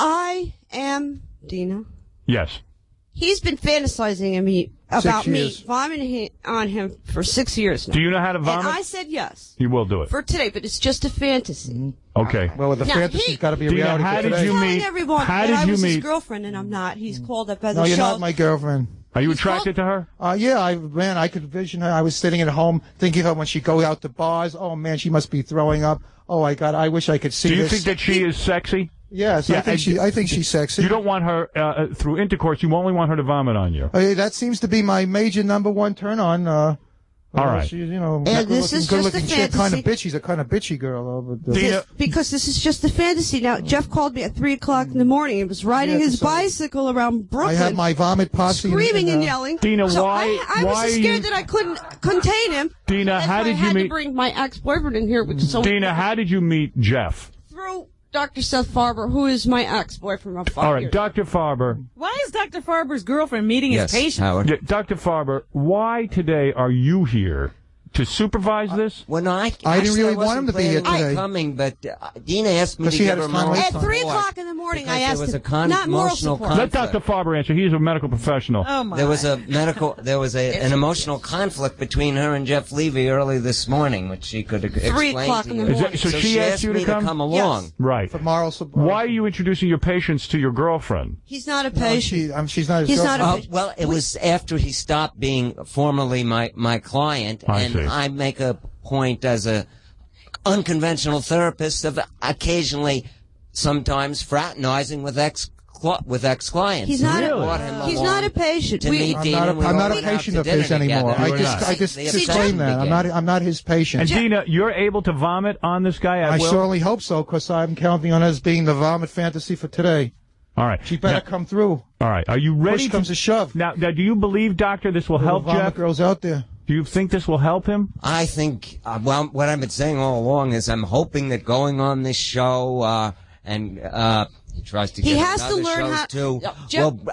S6: I am Dina.
S2: Yes.
S6: He's been fantasizing in me about me
S2: years.
S6: vomiting he- on him for six years now.
S2: Do you know how to vomit?
S6: And I said yes
S2: You will do it.
S6: for today, but it's just a fantasy.
S2: Okay.
S16: Well, the
S6: Now,
S16: fantasy's
S6: he-
S16: got to be a
S2: Dina,
S16: reality.
S2: how
S16: for
S2: did
S16: today.
S2: you
S6: telling
S2: meet-
S6: everyone
S2: how
S6: that
S2: did
S6: I
S2: you
S6: was his
S2: meet-
S6: girlfriend, and I'm not. He's called up at
S16: No,
S6: the
S16: you're
S6: show.
S16: not my girlfriend.
S2: Are you attracted to her?
S16: Uh, yeah, I man, I could vision her. I was sitting at home thinking of her when she go out to bars. Oh man, she must be throwing up. Oh my God, I wish I could see
S2: Do you
S16: this.
S2: think that she is sexy?
S16: Yes, I think
S2: and-
S16: she. I think she's sexy.
S2: You don't want her uh, through intercourse. You only want her to vomit on you.
S16: Uh, that seems to be my major number one turn on. Uh,
S2: All
S16: uh,
S2: right.
S16: She's, you know,
S6: And this
S16: good-looking,
S6: is just
S16: good-looking
S6: a
S16: chick, kind of
S6: fantasy.
S16: bitch. She's a kind of bitchy girl, though. But, uh,
S6: This- because this is just a fantasy. Now, Jeff called me at three o'clock in the morning and was riding
S16: Yeah,
S6: his
S16: so-
S6: bicycle around Brooklyn.
S16: I have my vomit posse.
S6: screaming
S16: in,
S6: and
S16: uh,
S6: yelling.
S2: Dina,
S6: so
S2: why-
S6: I, I was
S2: why
S6: so
S2: are
S6: scared
S2: you-
S6: that I couldn't contain him.
S2: Dina,
S6: That's
S2: how
S6: why
S2: did
S6: I
S2: you
S6: had
S2: meet?
S6: to bring my ex-boyfriend in here, which is so
S2: Dina, how did you meet Jeff?
S6: through Doctor Seth Farber, who is my ex-boyfriend of five
S2: All right,
S6: years.
S2: Doctor Farber.
S11: Why is Doctor Farber's girlfriend meeting
S2: Yes,
S11: his patient?
S2: Yeah, Doctor Farber, why today are you here? To supervise this?
S17: Well, no, I,
S16: I didn't
S17: actually,
S16: really
S17: I
S16: want
S17: wasn't
S16: him to be here
S17: planning on
S16: today.
S17: coming, but uh, Dina asked me to
S16: Because she
S17: give
S16: had
S17: her
S16: his final
S17: moral
S6: At three
S17: support.
S6: o'clock in the morning,
S17: Because
S6: I
S17: there
S6: asked
S17: was a
S6: him,
S17: con-
S6: not moral
S17: emotional
S6: support.
S2: Let Doctor Farber answer. He's a medical professional.
S11: Oh my!
S17: There was a medical, there was a, an emotional conflict between her and Jeff Levy early this morning, which she could ex-
S6: Three
S17: explain
S6: o'clock
S17: to
S6: in
S17: you.
S6: the
S2: Is that, so,
S17: So
S2: she,
S17: she
S2: asked
S17: asked
S2: you
S17: me
S2: to
S17: to
S2: come?
S17: come along.
S6: Yes.
S2: Right.
S16: For moral support.
S2: Why are you introducing your patients to your girlfriend?
S6: He's not a
S16: No,
S6: patient.
S16: she, um, she's not his
S6: He's
S16: girlfriend.
S6: not a
S17: Uh,
S6: patient.
S17: well, it was after he stopped being formally my, my client,
S2: I
S17: and
S2: see.
S17: I make a point as a unconventional therapist of occasionally, sometimes fraternizing with ex with ex clients.
S6: He's not
S2: Really?
S6: a, he's not a patient.
S17: to
S6: We,
S17: meet
S16: I'm
S17: Dina.
S16: not a,
S17: and we
S16: I'm
S17: all
S16: not a
S17: went out
S16: patient
S17: to
S16: of his
S17: dinner
S16: anymore.
S17: together.
S16: I
S2: You're
S16: just,
S2: not.
S16: I just
S17: The
S16: explained
S17: obsession
S16: that. I'm
S17: began.
S16: not, I'm not his patient.
S2: And Dina, you're able to vomit on this guy at
S16: I
S2: will?
S16: certainly hope so, because I'm counting on us being the vomit fantasy for today.
S2: All right.
S16: She better
S2: Now-
S16: come through.
S2: All right. Are you ready
S16: Push comes
S2: to
S16: to shove.
S2: now, now? Do you believe, Doctor, this will
S16: Little
S2: help
S16: vomit
S2: Jeff?
S16: girls out there.
S2: Do you think this will help him?
S17: I think, uh, well, what I've been saying all along is I'm hoping that going on this show, uh, and, uh, he tries to
S6: He
S17: get
S6: has to
S17: other
S6: learn
S17: shows
S6: how-
S17: too.
S6: Uh, Jeff-
S17: well,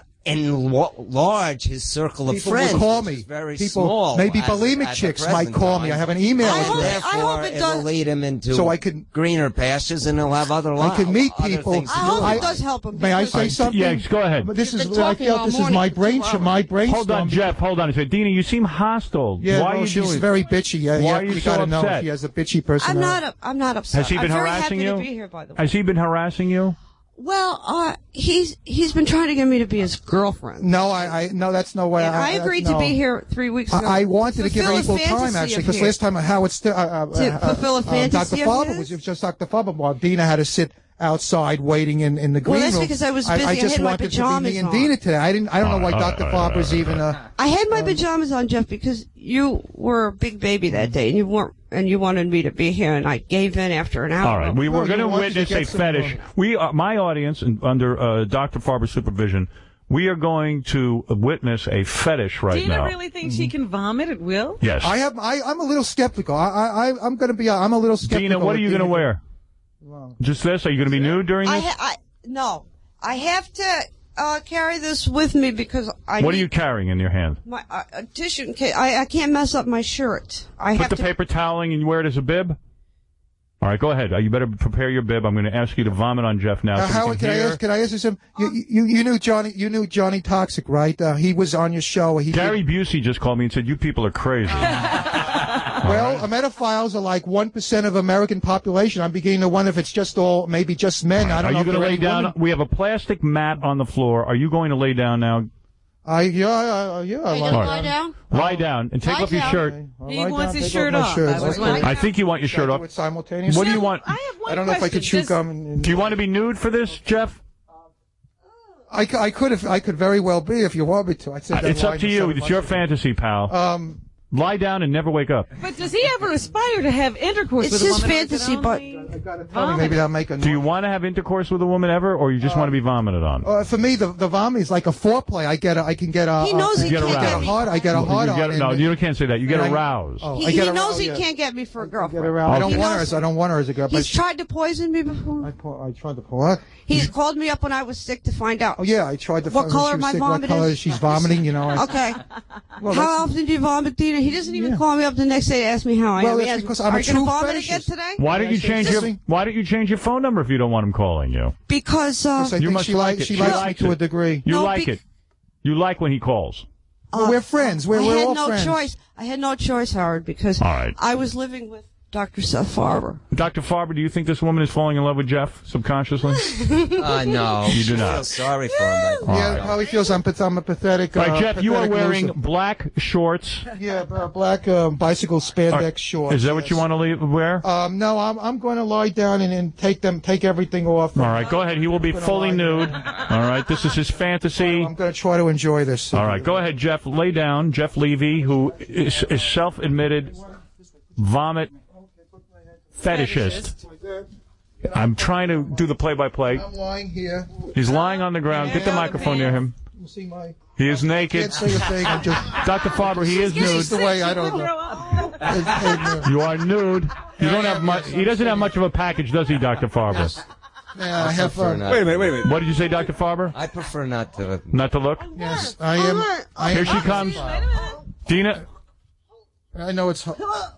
S17: enlarge his circle of
S16: People
S17: friends.
S16: will call
S17: which
S16: me.
S17: is very
S16: People,
S17: small.
S16: maybe
S17: at-
S16: bulimic
S17: at the
S16: chicks might
S17: present
S16: call me.
S17: time.
S16: I have an email
S6: I hope
S16: address.
S6: it- I
S17: Therefore,
S6: hope it
S17: it
S6: does-
S17: will lead him into
S16: So I can-
S17: greener pastures, and he'll have other
S16: I
S17: lives.
S16: can meet
S17: other
S16: people.
S17: things to
S6: I hope
S17: do.
S6: it does help him.
S16: May I
S6: because-
S16: say something?
S2: Yes, go ahead.
S16: But this
S6: You've
S16: is,
S6: been
S16: I
S6: talking
S16: feel
S6: all
S16: this is
S6: morning
S16: my
S6: for
S16: brain,
S6: two hours.
S16: my brainstorm.
S2: Hold on, Jeff. Hold on a second. Dina, you seem hostile.
S16: Yeah,
S2: Why
S16: no,
S2: are you
S16: she's
S2: doing?
S16: very bitchy. Yeah,
S2: Why
S16: yeah,
S2: are you
S16: you
S2: so
S16: gotta know
S2: upset?
S16: she has a bitchy personality.
S6: I'm not. I'm not upset.
S2: Has he been
S6: I'm very
S2: harassing
S6: happy
S2: you?
S6: to be here, by the way.
S2: Has he been harassing you?
S6: Well, uh, he's he's been trying to get me to be his girlfriend.
S16: No, I, I, no, that's no way.
S6: And I agreed
S16: no.
S6: to be here three weeks ago.
S16: I, I wanted to give her
S6: Fulfill a
S16: equal time,
S6: fantasy
S16: actually,
S6: of
S16: because
S6: his.
S16: last time Howard, St- uh, uh,
S6: To
S16: uh,
S6: fulfill a
S16: uh,
S6: fantasy
S16: Doctor
S6: of
S16: Faber
S6: his?
S16: was it was just Doctor Faber. While Dina had to sit outside waiting in, in the green
S6: Well, that's
S16: room.
S6: because I was busy.
S16: I,
S6: I
S16: just
S6: had my
S16: wanted to be
S6: pajamas
S16: me and
S6: on.
S16: Dina today. I didn't. I don't know why
S2: Uh,
S16: Doctor
S2: uh,
S16: Faber's
S2: uh,
S16: even. Uh,
S6: I had my pajamas on, Jeff, because you were a big baby that day, and you weren't, and you wanted me to be here, and I gave in after an hour.
S2: All right, we
S16: No,
S2: were
S16: you
S2: going to
S16: wanted to
S2: witness
S16: get
S2: a
S16: some,
S2: fetish.
S16: uh,
S2: We, are, my audience, and under uh, Doctor Farber's supervision, we are going to witness a fetish right
S11: Dina
S2: now.
S11: really thinks she can vomit at will?
S2: Yes.
S16: I have. I, I'm a little skeptical. I, I, I'm going to be. I'm a little skeptical.
S2: Dina, what are
S16: of
S2: you going to
S16: Dina.
S2: wear? Just this? Are you going to be nude during
S6: I,
S2: this?
S6: ha- I no, I have to uh, carry this with me because I.
S2: What are
S6: need
S2: you carrying in your hand?
S6: My uh, a tissue. Case. I I can't mess up my shirt. I
S2: Put
S6: have
S2: the
S6: to.
S2: paper toweling and you wear it as a bib? All right, go ahead. Uh, You better prepare your bib. I'm going to ask you to vomit on Jeff now.
S16: Uh,
S2: so we
S16: Howard, can I
S2: hear.
S16: ask? Can I ask you something? You, you, you knew Johnny. You knew Johnny Toxic, right? Uh, he was on your show. He
S2: Gary Busey just called me and said, you people are crazy. All
S16: Well, emetophiles are like one percent of American population. I'm beginning to wonder if it's just all, maybe just men. I don't
S2: Are
S16: know
S2: you
S16: if
S2: going to
S16: there are
S2: lay
S16: any
S2: down?
S16: women.
S2: We have a plastic mat on the floor. Are you going to lay down now?
S16: I yeah uh, yeah.
S6: Are you
S16: like-
S6: gonna lie down?
S2: Lie down and take
S6: Lie
S2: off your
S6: down.
S2: shirt.
S16: I'll
S11: He
S16: lie
S11: wants
S16: down,
S11: his
S16: take
S11: shirt
S16: my
S11: off.
S16: shirt.
S11: I was
S16: Okay.
S11: wondering-
S2: I think you want your
S16: Should I
S2: shirt
S16: do
S2: off.
S16: it simultaneously?
S2: What do you want?
S11: I have one
S16: I don't know if I
S11: question.
S16: could chew
S11: Does-
S16: gum. And, and,
S2: Do you want to be nude for this, Jeff?
S16: I, c- I could if I could very well be if you want me to. I said that
S2: It's up
S16: line
S2: to you.
S16: seven
S2: It's
S16: months
S2: your
S16: ago.
S2: fantasy, pal.
S16: Um,
S2: Lie down and never wake up.
S11: But does he ever aspire to have intercourse
S6: It's
S11: with a
S6: his
S11: woman? or is it
S6: fantasy, but
S11: only
S16: funny, maybe that'll make a.
S2: Do you want to have intercourse with a woman ever, or you just want to be vomited on?
S16: Uh, for me, the the vomit is like a foreplay. I get a, I can get a.
S6: He knows
S16: a,
S6: he
S2: You get
S6: can't
S16: I get
S6: get
S16: a
S6: me.
S16: hard. I get a hard
S2: You get-
S16: on.
S2: no,
S16: and-
S2: you can't say that. You get
S16: and I-
S2: aroused.
S16: Oh,
S6: He,
S16: I
S6: he
S16: get aroused,
S6: knows he
S16: yeah.
S6: can't get me for a
S16: Get
S6: girlfriend.
S16: around. I don't
S6: He
S16: want her.
S6: knows-
S16: As, I don't want her as a girl.
S6: He's
S16: But
S6: tried to poison me before.
S16: I, po- I tried to pull her.
S6: He's called me up when I was sick to find out.
S16: Oh yeah, I tried to.
S6: What
S16: find
S6: color
S16: she was
S6: my
S16: sick,
S6: vomit
S16: What color
S6: is?
S16: she's vomiting? You know. I,
S6: Okay.
S16: Well,
S6: how
S16: that's-
S6: often do you vomit, Dina? He doesn't even call me up the next day to ask me how I
S16: Well,
S6: am. He
S16: that's
S6: asks,
S16: because I'm
S6: Are
S16: a
S6: you gonna
S16: true
S6: vomit
S16: fetishist.
S6: again today?
S2: Why don't you
S16: Yeah,
S2: change
S16: she's-
S2: your Why don't you change your phone number if you don't want him calling you?
S6: Because uh,
S16: Because I
S2: You
S16: think
S2: must
S16: she
S2: like
S16: likes
S2: it.
S16: she
S2: She
S16: likes me
S2: likes
S16: to
S2: it.
S16: a degree.
S2: You
S6: No,
S2: like
S6: be-
S2: it. You like when he calls.
S16: Well, we're friends. We're
S6: I
S16: we're
S6: had
S16: all
S6: no
S16: friends.
S6: choice. I had no choice, Howard, because
S2: All right.
S6: I was living with Doctor Seth Farber.
S2: Doctor Farber, do you think this woman is falling in love with Jeff subconsciously?
S17: Uh, no.
S2: You do
S17: I
S2: not.
S17: feel sorry for him. but-
S2: All
S16: Yeah,
S2: right.
S16: probably feels I'm, pat- I'm a pathetic.
S2: All right,
S16: uh,
S2: Jeff, you are
S16: pathetic
S2: wearing
S16: loser.
S2: black shorts.
S16: Yeah, uh, black uh, bicycle spandex
S2: All right.
S16: shorts.
S2: Is that what you want to leave, wear?
S16: Um, no, I'm I'm going to lie down and, and take them, take everything off.
S2: All right, go ahead. He will be
S16: Gonna
S2: fully
S16: lie
S2: nude. All right, this is his fantasy.
S16: I'm going to try to enjoy this.
S2: All right, go ahead, Jeff. Lay down. Jeff Levy, who is, is self-admitted vomit fetishist. I'm trying to do the play-by-play.
S16: I'm lying here.
S2: He's lying on the ground. Get the microphone near him.
S16: You see my.
S2: He is naked.
S16: Can't say a thing. I'm just.
S2: Doctor Farber, he is
S16: This is
S2: nude.
S16: the way I don't know.
S2: You are nude. You don't have much. He doesn't have much of a package, does he, Doctor Farber?
S16: Yeah, I have
S17: prefer
S16: fun.
S17: not.
S19: Wait a minute, wait a minute.
S2: What did you say, Doctor Farber?
S17: I prefer not to.
S2: Not to look?
S16: Yes, I am. I
S2: Here
S16: am.
S2: she comes. Dina,
S16: I know it's.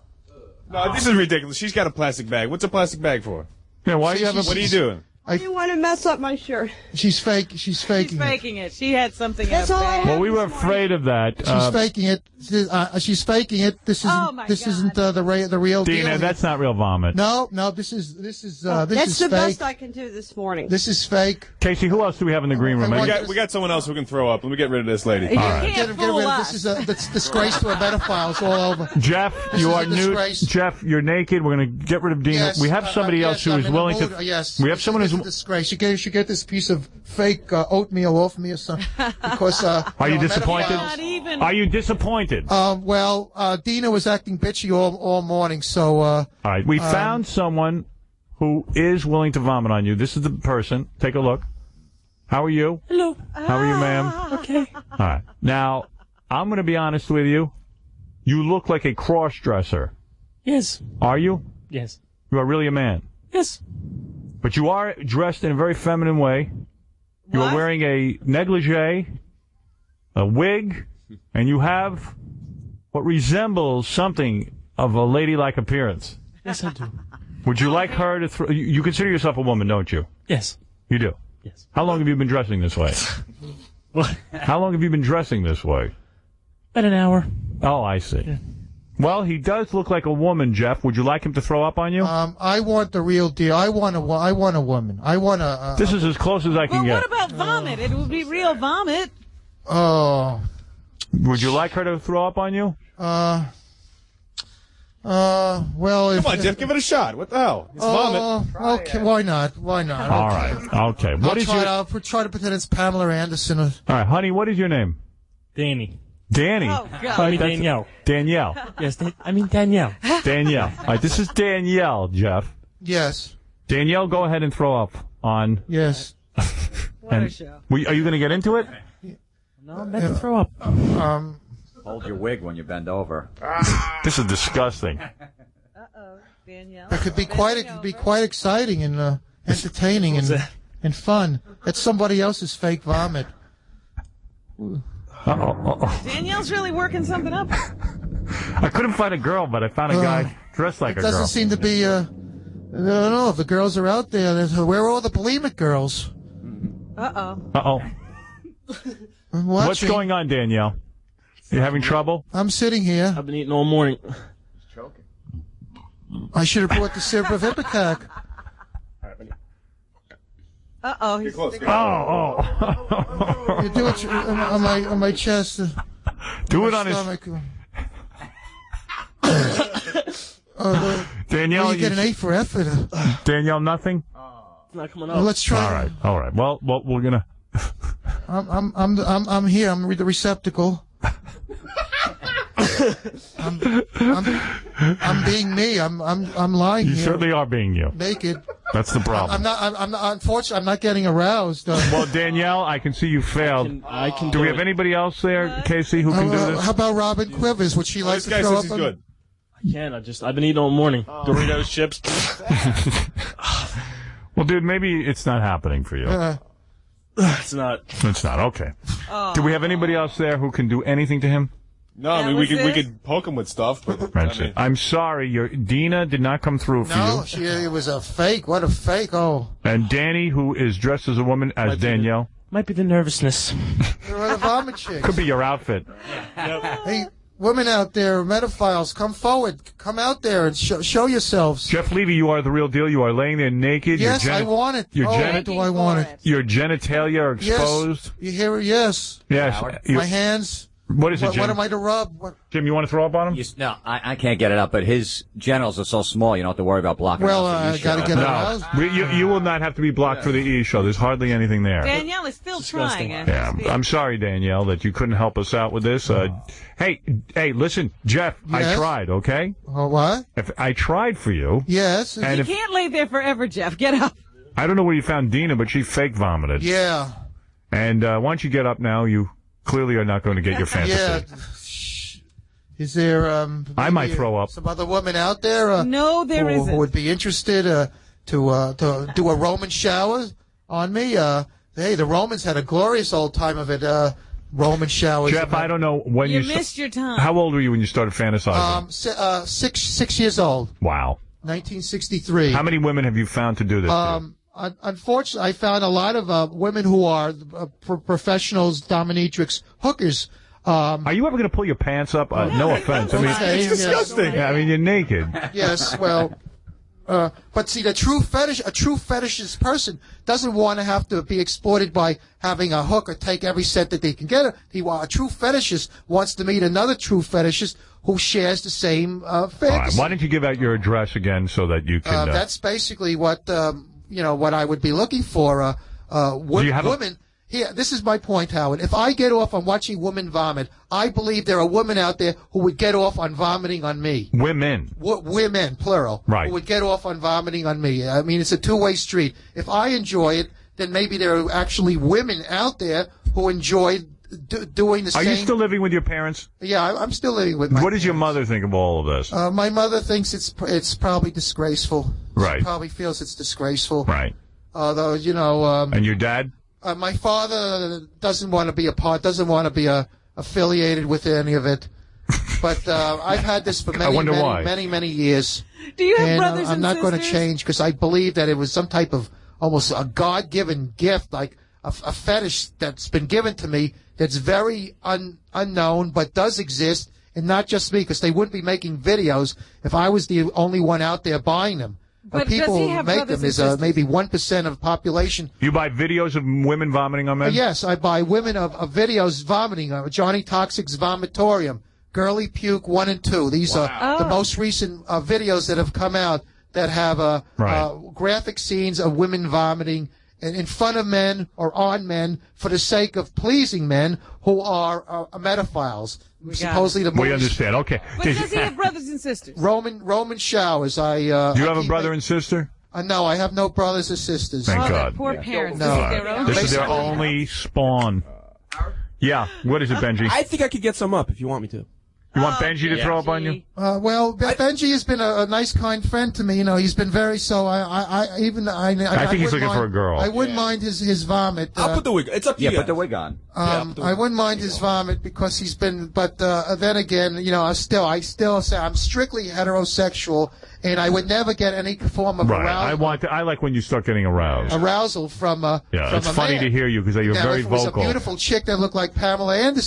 S3: No, this is ridiculous. She's got a plastic bag. What's a plastic bag for?
S2: yeah, why do you
S16: See,
S2: have a...
S3: What are you doing?
S16: I,
S6: You want to mess up my shirt?
S16: she's fake. She's faking
S11: She's faking it. She had something
S6: That's
S11: up
S6: all I
S11: there.
S2: Well, we were afraid of that.
S16: it. She's
S2: Uh,
S16: faking it. She's, uh, she's faking it. This isn't.
S11: Oh, my
S16: this
S11: God.
S16: isn't uh, the ra- the real
S2: Dina,
S16: deal.
S2: that's not real vomit.
S16: No, no. This is this is uh, this
S6: That's
S16: is
S6: the
S16: fake.
S6: best I can do this morning.
S16: This is fake.
S2: Casey, who else do we have in the green room?
S16: I
S3: We
S16: want-
S3: got, we got someone else who can throw up. Let me get rid of this lady.
S11: You
S2: right.
S11: can't
S16: Get him, get
S11: fool
S16: rid of
S11: us.
S16: this. Is a that's disgrace to a pedophiles all over.
S2: Jeff,
S16: This
S2: you
S16: is
S2: are
S16: a
S2: nude.
S16: disgrace.
S2: Jeff, you're naked. We're going to get rid of Dina.
S16: Yes,
S2: we have
S16: uh,
S2: somebody
S16: uh,
S2: else
S16: yes,
S2: who
S16: I'm
S2: is
S16: in the
S2: willing
S16: mood.
S2: to...
S16: Uh, yes,
S2: We have
S16: This
S2: someone
S16: is
S2: who's...
S16: a disgrace. You get, you should get this piece of fake uh, oatmeal off me or something. Because uh,
S2: Are you
S16: know,
S2: disappointed?
S11: Not even.
S2: Are you disappointed?
S16: Um, well, uh, Dina was acting bitchy all all morning, so uh,
S2: All right, we
S16: um,
S2: found someone who is willing to vomit on you. This is the person. Take a look. How are you?
S9: Hello.
S2: How are you, ma'am?
S9: Okay.
S2: All right. Now, I'm going to be honest with you. You look like a cross-dresser.
S9: Yes.
S2: Are you?
S9: Yes.
S2: You are really a man.
S9: Yes.
S2: But you are dressed in a very feminine way. You are
S11: What?
S2: wearing a negligee, a wig, and you have what resembles something of a ladylike appearance.
S9: Yes, I do.
S2: Would you like her to throw... You, you consider yourself a woman, don't you?
S9: Yes.
S2: You do?
S9: Yes.
S2: How long have you been dressing this way?
S9: What?
S2: How long have you been dressing this way?
S9: About an hour.
S2: Oh, I see.
S9: Yeah.
S2: Well, he does look like a woman, Jeff. Would you like him to throw up on you?
S16: um, I want the real deal. I want a wo- I want a woman. I want a. Uh,
S2: This is as close as I can
S11: Well,
S2: get.
S11: what about vomit? It would be real vomit.
S16: Oh.
S2: Would you like her to throw up on you?
S16: Uh. Uh. Well, if.
S3: Come on, Jeff, give it a shot. What the hell? It's vomit.
S16: Oh, okay. Why not? Why not?
S2: All
S16: Okay.
S2: right. Okay.
S16: I'll
S2: What is
S16: try,
S2: your...
S16: to, I'll try to pretend it's Pamela Anderson. Or,
S2: All right, honey, what is your name?
S9: Danny.
S2: Danny.
S11: Oh, God.
S2: All
S9: Call me
S2: right, that's-
S9: Danielle.
S2: Danielle.
S9: Yes, Dan- I mean Danielle.
S2: Danielle. All right, this is Danielle, Jeff.
S16: yes.
S2: Danielle, go ahead and throw up on...
S16: Yes.
S11: What a
S2: And
S11: show.
S2: we, are you going to get into it?
S9: No, I'm about to throw up.
S16: Um.
S10: Hold your wig when you bend over.
S2: This is disgusting.
S11: Uh-oh, Danielle.
S16: It could be quite. It could be quite exciting and uh, entertaining and and fun. It's somebody else's fake vomit.
S2: Uh-oh, uh-oh.
S11: Danielle's really working something up.
S2: I couldn't find a girl, but I found a
S16: Uh,
S2: guy dressed like
S16: It
S2: a
S16: doesn't
S2: girl.
S16: seem to be. Uh, I don't know if the girls are out there. There's- Where are all the bulimic girls?
S11: Uh-oh.
S2: Uh-oh.
S16: I'm
S2: What's
S16: watching.
S2: going on, Danielle? You having trouble?
S16: I'm sitting here.
S9: I've been eating all morning.
S16: I should have brought the syrup of Ipecac.
S11: Uh oh. He's
S3: close.
S2: Oh, oh.
S16: You do it on, on my on my chest. Uh,
S2: Do
S16: my
S2: it on his.
S16: stomach. uh,
S2: Danielle,
S16: well, you get
S2: you-
S16: an A for effort. Uh,
S2: Danielle, nothing?
S9: It's not coming
S16: well,
S9: up.
S16: let's try.
S2: All right, all right. Well, well we're going to.
S16: I'm I'm I'm I'm I'm here. I'm the receptacle. I'm, I'm I'm being me. I'm I'm I'm lying
S2: You
S16: here.
S2: certainly are being you.
S16: Naked.
S2: That's the problem.
S16: I'm not. I'm, I'm not. Unfortunately, I'm not getting aroused. Uh,
S2: Well, Danielle, I can see you failed.
S9: I can, I can
S2: do
S9: do
S2: we
S9: it.
S2: have anybody else there, Casey, who can
S16: uh,
S2: do
S16: uh,
S2: this?
S16: How about Robin Quivers? Would she like
S3: This
S16: to
S3: guy
S16: throw
S3: says
S16: up?
S3: he's
S16: on-
S3: good.
S9: I can't. I just I've been eating all morning. Doritos, chips.
S2: Well, dude, maybe it's not happening for you.
S16: Uh,
S9: It's not.
S2: It's not. Okay. Do we have anybody else there who can do anything to him?
S3: No, I
S11: That
S3: mean we
S11: was
S3: could we
S11: it?
S3: could poke him with stuff, but
S2: That's
S3: I
S2: it.
S3: mean,
S2: I'm sorry, your Dina did not come through for
S16: no,
S2: you.
S16: she, it was a fake. What a fake! Oh,
S2: And Danny, who is dressed as a woman, as
S9: Might be the-
S2: Danielle.
S9: Might be the nervousness.
S16: you're a vomit chick.
S2: Could be your outfit.
S16: Hey, women out there, metaphiles, come forward, come out there and show, show yourselves.
S2: Jeff Levy, you are the real deal. You are laying there naked.
S16: Yes,
S2: your
S16: I want it.
S2: Your,
S16: oh,
S2: geni-
S16: do I want it?
S2: your genitalia are
S16: Yes.
S2: exposed.
S16: You hear it? Yes.
S2: Yes. You-
S16: My hands.
S2: what is it,
S16: What,
S2: Jim?
S16: what am I to rub? What?
S2: Jim, you want to throw up on him?
S10: You, s- no, I, I can't get it up, but his genitals are so small, you don't have to worry about blocking.
S16: Well,
S10: them out, so
S16: uh,
S10: you
S16: gotta
S10: should-
S16: get it
S2: No,
S16: aroused.
S2: we, you, you will not have to be blocked for the E show. There's hardly anything there.
S11: Danielle is still
S9: Disgusting.
S11: trying.
S2: Yeah, I'm sorry, Danielle, that you couldn't help us out with this. Uh, hey, hey, listen, Jeff, I
S16: Yes?
S2: tried. Okay,
S16: Oh, what?
S2: if I tried for you,
S16: Yes.
S2: and
S11: You
S2: if
S11: can't lay there forever, Jeff. Get up.
S2: I don't know where you found Dina, but she fake vomited.
S16: Yeah.
S2: And uh, once you get up now, you clearly are not going to get your fantasy.
S16: Yeah. Shh. Is there um?
S2: I might
S16: maybe,
S2: throw
S16: uh,
S2: up.
S16: Some other women out there? Uh,
S11: No, there
S16: who,
S11: isn't.
S16: who would be interested uh, to uh, to do a Roman shower on me? Uh, hey, the Romans had a glorious old time of it. Uh, Roman showers.
S2: Jeff, I don't know when
S11: You
S2: you. sta-
S11: missed your time.
S2: How old were you when you started fantasizing?
S16: Um, si- uh, six six years old,
S2: wow.
S16: nineteen sixty-three.
S2: How many women have you found to do this? to?
S16: Um, un- unfortunately, I found a lot of uh, women who are uh, pro- professionals, dominatrix, hookers. Um,
S2: Are you ever going to pull your pants up? Uh, no offense. I mean,
S16: Okay,
S3: it's disgusting.
S2: yeah, I mean, you're naked.
S16: yes, well, uh, but see, the true fetish, a true fetishist person doesn't want to have to be exploited by having a hooker take every cent that they can get. He, wa- a true fetishist wants to meet another true fetishist who shares the same uh,
S2: All right.
S16: fantasy.
S2: Why don't you give out your address again so that you can?
S16: Uh,
S2: Uh,
S16: that's basically what um, you know what I would be looking for. Uh, uh, wo-
S2: Do you have a-
S16: women. Here, this is my point, Howard. If I get off on watching women vomit, I believe there are women out there who would get off on vomiting on me.
S2: women.
S16: W- women, plural,
S2: Right.
S16: who would get off on vomiting on me. I mean, it's a two-way street. If I enjoy it, then maybe there are actually women out there who enjoy d- doing the
S2: Are
S16: same.
S2: you still living with your parents?
S16: Yeah, I, I'm still living with my.
S2: What does your mother think of all of this?
S16: Uh, my mother thinks it's pr- it's probably disgraceful.
S2: Right.
S16: She probably feels it's disgraceful.
S2: Right.
S16: Although, you know, um,
S2: And your dad?
S16: uh, my father doesn't want to be a part, doesn't want to be a, affiliated with any of it. But uh, I've had this for
S2: I
S16: many,
S2: wonder
S16: many,
S2: why.
S16: many, many years.
S11: Do you have
S16: and uh,
S11: brothers
S16: I'm
S11: and
S16: not going to
S11: sisters?
S16: change because I believe that it was some type of almost a God-given gift, like a, a fetish that's been given to me that's very un, unknown but does exist, and not just me, because they wouldn't be making videos if I was the only one out there buying them. Uh,
S11: But does
S16: people
S11: he
S16: who
S11: have
S16: make
S11: brothers
S16: them
S11: and
S16: is uh,
S11: sisters?
S16: maybe one percent of the population.
S2: You buy videos of women vomiting on
S16: Uh,
S2: men?
S16: yes, I buy women of, of videos vomiting. Uh, Johnny Toxic's Vomitorium, Girly Puke one and two. These
S11: Wow.
S16: are the
S11: Oh.
S16: most recent uh, videos that have come out that have uh,
S2: Right.
S16: uh, graphic scenes of women vomiting in, in front of men or on men for the sake of pleasing men who are uh, metaphiles.
S11: We got
S16: Supposedly the
S2: We
S16: most
S2: understand. Okay.
S11: But does he have brothers and sisters?
S16: Roman Roman showers. I uh,
S2: Do you
S16: I
S2: have a
S16: keep
S2: brother
S16: ma-
S2: and sister?
S16: Uh, no, I have no brothers or sisters.
S2: Thank
S11: Oh,
S2: God.
S11: Poor parents.
S16: No.
S11: This is their own.
S2: This is their
S16: Basically-
S2: only spawn. Yeah. What is it, Benji?
S19: I think I could get some up if you want me to.
S2: You want Benji to
S11: yeah.
S2: throw up on you?
S16: Uh, well, Ben- Benji has been a, a nice, kind friend to me. You know, he's been very so. I, I, I even I. I,
S2: I think he's
S16: wouldn't
S2: looking
S16: mind,
S2: for a girl.
S16: I wouldn't mind his his vomit.
S19: I'll
S16: uh,
S19: put the wig. It's up to
S10: Yeah,
S19: you.
S10: put the wig on.
S16: Um, I wouldn't mind his vomit because he's been, but uh, then again, you know, I still, I still say I'm strictly heterosexual, and I would never get any form of
S2: Right.
S16: arousal,
S2: I want. To, I like when you start getting aroused.
S16: arousal from a
S2: Yeah.
S16: from
S2: It's
S16: a
S2: funny
S16: man.
S2: to hear you because you're
S16: Now,
S2: very
S16: if it was
S2: vocal.
S16: a beautiful chick that looked like Pamela Anderson,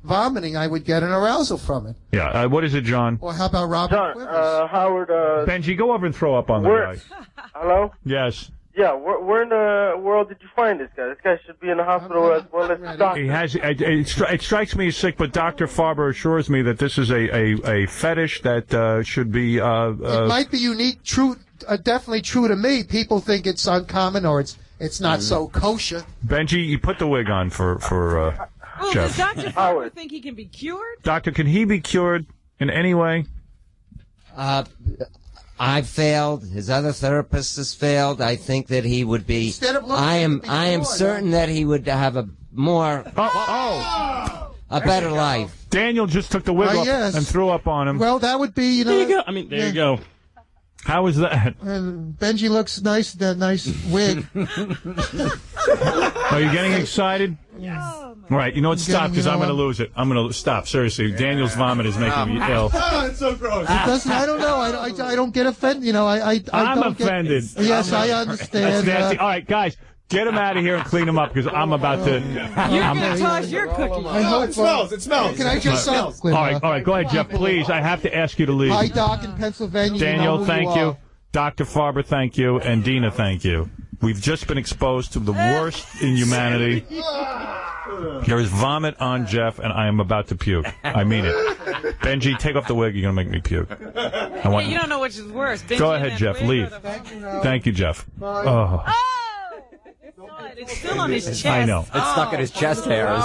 S16: vomiting, I would get an arousal from it.
S2: Yeah. Uh, what is it, John?
S16: Or how about Robert
S7: John,
S16: Quivers?
S7: uh, Howard, uh,
S2: Benji, go over and throw up on the
S7: where,
S2: guy.
S7: hello?
S2: Yes.
S7: Yeah, where, where in the world did you find this guy? This guy should be in the hospital as well as the doctor.
S2: He has. It, it, stri- it strikes me as sick, but Doctor Farber assures me that this is a a, a fetish that uh, should be. Uh, uh,
S16: It might be unique, true, uh, definitely true to me. People think it's uncommon or it's it's not so kosher.
S2: Benji, you put the wig on for for uh,
S11: Oh,
S2: Jeff.
S11: does Doctor Farber think he can be cured?
S2: Doctor, can he be cured in any way?
S17: Uh, I've failed. His other therapist has failed. I think that he would be.
S16: Instead of looking
S17: I am.
S16: at it
S17: I am
S16: before,
S17: certain that he would have a more.
S2: Oh, oh.
S17: A better life.
S2: Daniel just took the wig
S16: Uh,
S2: off
S16: yes.
S2: and threw up on him.
S16: Well, that would be, you know.
S9: There you go. I mean, there
S16: yeah.
S9: you go.
S2: How was that?
S16: Uh, Benji looks nice, that nice wig.
S2: Are you getting excited?
S16: Yes.
S2: All right, you know what?
S16: I'm
S2: Stop,
S16: getting,
S2: because
S16: you
S2: I'm
S16: know
S2: going to lose it. I'm going to stop. Seriously, Daniel's vomit is making me ill.
S3: Oh, it's so gross.
S16: It doesn't, I don't know. I, I, I don't get offended. You know, I, I, I
S2: I'm
S16: don't
S2: offended.
S16: Get, yes,
S2: I'm
S16: I
S2: not-
S16: understand.
S2: That's nasty.
S16: uh,
S2: All right, guys, get him out of here and clean him up because I'm about to.
S11: You're
S2: I'm-
S11: going to toss your cookie.
S16: I hope,
S3: it smells. It smells.
S16: Can I just uh,
S2: all right, all right, go ahead, Jeff. Please, I have to ask you to leave.
S16: Hi, Doc in Pennsylvania.
S2: Daniel,
S16: you know who
S2: thank
S16: you.
S2: you.
S16: are.
S2: Doctor Farber, thank you. And Dina, thank you. We've just been exposed to the worst in humanity. There is vomit on Jeff, and I am about to puke. I mean it. Benji, take off the wig. You're going to make me puke. I want
S11: Yeah, you don't know which is worse. Benji
S2: Go
S11: in
S2: ahead,
S11: that
S2: Jeff.
S11: wig
S2: Leave.
S11: or the-
S2: Thank you, Jeff. Oh.
S11: God, it's still on his chest.
S2: I know.
S10: It's stuck in his chest hairs.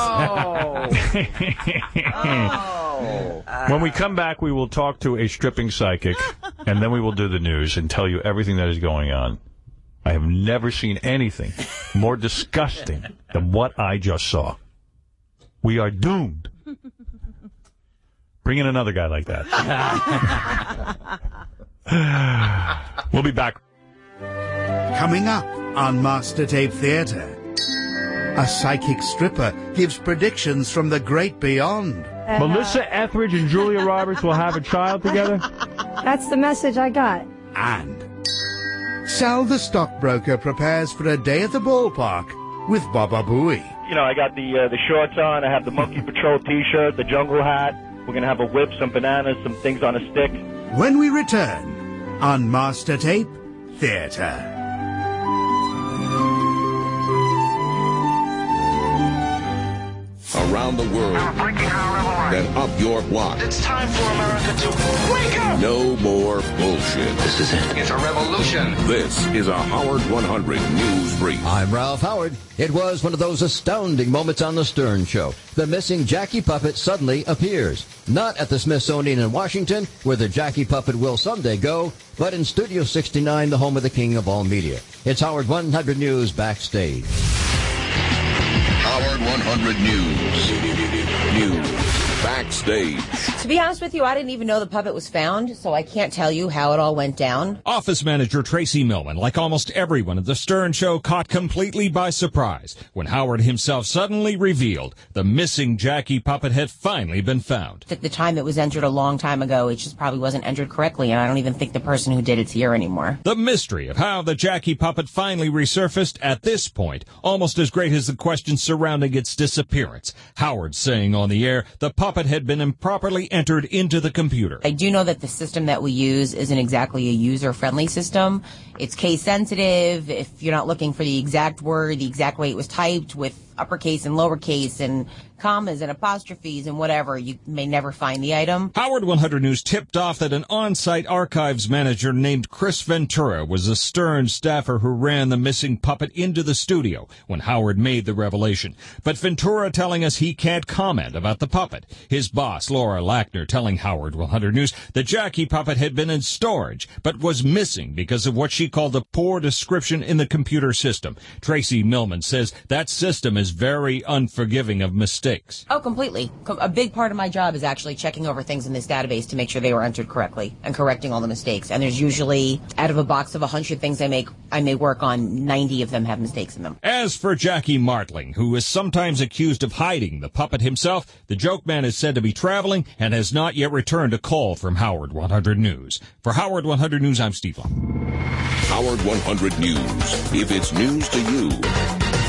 S2: When we come back, we will talk to a stripping psychic, and then we will do the news and tell you everything that is going on. I have never seen anything more disgusting than what I just saw. We are doomed. Bring in another guy like that. We'll be back.
S1: Coming up on Master Tape Theatre, a psychic stripper gives predictions from the great beyond.
S2: Melissa Etheridge and Julia Roberts will have a child together?
S14: That's the message I got.
S1: And Sal the stockbroker prepares for a day at the ballpark with Baba Booey.
S20: You know, I got the uh, the shorts on. I have the Monkey Patrol T-shirt, the jungle hat. We're gonna have a whip, some bananas, some things on a stick.
S1: When we return on Master Tape Theatre.
S22: Around the world, then up your block.
S25: It's time for America to wake up!
S22: No more bullshit.
S25: This is it. It's a revolution.
S22: This is a Howard one hundred News Brief.
S26: I'm Ralph Howard. It was one of those astounding moments on the Stern Show. The missing Jackie Puppet suddenly appears. Not at the Smithsonian in Washington, where the Jackie Puppet will someday go, but in Studio sixty-nine, the home of the king of all media. It's Howard one hundred News Backstage.
S22: Howard one hundred News. News. Backstage.
S27: To be honest with you, I didn't even know the puppet was found, so I can't tell you how it all went down.
S28: Office manager Tracy Millman, like almost everyone at the Stern Show, caught completely by surprise when Howard himself suddenly revealed the missing Jackie Puppet had finally been found.
S27: At the time it was entered a long time ago, it just probably wasn't entered correctly, and I don't even think the person who did it's here anymore.
S28: The mystery of how the Jackie Puppet finally resurfaced at this point, almost as great as the questions surrounding its disappearance. Howard saying on the air the puppet had been improperly entered into the computer.
S27: I do know that the system that we use isn't exactly a user-friendly system. It's case-sensitive. If you're not looking for the exact word, the exact way it was typed, with uppercase and lowercase and commas and apostrophes and whatever, you may never find the item.
S28: Howard one hundred News tipped off that an on-site archives manager named Chris Ventura was a Stern staffer who ran the missing puppet into the studio when Howard made the revelation. But Ventura telling us he can't comment about the puppet. His boss, Laura Lackner, telling Howard one hundred News the Jackie puppet had been in storage, but was missing because of what she called a poor description in the computer system. Tracy Millman says that system is very unforgiving of mistakes.
S27: Oh, completely. Co- A big part of my job is actually checking over things in this database to make sure they were entered correctly and correcting all the mistakes. And there's usually, out of a box of one hundred things I make, I may work on, ninety of them have mistakes in them.
S28: As for Jackie Martling, who is sometimes accused of hiding the puppet himself, the joke man is said to be traveling and has not yet returned a call from Howard one hundred News. For Howard one hundred News, I'm Steve Long.
S22: Howard one hundred News. If it's news to you,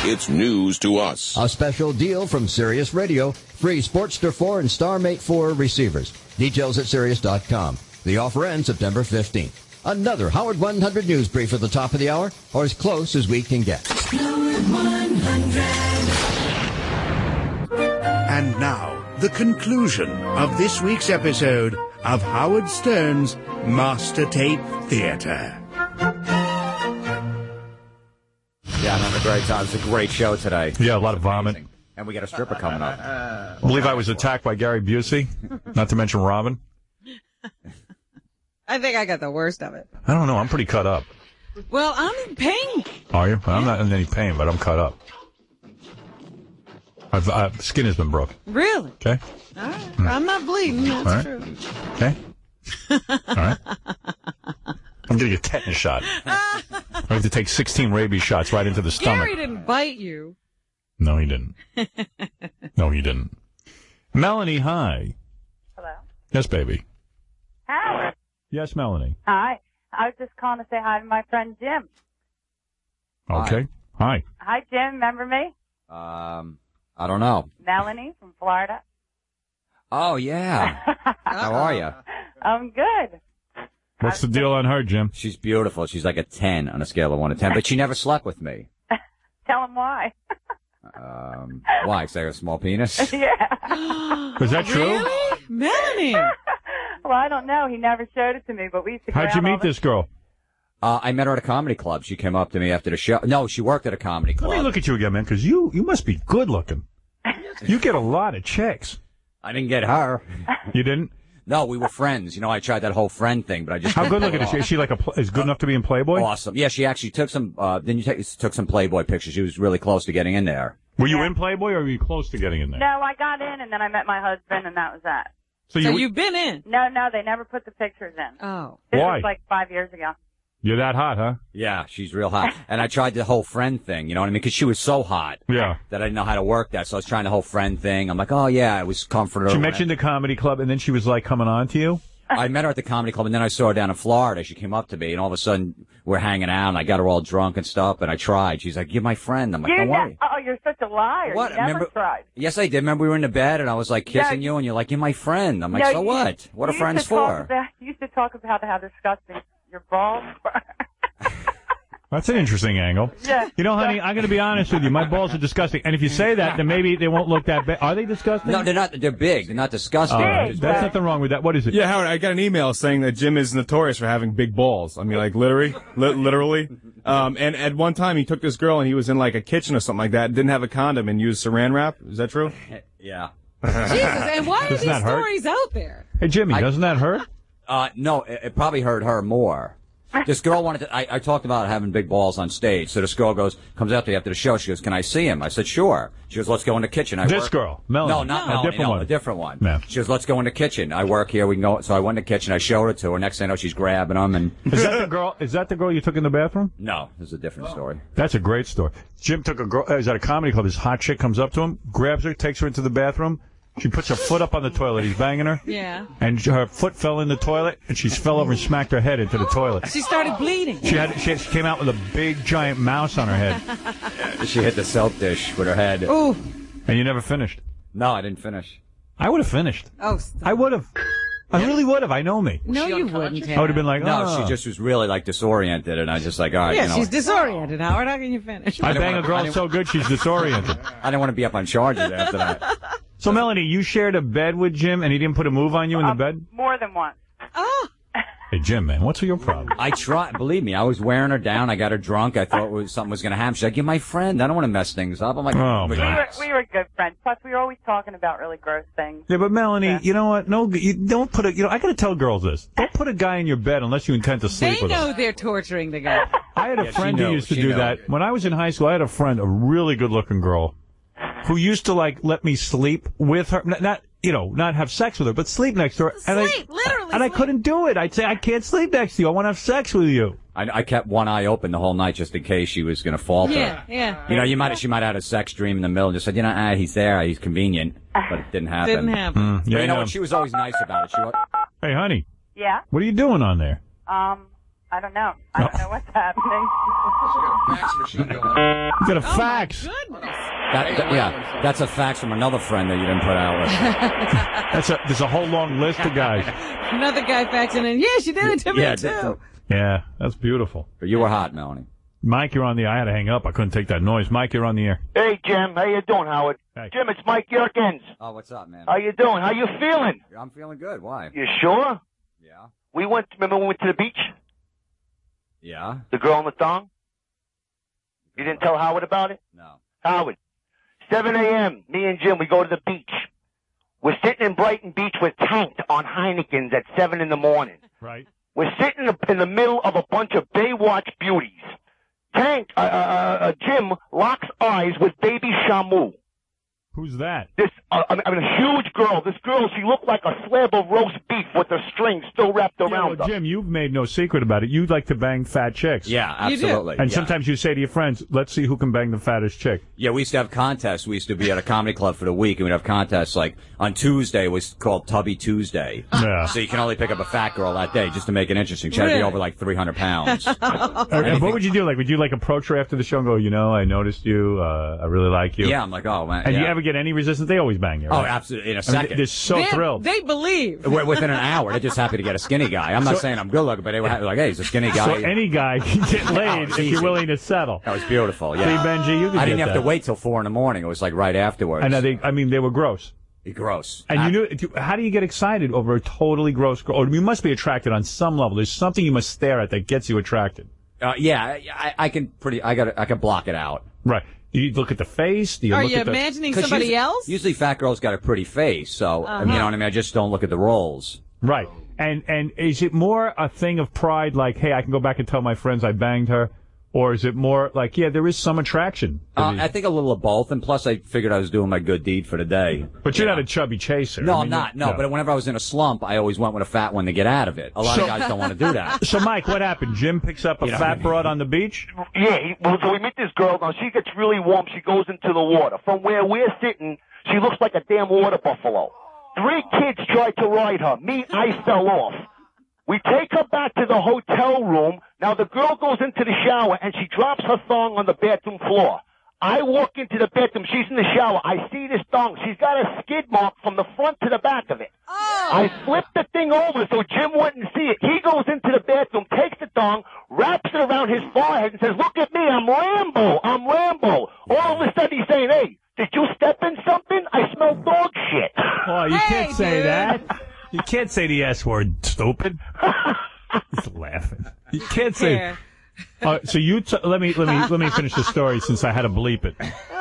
S22: It's news to us.
S26: A special deal from Sirius Radio. Free Sportster four and StarMate four receivers. Details at Sirius dot com. The offer ends September fifteenth. Another Howard one hundred news brief at the top of the hour, or as close as we can get.
S1: Howard one hundred. And now, the conclusion of this week's episode of Howard Stern's Master Tape Theater.
S10: Yeah, I'm having a great time. It's a great show today.
S2: Yeah, a lot of vomit.
S10: And we got a stripper coming up.
S2: I believe I was attacked by Gary Busey, not to mention Robin.
S11: I think I got the worst of it.
S2: I don't know. I'm pretty cut up.
S11: Well, I'm in pain.
S2: Are you? I'm not in any pain, but I'm cut up. I've, uh, skin has been broken.
S11: Really?
S2: Okay.
S11: All right. I'm not bleeding. That's
S2: All right.
S11: true.
S2: Okay. All right. I'm getting a tetanus shot. I have to take sixteen rabies shots right into the stomach.
S11: Gary didn't bite you.
S2: No, he didn't. No, he didn't. Melanie, hi.
S15: Hello.
S2: Yes, baby.
S15: Howard.
S2: Yes, Melanie.
S15: Hi. I was just calling to say hi to my friend Jim.
S2: Okay. Hi.
S15: Hi, Jim. Remember me?
S10: Um, I don't know.
S15: Melanie from Florida.
S10: Oh, yeah. How are you?
S15: I'm good.
S2: What's the deal on her, Jim?
S10: She's beautiful. She's like a ten on a scale of one to ten, but she never slept with me.
S15: Tell him why.
S10: Um, why? Because I got a small penis?
S15: Yeah.
S2: Is that true?
S11: Really? Melanie.
S15: Well, I don't know. He never showed it to me, but we used to go
S2: How'd you
S15: out all
S2: meet
S15: the-
S2: this girl?
S10: Uh, I met her at a comedy club. She came up to me after the show. No, she worked at a comedy club.
S2: Let me look at you again, man, because you, you must be good looking. You get a lot of chicks.
S10: I didn't get her.
S2: You didn't?
S10: No, we were friends. You know, I tried that whole friend thing, but I just...
S2: How good looking is she? Is she like a, pl- is good enough to be in Playboy?
S10: Awesome. Yeah, she actually took some, uh, then you take, took some Playboy pictures. She was really close to getting in there.
S2: Were you in Playboy or were you close to getting in there?
S15: No, I got in, and then I met my husband, and that was that.
S2: So,
S11: So
S2: you,
S11: you've been in.
S15: No, no, they never put the pictures in.
S11: Oh.
S15: This
S2: Why?
S15: was like five years ago.
S2: You're that hot, huh?
S10: Yeah, she's real hot. And I tried the whole friend thing, you know what I mean? Because she was so hot.
S2: Yeah.
S10: That I didn't know how to work that. So I was trying the whole friend thing. I'm like, oh, yeah, it was comfortable.
S2: She mentioned the comedy club, and then she was like coming on to you?
S10: I met her at the comedy club, and then I saw her down in Florida. She came up to me, and all of a sudden, we're hanging out, and I got her all drunk and stuff, and I tried. She's like, you're my friend. I'm like,
S15: You
S10: don't
S15: ne-
S10: worry.
S15: oh, you're such a liar.
S10: What?
S15: You never
S10: Remember-
S15: tried.
S10: Yes, I did. Remember we were in the bed, and I was like kissing
S15: No,
S10: you, and you're like, you're my friend. I'm like,
S15: No,
S10: so
S15: you-
S10: what? What are
S15: you
S10: friends
S15: used to talk
S10: for?
S15: About, you used to talk about how disgusting your balls were.
S2: That's an interesting angle.
S15: Yeah.
S2: You know, honey, I'm going to be honest with you. My balls are disgusting. And if you say that, then maybe they won't look that bad. Are they disgusting?
S10: No, they're not. They're big. They're not disgusting.
S2: All
S10: They're
S2: right.
S10: just
S2: There's
S10: big.
S2: nothing wrong with that. What is it?
S3: Yeah, Howard, I got an email saying that Jim is notorious for having big balls. I mean, like, literally, li- literally. Um, and at one time, he took this girl and he was in, like, a kitchen or something like that, didn't have a condom and used saran wrap. Is that true?
S10: Yeah.
S11: Jesus, and why are
S2: Doesn't
S11: these
S2: that hurt?
S11: stories out there?
S2: Hey, Jimmy, doesn't that hurt?
S10: Uh, no, it, it probably hurt her more. This girl wanted to, I, I talked about having big balls on stage. So this girl goes, comes out to me after the show. She goes, can I see him? I said, sure. She goes, let's go in the kitchen. I
S2: This
S10: work-
S2: girl, Melanie.
S10: No, not
S2: No. A
S10: Melanie.
S2: different
S10: no,
S2: one.
S10: a different one.
S2: Yeah.
S10: She goes, let's go in the kitchen. I work here. We can go. So I went in the kitchen. I showed it to her. Next thing I know, she's grabbing them. And
S2: Is that the girl? Is that the girl you took in the bathroom?
S10: no, this is a different story.
S2: That's a great story. Jim took a girl. Uh, he's at a comedy club. This hot chick comes up to him, grabs her, takes her into the bathroom. She puts her foot up on the toilet. He's banging her.
S11: Yeah.
S2: And her foot fell in the toilet, and she fell over and smacked her head into the toilet.
S11: She started bleeding.
S2: She had she came out with a big giant mouse on her head.
S10: She hit the soap dish with her head.
S11: Ooh.
S2: And you never finished.
S10: No, I didn't finish.
S2: I would have finished.
S11: Oh, stop.
S2: I would have. I really would have. I know me.
S11: No, you wouldn't have.
S2: I would have been like,
S10: No,
S2: oh.
S10: she just was really like disoriented, and I was just like, all right,
S11: Yeah,
S10: you know.
S11: she's disoriented, Howard. How can you finish?
S2: I
S10: didn't
S2: bang a
S10: wanna- I
S2: girl
S10: didn't-
S2: so good she's disoriented.
S10: I didn't want to be up on charges after that.
S2: So, Melanie, you shared a bed with Jim, and he didn't put a move on you in the
S15: Um,
S2: bed?
S15: More than once.
S11: Oh.
S2: Hey, Jim, man, what's your problem?
S10: I tried. Believe me, I was wearing her down. I got her drunk. I thought it was, something was going to happen. She's like, "You're my friend. I don't want to mess things up." I'm like,
S2: Oh,
S15: We
S2: man.
S15: were, we were good friends. Plus, we were always talking about really gross things.
S2: Yeah, but Melanie,
S15: Yeah.
S2: you know what? No, you don't put a. You know, I got to tell girls this: don't put a guy in your bed unless you intend to sleep
S11: They
S2: with
S11: know
S2: him.
S11: they're torturing the guy.
S2: I had a
S10: Yeah, she
S2: friend who
S10: knows.
S2: used to
S10: She
S2: do
S10: knows.
S2: that when I was in high school. I had a friend, a really good-looking girl, who used to like let me sleep with her. Not, not you know, not have sex with her, but sleep next to her. and I,
S11: Sleep, literally
S2: And I
S11: sleep.
S2: couldn't do it. I'd say, I can't sleep next to you. I want to have sex with you.
S10: I, I kept one eye open the whole night just in case she was going to falter.
S11: Yeah, yeah.
S10: You know, you might she might have had a sex dream in the middle and just said, you know, ah, he's there, he's convenient, but it didn't happen.
S11: Didn't happen.
S2: Mm,
S10: But
S2: yeah,
S10: you know
S2: I
S10: what? She was always nice about it. She wa-
S2: Hey, honey,
S15: Yeah.
S2: what are you doing on there?
S15: Um, I don't know. I don't know what's happening.
S2: You got a fax.
S11: Goodness.
S10: That, that- yeah, that's a fax from another friend that you didn't put out.
S2: That's a, there's a whole long list of guys.
S11: Another guy faxing in. Yeah, she did it to
S10: Yeah,
S11: me
S10: did-
S11: too.
S2: Yeah, that's beautiful.
S10: But you were hot, Melanie.
S2: Mike, you're on the. I had to hang up. I couldn't take that noise. Mike, you're on the air.
S4: Hey, Jim. How you doing, Howard?
S2: Hey.
S4: Jim, it's Mike Yerkins.
S10: Oh, what's up, man?
S4: How you doing? How you feeling?
S10: I'm feeling good. Why?
S4: You sure?
S10: Yeah.
S4: We went, remember we went to the beach?
S10: Yeah.
S4: The girl in the thong? You didn't tell Howard about it?
S10: No.
S4: Howard, seven a.m., me and Jim, we go to the beach. We're sitting in Brighton Beach with Tanked on Heineken's at seven in the morning.
S2: Right.
S4: We're sitting in the, in the middle of a bunch of Baywatch beauties. Tank, uh, uh, uh, Jim locks eyes with baby Shamu.
S2: Who's that?
S4: This, uh, I mean, I mean, a huge girl. This girl, she looked like a slab of roast beef with her string still wrapped
S2: Yeah,
S4: around
S2: well,
S4: her.
S2: Jim, you've made no secret about it. You like to bang fat chicks.
S10: Yeah, absolutely.
S2: And
S10: yeah.
S2: sometimes you say to your friends, let's see who can bang the fattest chick.
S10: Yeah, we used to have contests. We used to be at a comedy club for the week, and we'd have contests. Like on Tuesday, it was called Tubby Tuesday.
S2: Yeah.
S10: So you can only pick up a fat girl that day just to make it interesting. She had to be
S2: Really?
S10: over like three hundred pounds.
S2: Uh, and what would you do? Like, would you like approach her after the show and go, you know, I noticed you, uh, I really like you?
S10: Yeah, I'm like, oh man.
S2: And
S10: yeah.
S2: you ever get any resistance? They always bang you.
S10: Oh,
S2: Right?
S10: absolutely. In a
S2: I mean,
S10: second.
S2: they're so
S11: They-
S2: thrilled.
S11: They believe.
S10: We're within an hour. They're just happy to get a skinny guy. I'm not
S2: So-
S10: saying I'm good looking, but they were happy, like, hey, he's a skinny guy.
S2: So any guy can get laid
S10: it's
S2: if you're
S10: easy.
S2: willing to settle.
S10: That was beautiful. Yeah.
S2: See, Benji, you could
S10: I didn't
S2: get
S10: have
S2: that.
S10: to wait till four in the morning. It was like right afterwards.
S2: I know they. I mean, they were gross.
S10: Gross.
S2: And
S10: I-
S2: you knew. do- How do you get excited over a totally gross girl? Or you must be attracted on some level. There's something you must stare at that gets you attracted.
S10: Uh, yeah, I, I can pretty. I got. I can block it out.
S2: Right. Do you look at the face? Do you
S11: Are
S2: look
S11: you
S2: at the...
S11: imagining
S10: 'Cause
S11: somebody
S10: usually,
S11: else?
S10: Usually, fat girls got a pretty face, so
S11: Uh-huh.
S10: you know what I mean. I just don't look at the roles.
S2: Right. And and is it more a thing of pride, like, hey, I can go back and tell my friends I banged her, or is it more like, yeah, there is some attraction? to
S10: Uh,
S2: these-
S10: I think a little of both, and plus, I figured I was doing my good deed for the day.
S2: But you're not a chubby chaser.
S10: No,
S2: I
S10: I'm
S2: mean,
S10: not. No,
S2: no.
S10: but whenever I was in a slump, I always went with a fat one to get out of it. A lot
S2: So-
S10: of guys don't want to do that.
S2: So, Mike, what happened? Jim picks up a
S4: You know,
S2: fat broad on the beach?
S4: Yeah, he, well, so we meet this girl. Now, she gets really warm. She goes into the water. From where we're sitting, she looks like a damn water buffalo. Three kids tried to ride her. Me, I fell off. We take her back to the hotel room. Now, the girl goes into the shower, and she drops her thong on the bathroom floor. I walk into the bedroom. She's in the shower. I see this thong. She's got a skid mark from the front to the back of it.
S11: Oh.
S4: I flip the thing over so Jim wouldn't see it. He goes into the bathroom, takes the thong, wraps it around his forehead, and says, "Look at me, I'm Rambo. I'm Rambo." All of a sudden, he's saying, "Hey, did you step in something? I smell dog shit."
S2: Oh, you
S4: Hey,
S2: can't say
S4: dude.
S2: that. You can't say the S word, stupid. He's laughing. You can't say.
S11: Here.
S2: Uh, so you t- let me let me let me finish the story since I had to bleep it.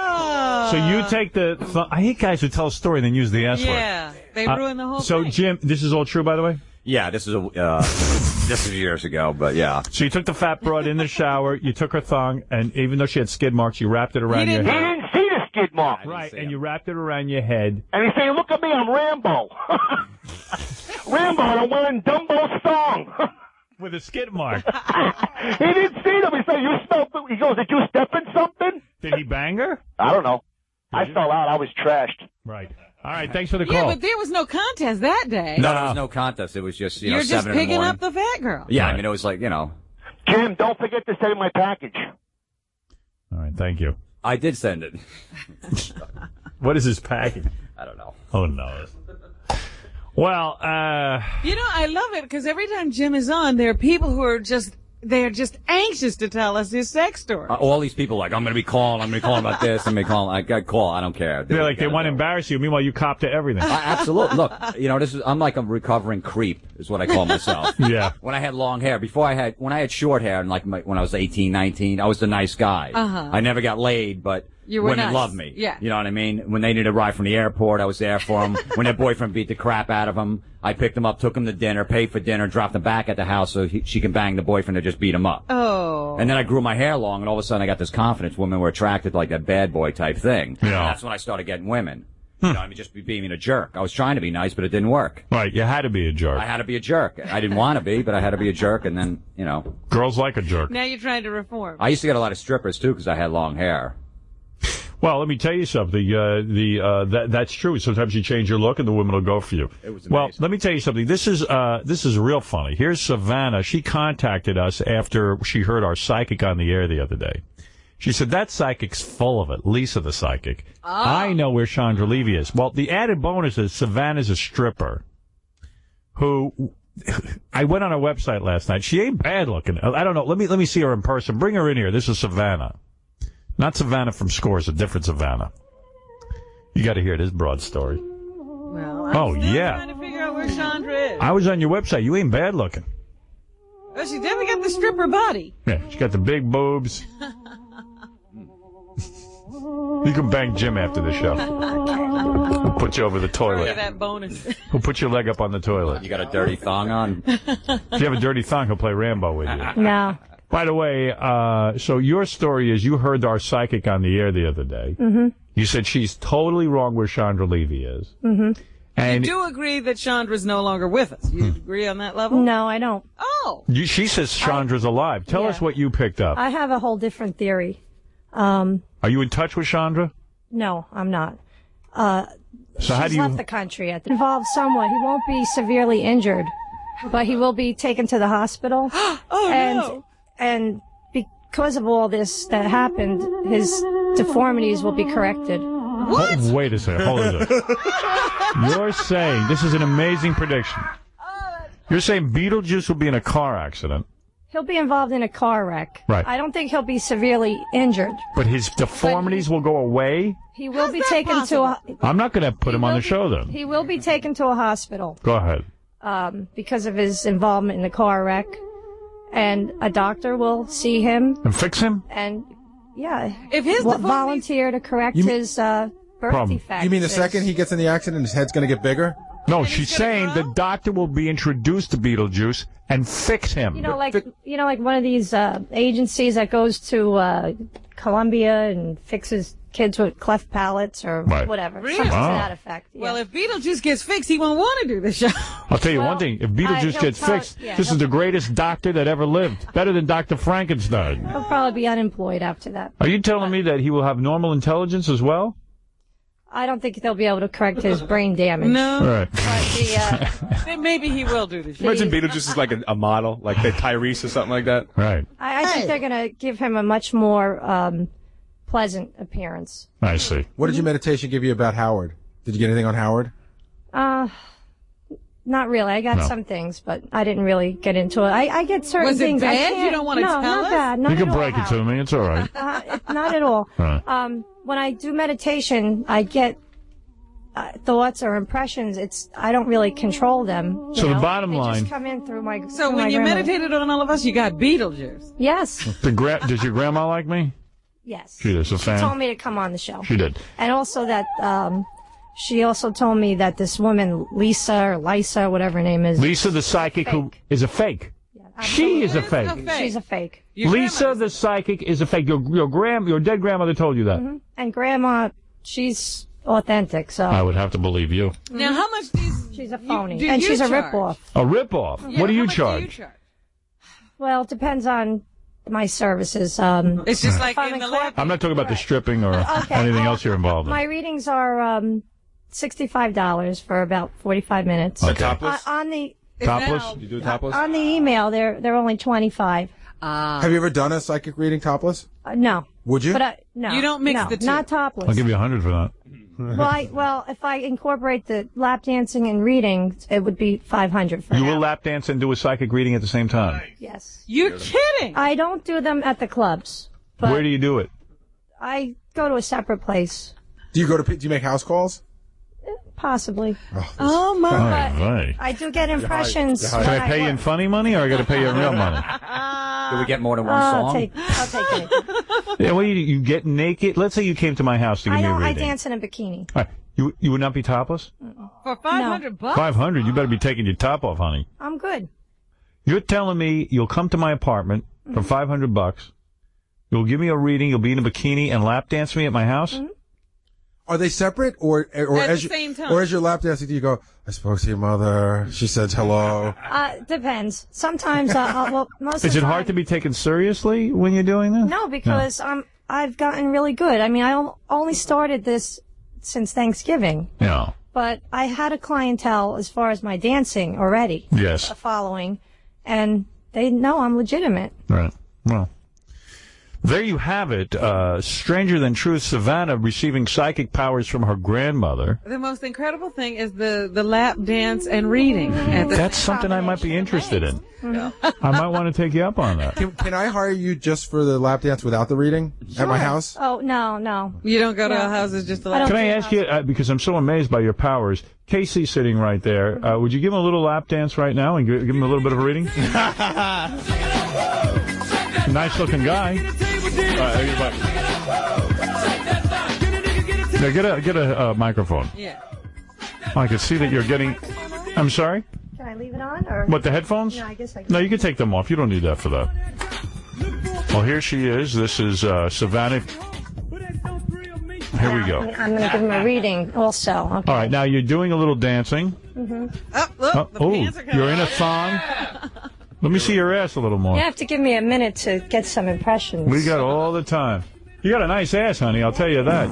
S11: Oh.
S2: So you take the. Th- I hate guys who tell a story and then use the S word.
S11: Yeah, they
S2: Uh,
S11: ruin the whole
S2: So
S11: thing.
S2: Jim, this is all true, by the way.
S10: Yeah, this is a uh, this is years ago, but yeah.
S2: So you took the fat broad in the shower. You took her thong, and even though she had skid marks, you wrapped it around your
S4: He
S2: head.
S4: didn't see the skid mark.
S2: Right, and you wrapped it around your head.
S4: And he's saying, "Look at me, I'm Rambo." Rambo, and I'm wearing Dumbo's thong.
S2: With a skid mark.
S4: He didn't see them. He said, "You smell." He goes, "Did you step in something?"
S2: Did he bang her?
S4: I don't know. I fell out. I was trashed.
S2: Right. All right. Thanks for the
S11: Yeah,
S2: call.
S11: but there was no contest that day.
S10: No, there was no contest. It was just you know
S11: You're just
S10: seven in the
S11: picking
S10: morning.
S11: up the fat girl.
S10: Yeah, I mean it was like you know.
S4: Jim, don't forget to send my package.
S2: All right. Thank you.
S10: I did send it.
S2: What is his package?
S10: I don't know.
S2: Oh no. Well, uh,
S11: You know, I love it because every time Jim is on, there are people who are just, they're just anxious to tell us his sex story.
S10: Uh, all these people like I'm going to be calling. I'm going to be calling about this. I'm going to be calling. I got call. I don't care.
S2: they're like they want to embarrass you. Meanwhile, you cop to everything.
S10: Uh, absolutely. Look, you know, this is I'm like a recovering creep, is what I call myself.
S2: Yeah.
S10: When I had long hair, before I had when I had short hair, and like my, when I was eighteen, nineteen, I was the nice guy.
S11: Uh-huh.
S10: I never got laid, but
S11: You were
S10: women
S11: nice.
S10: loved me.
S11: Yeah.
S10: You know what I mean? When they needed a ride from the airport, I was there for them. When their boyfriend beat the crap out of them, I picked them up, took them to dinner, paid for dinner, dropped them back at the house so he, she can bang the boyfriend that just beat him up.
S11: Oh.
S10: And then I grew my hair long, and all of a sudden I got this confidence. Women were attracted to like that bad boy type thing.
S2: Yeah.
S10: And that's when I started getting women. You know, I mean, just be being a jerk. I was trying to be nice, but it didn't work.
S2: Right. You had to be a jerk.
S10: I had to be a jerk. I didn't want to be, but I had to be a jerk, and then, you know.
S2: Girls like a jerk.
S11: Now you're trying to reform.
S10: I used to get a lot of strippers, too, because I had long hair.
S2: Well, let me tell you something. Uh, the uh, that that's true. Sometimes you change your look, and the women will go for you.
S3: It was
S2: well,
S3: amazing.
S2: let me tell you something. This is uh, this is real funny. Here's Savannah. She contacted us after she heard our psychic on the air the other day. She said, that psychic's full of it. Lisa, the psychic.
S11: Oh.
S2: I know where Chandra Levy is. Well, the added bonus is Savannah's a stripper who... I went on her website last night. She ain't bad looking. I don't know. Let me let me see her in person. Bring her in here. This is Savannah. Not Savannah from Scores, a different Savannah. You got to hear this broad story.
S11: Well, I'm
S2: oh,
S11: still
S2: yeah.
S11: trying to figure out where Chandra is.
S2: I was on your website. You ain't bad looking.
S11: Well, she definitely got the stripper body.
S2: Yeah, she got the big boobs. You can bang Jim after the show. We'll put you over the
S11: Look
S2: toilet.
S11: at that bonus.
S2: We'll put your leg up on the toilet.
S10: You got a dirty thong on?
S2: If you have a dirty thong, he'll play Rambo with you.
S14: No.
S2: By the way, uh, so your story is you heard our psychic on the air the other day.
S14: Mm-hmm.
S2: You said she's totally wrong where Chandra Levy is.
S14: Mm-hmm.
S2: And
S11: you do agree that Chandra's no longer with us. You agree on that level?
S14: No, I don't.
S11: Oh.
S2: you, she says Chandra's alive. Tell
S14: yeah.
S2: us what you picked up.
S14: I have a whole different theory. Um,
S2: Are you in touch with Chandra?
S14: no, I'm not. Uh,
S2: So how
S14: she's
S2: do you...
S14: left the country. At the, involved somewhat. He won't be severely injured, but he will be taken to the hospital.
S11: oh,
S14: and,
S11: no.
S14: And because of all this that happened, his deformities will be corrected.
S11: What?
S2: Oh, wait a second. Hold on a second. You're saying, this is an amazing prediction. You're saying Beetlejuice will be in a car accident.
S14: He'll be involved in a car wreck.
S2: Right.
S14: I don't think he'll be severely injured.
S2: But his deformities will go away?
S14: He will be taken to a.
S2: I'm not going to put him on the show then.
S14: He will be taken to a hospital
S2: Go ahead.
S14: um, because of his involvement in the car wreck, and a doctor will see him
S2: And fix him?
S14: and, yeah,
S11: If his
S14: wa-
S11: deformities-
S14: volunteer to correct
S5: You mean-
S14: his uh, birth
S2: Problem.
S14: defects.
S5: You mean the
S14: His-
S5: second he gets in the accident, his head's going to get bigger?
S2: No, she's saying the doctor will be introduced to Beetlejuice and fix him.
S14: You know, like you know, like one of these uh, agencies that goes to uh, Columbia and fixes kids with cleft palates or
S2: Right.
S14: whatever,
S11: Really?
S14: something
S2: Wow.
S14: to that effect. Yeah.
S11: Well, if Beetlejuice gets fixed, he won't want to do the show.
S2: I'll tell you
S14: Well,
S2: one thing. If
S14: uh,
S2: Beetlejuice
S14: he'll
S2: gets
S14: probably-
S2: fixed,
S14: yeah,
S2: this is
S14: he'll-
S2: the greatest doctor that ever lived. Better than Doctor Frankenstein.
S14: He'll probably be unemployed after that.
S2: Are you telling me that he will have normal intelligence as well?
S14: I don't think they'll be able to correct his brain damage.
S11: No.
S2: Right.
S14: But the, uh,
S11: Then maybe he will do the show.
S3: Imagine Beetlejuice is like a, a model, like the Tyrese or something like that.
S2: Right.
S14: I, I think they're going to give him a much more um, pleasant appearance.
S2: I see.
S5: What did your meditation give you about Howard? Did you get anything on Howard?
S14: Uh, not really. I got
S2: No.
S14: some things, but I didn't really get into it. I, I get certain
S11: Was it
S14: things. I
S11: bad?
S14: can't-
S11: You don't wanna
S14: no,
S11: tell
S14: not
S11: us?
S14: bad. Not
S2: You can
S14: at all,
S2: break it to
S14: Howard.
S2: me. It's all right.
S14: Uh, it- not at all.
S2: Right.
S14: Um, when I do meditation, I get uh, thoughts or impressions. It's I don't really control them. you
S2: So the
S14: know?
S2: bottom
S14: they
S2: line-
S14: just come in through my.
S11: So
S14: through
S11: when
S14: my
S11: you
S14: grandmother.
S11: meditated on all of us, you got Beetlejuice.
S14: Yes.
S2: The gra- does your grandma like me?
S14: Yes.
S2: She is a
S14: She
S2: fan.
S14: told me to come on the show.
S2: She did.
S14: And also that um, she also told me that this woman, Lisa or Lisa, whatever her name is.
S2: Lisa, the psychic, who is a fake. She is a fake.
S14: She's a fake.
S2: Lisa, the psychic, is a fake. Your your grand, your dead grandmother told you that.
S14: Mhm. And Grandma, she's authentic, so.
S2: I would have to believe you.
S11: Now, how much do you,
S14: She's a phony.
S11: do
S14: and
S11: you
S14: she's a
S11: charge?
S14: ripoff.
S2: A ripoff.
S11: Yeah,
S2: What do
S11: how
S2: you
S11: much
S2: charge?
S11: Do you charge?
S14: Well, it depends on my services. Um,
S11: It's just like
S14: if I'm
S11: in the
S14: in
S11: lab.
S2: I'm not talking about the stripping or
S14: Okay.
S2: anything else you're involved in.
S14: My readings are um, sixty-five dollars for about forty-five minutes.
S2: Okay.
S3: Topless?
S14: Uh, on the
S2: Topless?
S3: You do topless?
S14: on the email, they're they're only twenty-five.
S11: Uh,
S5: Have you ever done a psychic reading topless?
S14: Uh, no.
S5: Would you?
S14: But I, no.
S11: You don't mix
S14: no,
S11: the two.
S14: Not topless.
S2: I'll give you a hundred for that.
S14: well, I, well, if I incorporate the lap dancing and reading, it would be five hundred for
S2: You
S14: now.
S2: will lap dance and do a psychic reading at the same time.
S14: Yes.
S11: You're kidding.
S14: I don't do them at the clubs, but
S2: Where do you do it?
S14: I go to a separate place,
S5: Do you go to? Do you make house calls?
S14: possibly.
S11: Oh my!
S2: Right, right.
S14: I do get impressions.
S5: You're high.
S14: when
S2: Can I pay you in funny money or I got to pay you in real money?
S10: Do we get more than one
S14: I'll
S10: song?
S14: take, I'll take it.
S2: Yeah, well, you, you get naked. Let's say you came to my house to give
S14: I
S2: me a
S14: don't. I
S2: reading.
S14: dance in a bikini.
S2: All right. You you would not be topless?
S11: For five hundred bucks.
S2: Five hundred. You better be taking your top off, honey.
S14: I'm good.
S2: You're telling me you'll come to my apartment for five hundred bucks. You'll give me a reading. You'll be in a bikini and lap dance me at my house.
S14: Mm-hmm.
S5: Are they separate, or or
S11: At
S5: as
S11: the
S5: you,
S11: same time.
S5: or as your lap dancing, do you go? I spoke to your mother. She said hello.
S14: Uh, depends. Sometimes, uh, I'll, well, most of
S2: Is
S14: the
S2: it
S14: time,
S2: hard to be taken seriously when you're doing that?
S14: No, because I'm I've gotten really good. I mean, I on- only started this since Thanksgiving.
S2: Yeah.
S14: But I had a clientele as far as my dancing already.
S2: Yes.
S14: A following. And they know I'm legitimate.
S2: Right. Well, there you have it. Uh, Stranger Than Truth, Savannah receiving psychic powers from her grandmother.
S11: The most incredible thing is the, the lap dance and reading. At the
S2: That's something I might be interested in. I might want to take you up on that.
S5: Can, can I hire you just for the lap dance without the reading at my house?
S14: Oh, no, no.
S11: You don't go to
S14: No.
S11: our houses just to
S14: I don't
S2: Can I
S14: do
S2: ask you, uh, because I'm so amazed by your powers, Casey's sitting right there. Uh, would you give him a little lap dance right now and give, give him a little bit of a reading? Nice looking guy. All right, now get a get a uh, microphone.
S11: Yeah.
S2: Oh, I can see that you're getting. I'm sorry.
S14: Can I leave it on? Or?
S2: What, the headphones?
S14: No, I guess I can.
S2: No, you can take them off. You don't need that for that. Well, here she is. This is uh, Savannah. Here we go.
S14: I'm going to give him a reading also. Okay.
S2: All right, now you're doing a little dancing.
S14: Mm-hmm.
S11: Oh, look,
S2: Oh,
S11: the
S2: oh,
S11: pants are coming.
S2: you're in a thong. Let me see your ass a little more.
S14: You have to give me a minute to get some impressions.
S2: We got all the time. You got a nice ass, honey. I'll tell you that.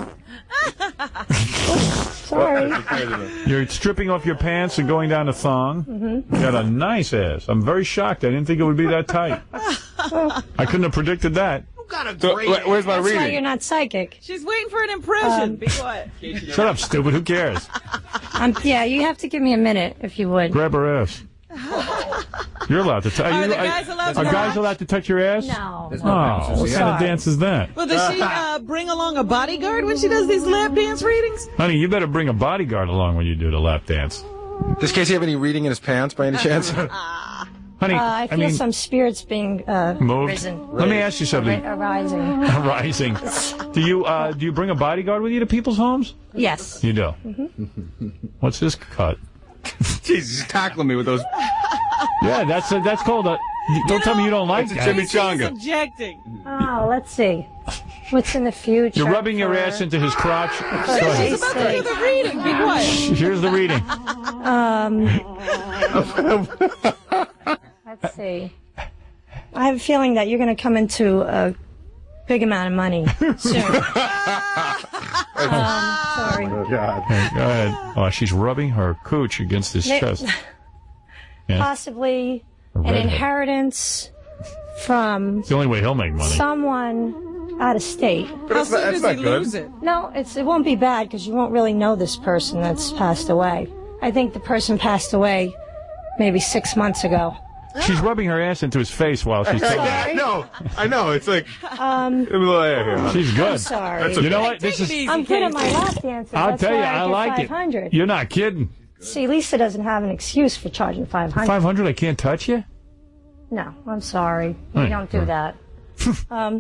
S14: Sorry.
S2: You're stripping off your pants and going down a thong.
S14: Mm-hmm.
S2: You got a nice ass. I'm very shocked. I didn't think it would be that tight. I couldn't have predicted that.
S3: So, wh- where's my
S14: That's why
S3: reading?
S14: you're not psychic.
S11: She's waiting for an impression.
S14: Um,
S11: Be quiet.
S2: Shut up, stupid. Who cares?
S14: Um, yeah, you have to give me a minute if you would.
S2: Grab her ass. You're allowed to touch.
S11: Are the guys allowed to
S2: Are guys
S11: touch?
S2: allowed to touch your ass?
S14: No.
S2: Oh, what kind of dance is that?
S11: Well, does she uh, bring along a bodyguard when she does these lap dance readings?
S2: Honey, you better bring a bodyguard along when you do the lap dance.
S5: Does Casey have any reading in his pants by any chance?
S2: Honey,
S14: Uh, I feel
S2: mean,
S14: some spirits being uh,
S2: moved.
S14: risen.
S2: Let me ask you something.
S14: Ri- arising.
S2: Rising. Do you uh, do you bring a bodyguard with you to people's homes?
S14: Yes.
S2: You do.
S14: Mm-hmm.
S2: What's this cut?
S3: Jeez, he's tackling me with those.
S2: Yeah, that's a, that's called a. Don't tell me you don't like
S3: It's
S2: that.
S3: a chimichanga.
S11: Objecting.
S14: Oh, let's see. What's in the future?
S2: You're rubbing your
S14: for-
S2: ass into his crotch. Go ahead.
S11: She's about to do the reading. Be quiet.
S2: Here's the reading.
S14: Um, let's see. I have a feeling that you're going to come into a big amount of money soon. um, sorry.
S2: Oh, God. Okay, go ahead. Oh, she's rubbing her cooch against his
S14: May-
S2: chest. Yeah.
S14: Possibly
S2: A
S14: an
S2: redhead.
S14: inheritance from
S2: It's the only way he'll make money.
S14: someone out of state.
S11: How soon does he lose it?
S14: No, it's it won't be bad because you won't really know this person that's passed away. I think the person passed away maybe six months ago.
S2: She's rubbing her ass into his face while she's telling
S3: I
S2: him.
S3: know. I know. It's like.
S14: Um,
S3: Give me a little air here.
S2: She's good.
S14: I'm sorry.
S3: That's okay.
S2: You know what? This is.
S14: I'm good at my lap dances.
S2: I'll
S14: That's
S2: tell you,
S14: why
S2: I
S14: get
S2: like
S14: five hundred.
S2: it. You're not kidding.
S14: See, Lisa doesn't have an excuse for charging five hundred.
S2: Five hundred, I can't touch you.
S14: No, I'm sorry. We
S2: Right.
S14: don't do that. um,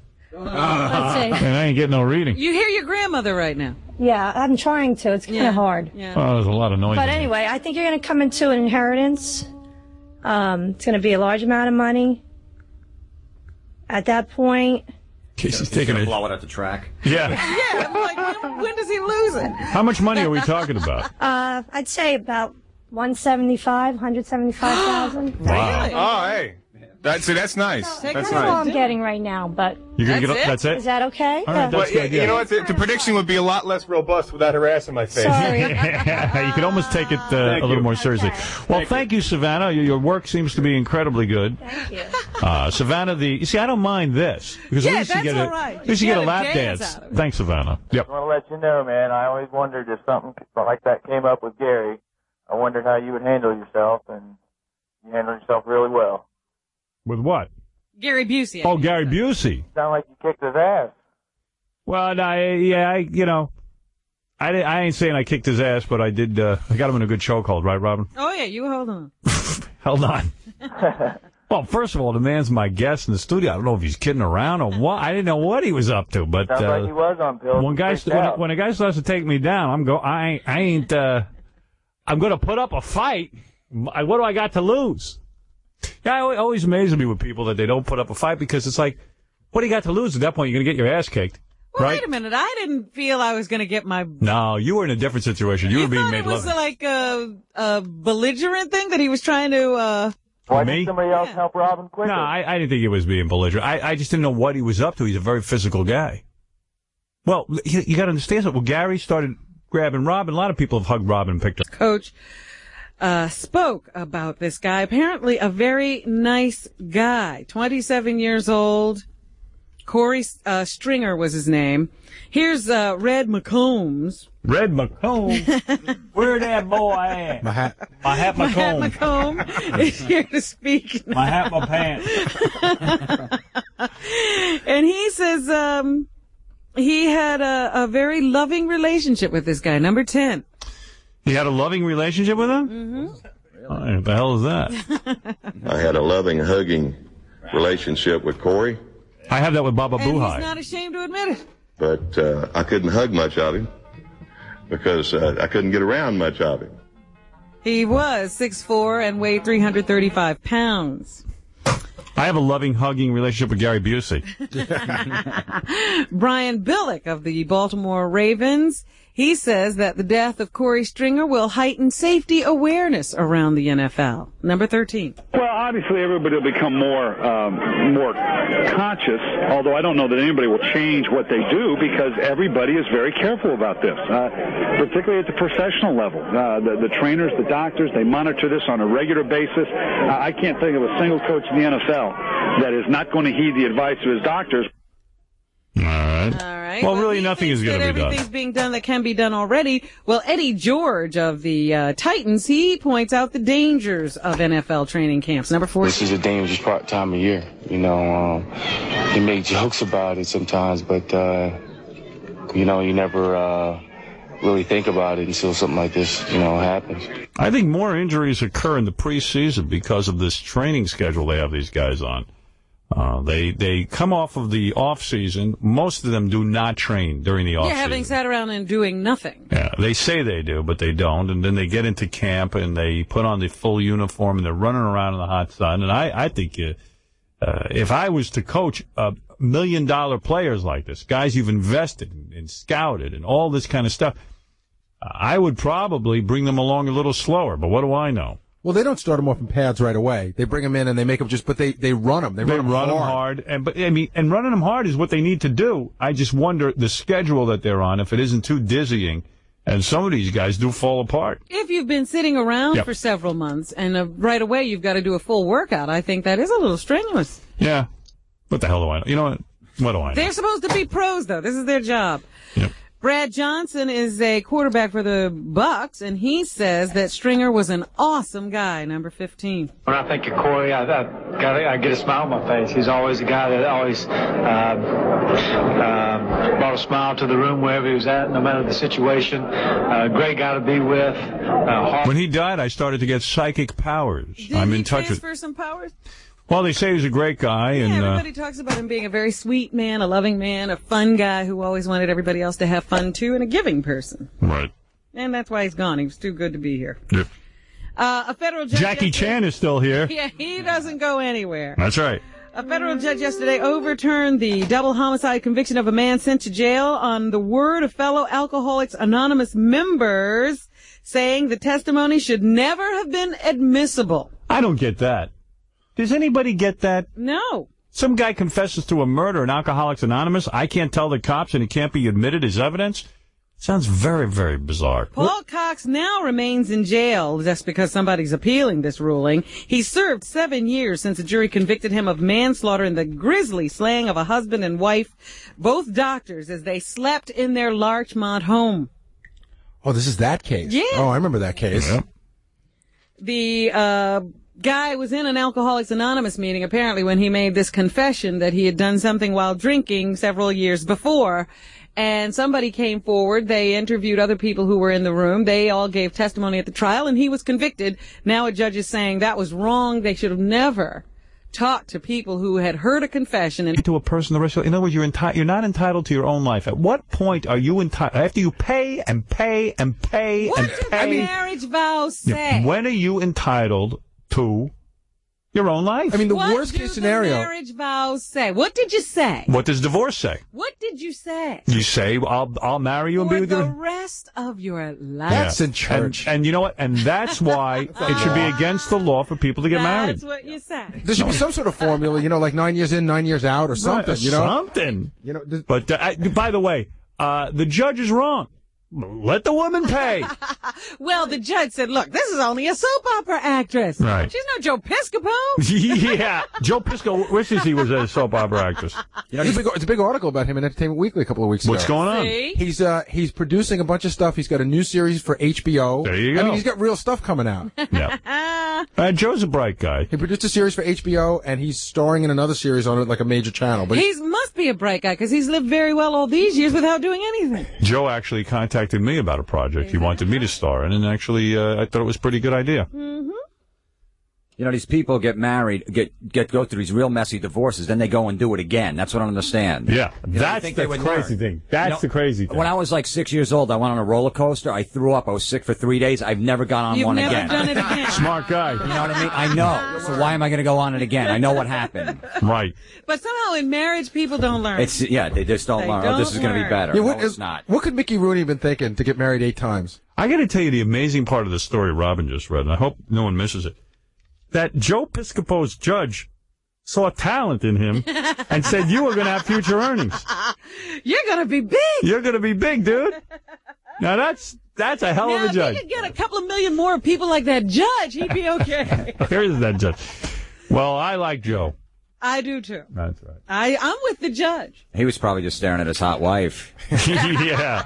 S2: Uh,
S14: let's see.
S2: and I ain't getting no reading.
S11: You hear your grandmother right now.
S14: Yeah, I'm trying to. It's kind of
S11: Yeah.
S14: hard.
S11: Yeah.
S2: Oh, there's a lot of noise.
S14: But
S2: in here.
S14: anyway, I think you're going to come into an inheritance. Um, it's going to be a large amount of money. At that point,
S2: Casey's taking it.
S10: Blow it at the track.
S2: Yeah.
S11: Yeah, I'm like, when, when does he lose it?
S2: How much money are we talking about?
S14: uh, I'd say about one seventy-five, one seventy-five thousand.
S2: Wow.
S3: Oh, hey. That, see, that's nice. That's
S14: That's all I'm
S3: nice.
S14: getting right now, but
S2: You're gonna
S11: That's
S2: get.
S11: it?
S2: That's it.
S14: is that okay?
S2: All right,
S14: Yeah.
S2: that's
S3: But, yeah,
S2: good.
S3: you know what? The, the prediction would be a lot less robust without her ass in my face.
S14: Sorry.
S2: You could almost take it uh, a little
S3: you.
S2: more seriously. Well, thank, you, Savannah. Your, your work seems to be incredibly good.
S14: Thank you.
S2: Uh, Savannah, the you see, I don't mind this because
S11: Yeah,
S2: at least you
S11: that's
S2: get a,
S11: all right.
S2: at least you
S11: You
S2: get a
S11: get a
S2: lap
S11: dance
S2: dance.
S11: out of it.
S2: Thanks, Savannah. Yep.
S6: I want to let you know, man, I always wondered if something like that came up with Gary. I wondered how you would handle yourself, and you handled yourself really well.
S2: With what?
S11: Gary Busey.
S2: Oh, Gary Busey.
S6: Sound like you kicked his ass.
S2: Well, I, yeah, I, you know, I, di- I ain't saying I kicked his ass, but I did. Uh, I got him in a good chokehold, right, Robin?
S11: Oh, yeah, you hold on.
S2: Held on. Well, first of all, the man's my guest in the studio. I don't know if he's kidding around or what. I didn't know what he was up to, but
S6: Sounds
S2: uh,
S6: like he was on pills.
S2: when guys
S6: freaked
S2: when,
S6: out.
S2: when a guy starts to take me down, I'm go. I ain't. I ain't. Uh, I'm going to put up a fight. I- What do I got to lose? Yeah, it always amazes me with people that they don't put up a fight because it's like, what do you got to lose at that point? You're going to get your ass kicked,
S11: Well,
S2: right?
S11: wait a minute. I didn't feel I was going to get my...
S2: No, you were in a different situation. You,
S11: You
S2: were being
S11: thought
S2: made
S11: it was
S2: love.
S11: like a, a belligerent thing that he was trying to uh,
S6: Why
S2: Me?
S6: didn't somebody else help Robin quicker?
S2: No, I, I didn't think he was being belligerent. I, I just didn't know what he was up to. He's a very physical guy. Well, you, you got to understand something. Well, Gary started grabbing Robin. A lot of people have hugged Robin and picked her.
S11: Coach uh, spoke about this guy. Apparently a very nice guy. twenty-seven years old. Corey uh, Stringer was his name. Here's uh, Red McCombs.
S2: Red McComb? Where that boy at?
S5: My hat.
S2: My hat, my comb.
S11: Matt McComb is here to speak.
S2: My hat, my pants.
S11: And he says um, he had a, a very loving relationship with this guy, number ten.
S2: You had a loving relationship with him?
S11: Mm-hmm.
S2: Oh, what the hell is that?
S8: I had a loving, hugging relationship with Corey,
S2: I have that with Baba
S11: And
S2: Buhai.
S11: he's not ashamed to admit it.
S8: but uh, I couldn't hug much of him because uh, I couldn't get around much of him.
S11: He was six foot four and weighed three hundred thirty-five pounds.
S2: I have a loving, hugging relationship with Gary Busey.
S11: Brian Billick of the Baltimore Ravens, he says that the death of Corey Stringer will heighten safety awareness around the N F L. Number thirteen.
S12: Well, obviously everybody will become more um, more conscious, although I don't know that anybody will change what they do because everybody is very careful about this, uh, particularly at the professional level. Uh, the, the trainers, the doctors, they monitor this on a regular basis. Uh, I can't think of a single coach in the N F L that is not going to heed the advice of his doctors.
S2: All right.
S11: All right.
S2: Well, really, nothing is going to be done.
S11: Everything's being done that can be done already. Well, Eddie George of the uh, Titans, he points out the dangers of N F L training camps. Number four.
S13: This is a dangerous part time of year. You know, um, you make jokes about it sometimes, but uh, you know, you never uh, really think about it until something like this, you know, happens.
S2: I think more injuries occur in the preseason because of this training schedule they have these guys on. Uh, they they come off of the off season. Most of them do not train during the off
S11: Yeah,
S2: season.
S11: having sat around and doing nothing.
S2: Yeah, they say they do, but they don't. And then they get into camp and they put on the full uniform and they're running around in the hot sun. And I I think uh, uh, if I was to coach uh, million dollar players like this, guys you've invested and, and scouted and all this kind of stuff, I would probably bring them along a little slower. But what do I know?
S5: Well, they don't start them off in pads right away. They bring them in and they make them just, but they, they run them. They,
S2: They
S5: run, them
S2: run them
S5: hard.
S2: hard, and but I mean, and running them hard is what they need to do. I just wonder the schedule that they're on, if it isn't too dizzying, and some of these guys do fall apart.
S11: If you've been sitting around
S2: Yep.
S11: for several months and uh, right away you've got to do a full workout, I think that is a little strenuous.
S2: Yeah, what the hell do I know? You know what? What do I know?
S11: They're supposed to be pros, though. This is their job. Brad Johnson is a quarterback for the Bucks, and he says that Stringer was an awesome guy, number fifteen.
S18: When I think of Corey, I, I, got, I get a smile on my face. He's always a guy that always uh, uh, brought a smile to the room wherever he was at, no matter the situation. Uh, great guy to be with. Uh,
S2: When he died, I started to get psychic powers.
S11: Did
S2: I'm
S11: he
S2: in touch with.
S11: transfer some powers?
S2: Well, they say he's a great guy,
S11: Yeah,
S2: and uh,
S11: everybody talks about him being a very sweet man, a loving man, a fun guy who always wanted everybody else to have fun, too, and a giving person.
S2: right.
S11: And that's why he's gone. He was too good to be here.
S2: Yep.
S11: Uh, a federal judge
S2: Jackie
S11: yesterday-
S2: Chan is still here.
S11: Yeah, he doesn't go anywhere.
S2: That's right.
S11: A federal judge yesterday overturned the double homicide conviction of a man sent to jail on the word of fellow Alcoholics Anonymous members, saying the testimony should never have been admissible.
S2: I don't get that. Does anybody get that?
S11: No.
S2: Some guy confesses to a murder in Alcoholics Anonymous. I can't tell the cops, and it can't be admitted as evidence. Sounds very, very bizarre.
S11: Paul Cox now remains in jail just because somebody's appealing this ruling. He served seven years since a jury convicted him of manslaughter in the grisly slaying of a husband and wife, both doctors, as they slept in their Larchmont home.
S5: Oh, this is that case.
S11: Yeah.
S5: Oh, I remember that case.
S11: The uh guy was in an Alcoholics Anonymous meeting, apparently, when he made this confession that he had done something while drinking several years before. And somebody came forward. They interviewed other people who were in the room. They all gave testimony at the trial, and he was convicted. Now a judge is saying that was wrong. They should have never talked to people who had heard a confession. And
S2: to a person the rest of, in other words, you're enti- you're not entitled to your own life. At what point are you entitled? After you pay and pay and pay
S11: what
S2: and
S11: did
S2: pay.
S11: the marriage vows say?
S2: Yeah, when are you entitled to Your own life.
S5: I mean, the
S11: what
S5: worst
S11: do
S5: case
S11: the
S5: scenario.
S11: marriage vows say? What did you say?
S2: What does divorce say?
S11: What did you say?
S2: You say, I'll I'll marry you and
S11: For
S2: be with
S11: the
S2: you.
S11: rest of your life.
S5: That's in church.
S2: And, and you know what? And that's why it should be against the law for people to get married.
S11: That's what you said.
S5: There should be some sort of formula, you know, like nine years in, nine years out, or something.
S2: Right,
S5: you know,
S2: something.
S5: You know, this,
S2: But uh, I, by the way, uh, the judge is wrong. Let the woman pay.
S11: Well, the judge said, look, this is only a soap opera actress.
S2: Right.
S11: She's no Joe Piscopo.
S2: Yeah. Joe Piscopo wishes he was a soap opera actress.
S5: You know, it's a big, it's a big article about him in Entertainment Weekly a couple of weeks
S2: What's
S5: ago.
S2: going on?
S11: See?
S5: He's uh he's producing a bunch of stuff. He's got a new series for H B O.
S2: There you go.
S5: I mean, he's got real stuff coming out.
S2: Yeah. Uh, Joe's a bright guy.
S5: He produced a series for H B O, and he's starring in another series on it, like a major channel. But
S11: He must be a bright guy because he's lived very well all these years without doing anything.
S2: Joe actually contacted me about a project he wanted me to star in, and actually uh, I thought it was a pretty good idea.
S11: Mm-hmm.
S10: You know, these people get married, get get go through these real messy divorces, then they go and do it again. That's what I don't understand.
S2: Yeah,
S10: You know,
S2: that's
S10: you think
S2: the
S10: they would
S2: crazy
S10: learn.
S2: thing. That's
S10: You know,
S2: the crazy thing.
S10: When I was like six years old, I went on a roller coaster. I threw up. I was sick for three days. I've never gone on
S11: You've
S10: one
S11: never
S10: again.
S11: done it again.
S2: Smart guy.
S10: You know what I mean? I know. So why am I going to go on it again? I know what happened.
S2: Right.
S11: But somehow in marriage, people don't learn.
S10: It's yeah. They just don't
S11: They
S10: learn. Oh, this
S11: don't
S10: is going to be
S11: learn.
S10: better.
S5: yeah,
S10: No,
S5: what,
S10: it's
S5: is-
S10: not.
S5: what could Mickey Rooney have been thinking to get married eight times?
S2: I got to tell you the amazing part of the story Robin just read, and I hope no one misses it. That Joe Piscopo's judge saw talent in him and said, you are going to have future earnings.
S11: You're going to be big.
S2: You're going to be big, dude. Now, that's that's a hell
S11: Now,
S2: of a
S11: if
S2: judge.
S11: he could get a couple of million more people like that judge, he'd be okay.
S2: Here's that judge. Well, I like Joe.
S11: I do, too.
S2: That's right.
S11: I, I'm with the judge.
S10: He was probably just staring at his hot wife.
S2: Yeah.
S10: He's like,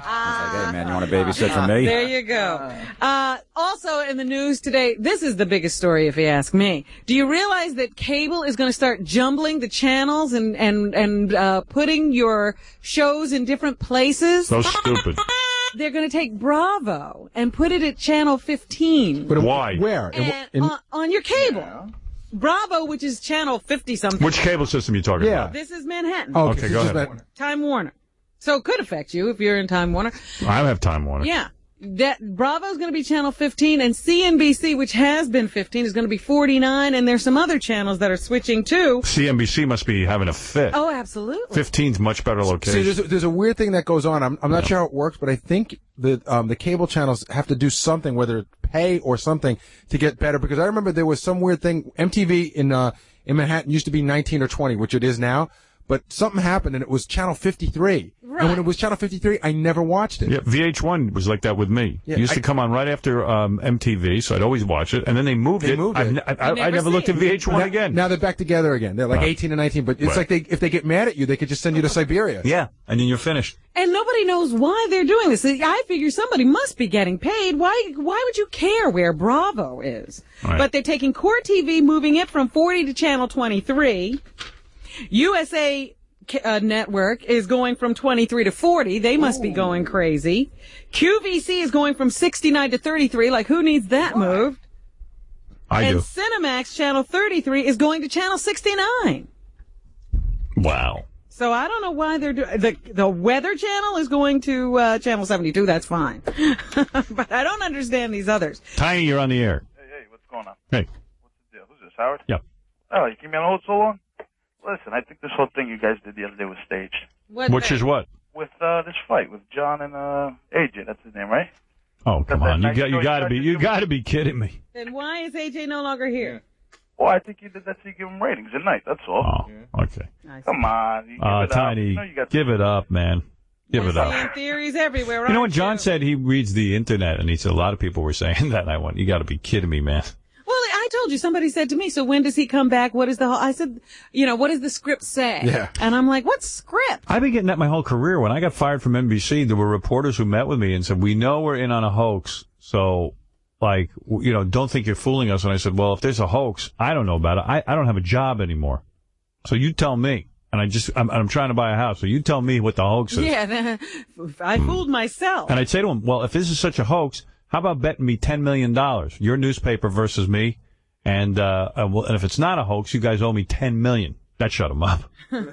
S10: hey, man, you want to babysit for me?
S11: There you go. Uh, also in the news today, this is the biggest story if you ask me. Do you realize that cable is going to start jumbling the channels and, and, and uh, putting your shows in different places?
S2: So stupid.
S11: They're going to take Bravo and put it at channel fifteen.
S5: But
S2: Why?
S5: Where? In-
S11: And
S5: in-
S11: on, on your cable. Bravo, which is channel fifty something.
S2: Which cable system are you talking
S5: Yeah.
S2: about?
S11: This is Manhattan.
S5: oh,
S2: Okay,
S5: so
S2: go
S5: just
S2: ahead.
S5: that-
S11: Time Warner. So it could affect you if you're in Time Warner.
S2: I have Time Warner.
S11: Yeah. That Bravo's going to be channel fifteen, and C N B C, which has been fifteen, is going to be forty-nine, and there's some other channels that are switching too.
S2: C N B C must be having a fit.
S11: Oh, absolutely.
S2: fifteen's much better
S5: See,
S2: location.
S5: there's a, there's a weird thing that goes on. I'm, I'm not sure how it works, but I think the um, the cable channels have to do something, whether it's pay or something, to get better. Because I remember there was some weird thing. M T V in uh, in Manhattan used to be nineteen or twenty, which it is now. But something happened, and it was channel fifty-three.
S11: Right.
S5: And when it was channel fifty-three, I never watched it.
S2: Yeah, V H one was like that with me.
S5: Yeah,
S2: it used
S5: I-
S2: to come on right after um, M T V, so I'd always watch it. And then they moved
S5: They
S2: it.
S5: moved
S2: I've
S5: it.
S2: ne- I, I,
S11: You never
S2: I never looked
S11: see
S2: at
S11: it.
S2: V H one
S5: now,
S2: again.
S5: now they're back together again. They're like
S2: Right.
S5: eighteen and nineteen, but it's
S2: Right.
S5: like they if they get mad at you, they could just send you to Siberia.
S2: Yeah, and then you're finished.
S11: And nobody knows why they're doing this. I figure somebody must be getting paid. Why Why would you care where Bravo is?
S2: Right.
S11: But they're taking Core T V, moving it from forty to channel twenty-three. U S A uh, Network is going from twenty-three to forty. They must be going crazy. Q V C is going from sixty-nine to thirty-three. Like, who needs that moved?
S2: I
S11: and
S2: do.
S11: Cinemax channel thirty-three is going to channel sixty-nine.
S2: Wow.
S11: So I don't know why they're doing the the Weather Channel is going to uh, channel seventy-two. That's fine, but I don't understand these others.
S2: Tiny, you're on the air.
S7: Hey, hey, what's going on?
S2: Hey.
S7: What's the deal? Who's this, Howard?
S2: Yeah.
S7: Oh, you keep me on hold so long? Listen, I think this whole thing you guys did the other day was staged.
S11: What
S2: Which is what?
S7: With uh, this fight with John and uh, A J, that's his name, right?
S2: Oh, come
S7: that
S2: on. You
S7: nice
S2: got you
S7: show
S2: got to
S7: you
S2: be
S7: guys
S2: you
S7: did?
S2: got to be kidding me.
S11: Then why is A J no longer here?
S7: Well, I think you did that so you give him ratings at night, that's all.
S2: Oh, okay.
S7: Come on. You give
S2: Uh,
S7: it up.
S2: Tiny,
S7: You know you got
S2: give it up, man. Give it up.
S11: Seeing theories everywhere.
S2: You know
S11: aren't
S2: what John said? He reads the internet, and he said a lot of people were saying that. And I went, you got to be kidding me, man.
S11: Well, I told you. Somebody said to me, "So when does he come back? What is the?" Whole? I said, "You know, what does the script say?"
S2: Yeah.
S11: And I'm like, "What script?"
S2: I've been getting that my whole career. When I got fired from N B C, there were reporters who met with me and said, we know we're in on a hoax, so, like, you know, don't think you're fooling us. And I said, well, if there's a hoax, I don't know about it. I, I don't have a job anymore. So you tell me. And I just, I'm, I'm trying to buy a house, so you tell me what the hoax is.
S11: Yeah, I fooled myself.
S2: And I'd say to him, well, if this is such a hoax, how about betting me ten million dollars? Your newspaper versus me. And, uh, uh, well, and if it's not a hoax, you guys owe me ten million dollars. That shut him up.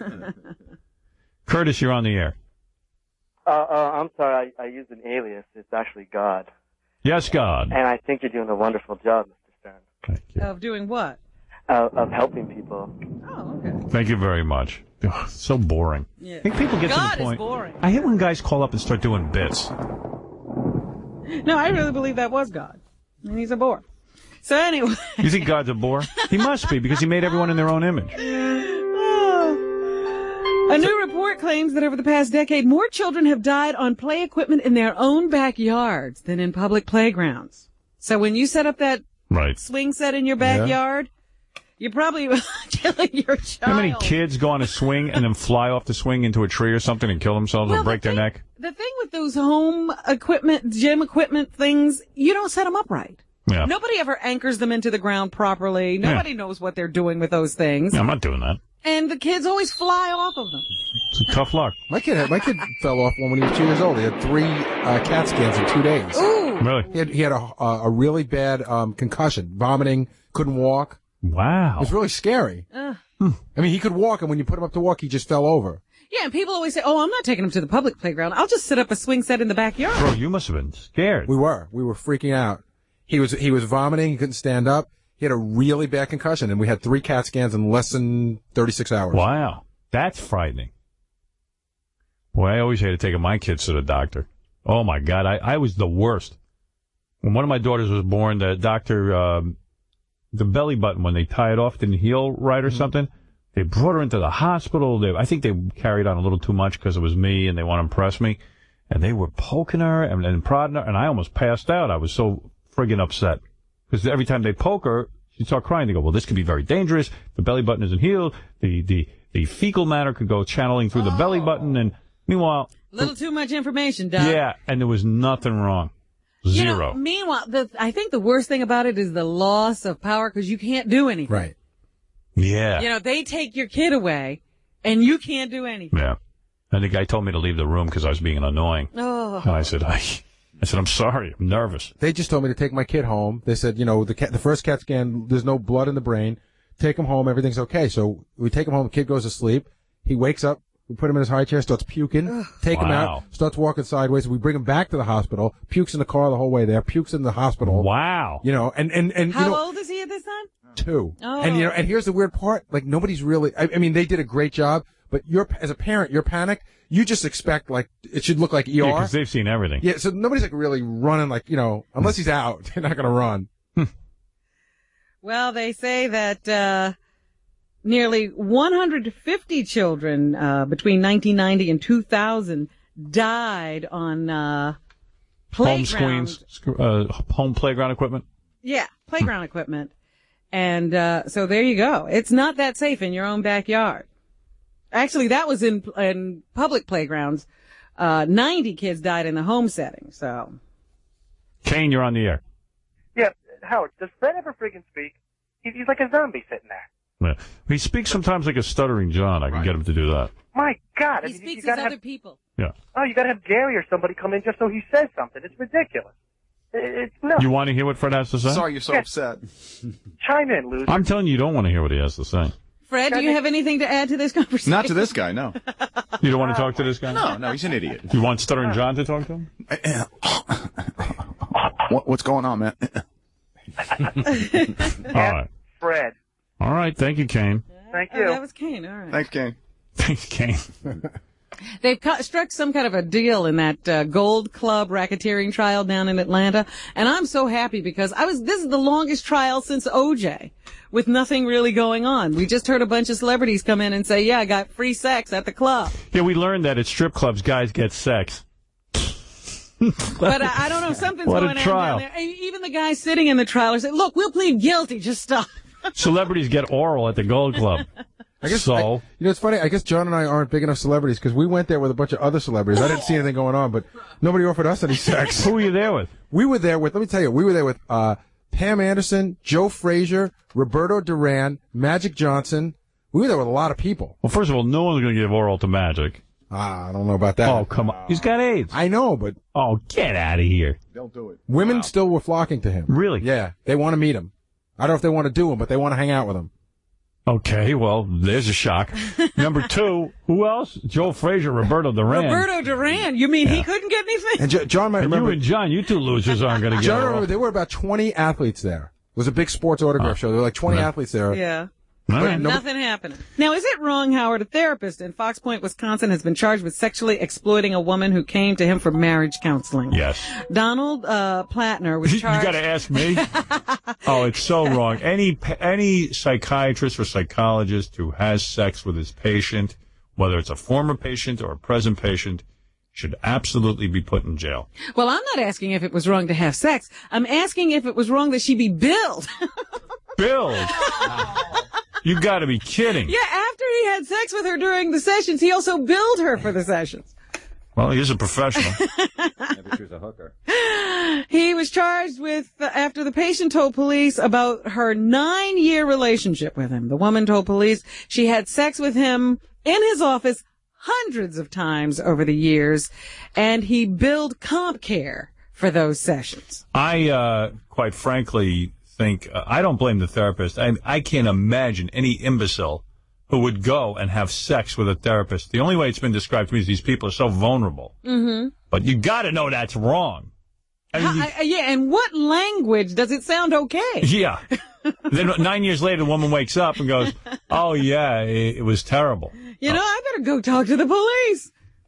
S2: Curtis, you're on the air.
S9: Uh, uh, I'm sorry, I, I used an alias. It's actually God.
S2: Yes, God.
S9: And I think you're doing a wonderful job, Mister Stern.
S11: Of doing what?
S9: uh, of helping people.
S11: Oh, okay.
S2: Thank you very much. Ugh, so boring.
S11: Yeah.
S2: I think people get
S11: God
S2: to the point.
S11: is boring.
S2: I hate when guys call up and start doing bits.
S11: No, I really believe that was God. And he's a bore. So anyway.
S2: You think God's a bore? He must be, because he made everyone in their own image.
S11: Oh. A new report claims that over the past decade, more children have died on play equipment in their own backyards than in public playgrounds. So when you set up that
S2: right.
S11: swing set in your backyard, yeah. you're probably killing your child.
S2: How many kids go on a swing and then fly off the swing into a tree or something and kill themselves
S11: well,
S2: or break
S11: the
S2: their
S11: thing,
S2: neck?
S11: The thing with those home equipment, gym equipment things, you don't set them up right.
S2: Yeah.
S11: Nobody ever anchors them into the ground properly. Nobody yeah. knows what they're doing with those things.
S2: Yeah, I'm not doing that.
S11: And the kids always fly off of them.
S2: It's tough luck.
S5: My kid had, my kid fell off one when he was two years old. He had three uh, CAT scans in two days.
S11: Ooh.
S2: Really?
S5: He had, he had a, a really bad um, concussion, vomiting, couldn't walk.
S2: Wow.
S5: It was really scary.
S11: Uh.
S5: Hmm. I mean, he could walk, and when you put him up to walk, he just fell over.
S11: Yeah, and people always say, oh, I'm not taking him to the public playground. I'll just set up a swing set in the backyard.
S2: Bro, you must have been scared.
S5: We were. We were freaking out. He was he was vomiting. He couldn't stand up. He had a really bad concussion, and we had three CAT scans in less than thirty-six hours.
S2: Wow. That's frightening. Boy, I always hated taking my kids to the doctor. Oh, my God. I, I was the worst. When one of my daughters was born, the doctor, um, the belly button, when they tie it off, didn't heal right or mm-hmm. something. They brought her into the hospital. They, I think they carried on a little too much because it was me and they want to impress me. And they were poking her and, and prodding her, and I almost passed out. I was so friggin' upset. Because every time they poke her, she'd start crying. They go, well, this could be very dangerous. The belly button isn't healed. The, the, the fecal matter could go channeling through oh. the belly button. And meanwhile...
S11: A little too much information, Doc.
S2: Yeah, and there was nothing wrong. Zero.
S11: You know, meanwhile, the, I think the worst thing about it is the loss of power because you can't do anything.
S5: Right.
S2: Yeah.
S11: You know, they take your kid away, and you can't do anything.
S2: Yeah. And the guy told me to leave the room because I was being annoying.
S11: Oh.
S2: And I said, I, I said, I'm sorry. I'm nervous.
S5: They just told me to take my kid home. They said, you know, the cat, the first CAT scan, there's no blood in the brain. Take him home. Everything's okay. So we take him home. The kid goes to sleep. He wakes up. We put him in his high chair, starts puking, take
S2: wow.
S5: him out, starts walking sideways. We bring him back to the hospital, pukes in the car the whole way there, pukes in the hospital.
S2: Wow.
S5: You know, and, and, and,
S11: How
S5: you know.
S11: old is he at this time?
S5: Two.
S11: Oh.
S5: And, you know, and here's the weird part. Like, nobody's really, I, I mean, they did a great job, but you're, as a parent, you're panicked. You just expect, like, it should look like E R.
S2: Yeah, because they've seen everything.
S5: Yeah, so nobody's, like, really running, like, you know, unless he's out, they're not going to run.
S11: Well, they say that, uh, nearly one hundred fifty children uh, between nineteen ninety and two thousand died on uh, playground.
S2: Home screens, uh, home playground equipment?
S11: Yeah, playground equipment. And uh, so there you go. It's not that safe in your own backyard. Actually, that was in in public playgrounds. Uh, ninety kids died in the home setting, so.
S2: Kane, you're on the air.
S9: Yeah, Howard, does Fred ever friggin' speak? He's, he's like a zombie sitting there.
S2: Yeah. He speaks sometimes like a stuttering John. I can right. get him to do that.
S9: My God.
S11: He
S9: I mean,
S11: speaks
S9: you gotta
S11: as
S9: have,
S11: other people.
S2: Yeah.
S9: Oh, you gotta have Gary or somebody come in just so he says something. It's ridiculous. It's nuts.
S2: You want to hear what Fred has to say?
S16: Sorry you're so
S9: yeah.
S16: upset.
S9: Chime in, loser.
S2: I'm telling you, you don't want to hear what he has to say.
S11: Fred, do you have anything to add to this conversation?
S16: Not to this guy, no.
S2: You don't want to talk to this guy?
S16: No, no, he's an idiot.
S2: You want Stuttering John to talk to him?
S16: what, what's going on, man?
S2: All right.
S9: Fred.
S2: All right. Thank you, Kane.
S9: Thank you.
S11: Oh, that was Kane. All right.
S16: Thanks, Kane.
S2: Thanks, Kane.
S11: They've cu- struck some kind of a deal in that uh, Gold Club racketeering trial down in Atlanta, and I'm so happy because I was. This is the longest trial since O J, with nothing really going on. We just heard a bunch of celebrities come in and say, "Yeah, I got free sex at the club."
S2: Yeah, we learned that at strip clubs, guys get sex.
S11: But I, I don't know, something's
S2: what
S11: going
S2: a
S11: on
S2: trial.
S11: down there. And even the guys sitting in the trial say, "Look, we'll plead guilty. Just stop."
S2: Celebrities get oral at the Gold Club.
S5: I guess,
S2: so,
S5: I, you know, it's funny. I guess John and I aren't big enough celebrities because we went there with a bunch of other celebrities. I didn't see anything going on, but nobody offered us any sex.
S2: Who were you there with?
S5: We were there with, let me tell you, we were there with uh Pam Anderson, Joe Frazier, Roberto Duran, Magic Johnson. We were there with a lot of people.
S2: Well, first of all, no one's going to give oral to Magic.
S5: Ah, I don't know about that.
S2: Oh, come on. He's got AIDS.
S5: I know, but...
S2: Oh, get out of here.
S16: Don't do it.
S5: Women
S16: Wow.
S5: still were flocking to him.
S2: Really?
S5: Yeah. They want to meet him. I don't know if they want to do him, but they want to hang out with him.
S2: Okay, well, there's a shock. Number two, who else? Joe Frazier, Roberto Duran.
S11: Roberto Duran. You mean
S2: Yeah.
S11: he couldn't get anything?
S5: And Jo- John might
S2: And
S5: remember...
S2: you and John, you two losers aren't going to get
S5: John,
S2: oral.
S5: remember, there were about twenty athletes there. It was a big sports autograph
S2: Oh.
S5: show. There were like twenty
S2: Yeah.
S5: athletes there.
S11: Yeah.
S2: All
S5: But
S2: right.
S5: no-
S11: Nothing happening. Now, is it wrong, Howard, a therapist in Fox Point, Wisconsin, has been charged with sexually exploiting a woman who came to him for marriage counseling?
S2: Yes.
S11: Donald uh, Plattner was
S2: You
S11: charged.
S2: got to ask me. Oh, it's so wrong. Any any psychiatrist or psychologist who has sex with his patient, whether it's a former patient or a present patient, should absolutely be put in jail.
S11: Well, I'm not asking if it was wrong to have sex. I'm asking if it was wrong that she be billed.
S2: Billed? You got to be kidding.
S11: Yeah, after he had sex with her during the sessions, he also billed her for the sessions.
S2: Well, he is a professional.
S10: Maybe she was a hooker.
S11: He was charged with, uh, after the patient told police about her nine-year relationship with him. The woman told police she had sex with him in his office hundreds of times over the years, and he billed comp care for those sessions.
S2: I, uh, quite frankly, think, uh, I don't blame the therapist. I, I can't imagine any imbecile who would go and have sex with a therapist. The only way it's been described to me is these people are so vulnerable.
S11: Mm-hmm.
S2: But you got to know that's wrong. I mean, you-
S11: How- I- yeah, and what language does it sound okay?
S2: yeah. Then nine years later, the woman wakes up and goes, oh, yeah, it, it was terrible.
S11: You know, I better go talk to the police.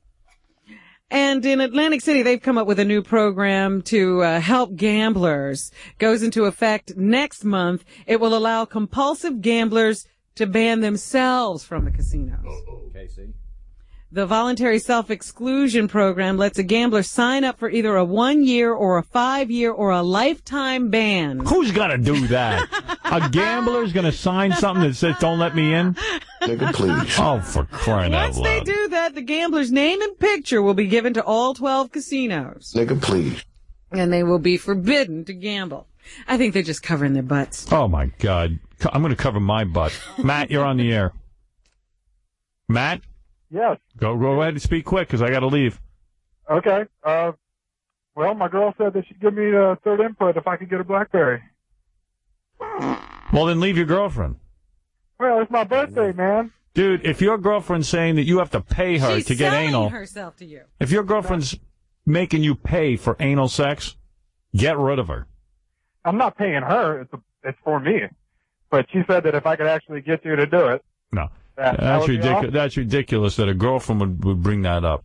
S11: And in Atlantic City, they've come up with a new program to uh, help gamblers. Goes into effect next month. It will allow compulsive gamblers to ban themselves from the casinos.
S10: Casey.
S11: The voluntary self-exclusion program lets a gambler sign up for either a one-year or a five-year or a lifetime ban.
S2: Who's going to do that? A gambler's going to sign something that says, don't let me in?
S8: Nigga, please.
S2: Oh, for crying out
S11: Once they
S2: loud.
S11: do that, the gambler's name and picture will be given to all twelve casinos.
S8: Nigga, please.
S11: And they will be forbidden to gamble. I think they're just covering their butts.
S2: Oh, my God. Co- I'm going to cover my butt. Matt, you're on the air. Matt?
S17: Yes.
S2: Go go ahead and speak quick, because I got to leave.
S17: Okay. Uh, well, my girl said that she'd give me a third input if I could get a BlackBerry.
S2: Well, then leave your girlfriend.
S17: Well, it's my birthday, man.
S2: Dude, if your girlfriend's saying that you have to pay her
S11: She's
S2: to get
S11: selling
S2: anal,
S11: herself to you.
S2: if your girlfriend's making you pay for anal sex, get rid of her.
S17: I'm not paying her. It's a, it's for me. But she said that if I could actually get you to do it,
S2: No.
S17: that, that
S2: That's
S17: would be
S2: ridiculous.
S17: awesome.
S2: That's ridiculous that a girlfriend would, would bring that up.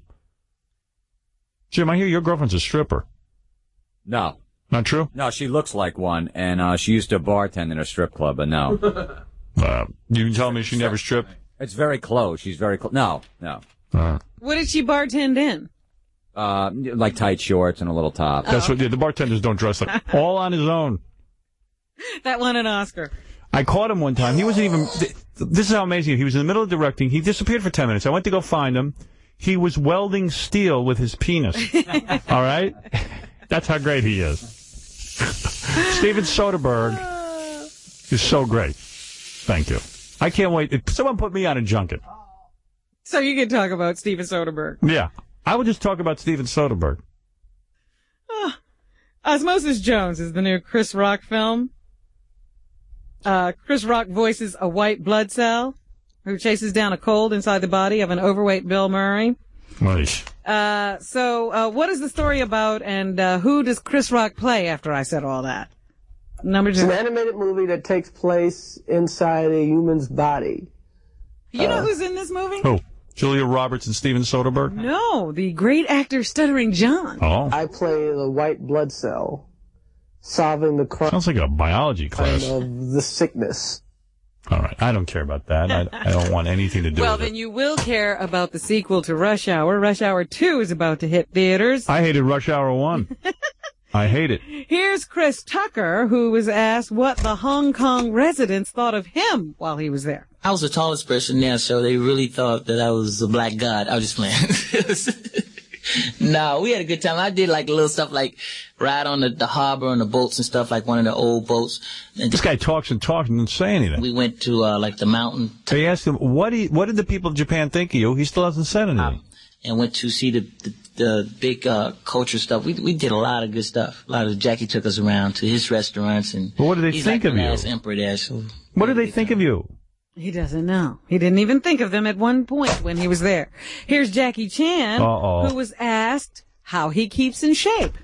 S2: Jim, I hear your girlfriend's a stripper.
S10: No.
S2: Not true?
S10: No, she looks like one, and uh, she used to bartend in a strip club, but no.
S2: Uh, you can tell me she never stripped?
S10: It's very close. She's very close. No, no.
S2: Uh,
S11: What did she bartend in?
S10: Uh, like tight shorts and a little top.
S2: that's what the, the bartenders don't dress like. All on his own.
S11: That won an Oscar.
S2: I caught him one time. He wasn't even. th- This is how amazing. He was in the middle of directing. He disappeared for ten minutes. I went to go find him. He was welding steel with his penis. All right? That's how great he is. Steven Soderbergh is so great. Thank you. I can't wait. Someone put me on a junket.
S11: So you can talk about Steven Soderbergh.
S2: Yeah. I would just talk about Steven Soderbergh.
S11: Osmosis Jones is the new Chris Rock film. Uh, Chris Rock voices a white blood cell who chases down a cold inside the body of an overweight Bill Murray.
S2: Nice.
S11: Uh, so, uh, what is the story about, and uh, who does Chris Rock play after I said all that? Number
S19: It's
S11: two.
S19: an animated movie that takes place inside a human's body.
S11: You know
S19: Uh,
S11: who's in this movie?
S2: Who? Julia Roberts and Steven Soderbergh?
S11: No, the great actor Stuttering John.
S2: Oh.
S19: I play the white blood cell, solving the crime
S2: Sounds like a biology class.
S19: of the sickness.
S2: All right. I don't care about that. I, I don't want anything to do
S11: Well,
S2: with
S11: then
S2: it.
S11: you will care about the sequel to Rush Hour. Rush Hour two is about to hit theaters.
S2: I hated Rush Hour one. I hate it.
S11: Here's Chris Tucker, who was asked what the Hong Kong residents thought of him while he was there.
S20: I was the tallest person there, so they really thought that I was a black god. I was just playing. No, we had a good time. I did like little stuff like ride on the, the harbor on the boats and stuff, like one of the old boats. And
S2: This guy talks and talks and doesn't say anything.
S20: we went to uh, like the mountain
S2: They asked him, what, do you, what did the people of Japan think of you? He still hasn't said anything.
S20: and went to see the the, the big uh, culture stuff. We we did a lot of good stuff. A lot of Jackie took us around to his restaurants, and
S2: But what do they
S20: he's
S2: think
S20: like
S2: of
S20: the
S2: you?
S20: last emperor there, so
S2: What do they think of you?
S11: He doesn't know. He didn't even think of them at one point when he was there. Here's Jackie Chan,
S2: Uh-oh.
S11: who was asked how he keeps in shape.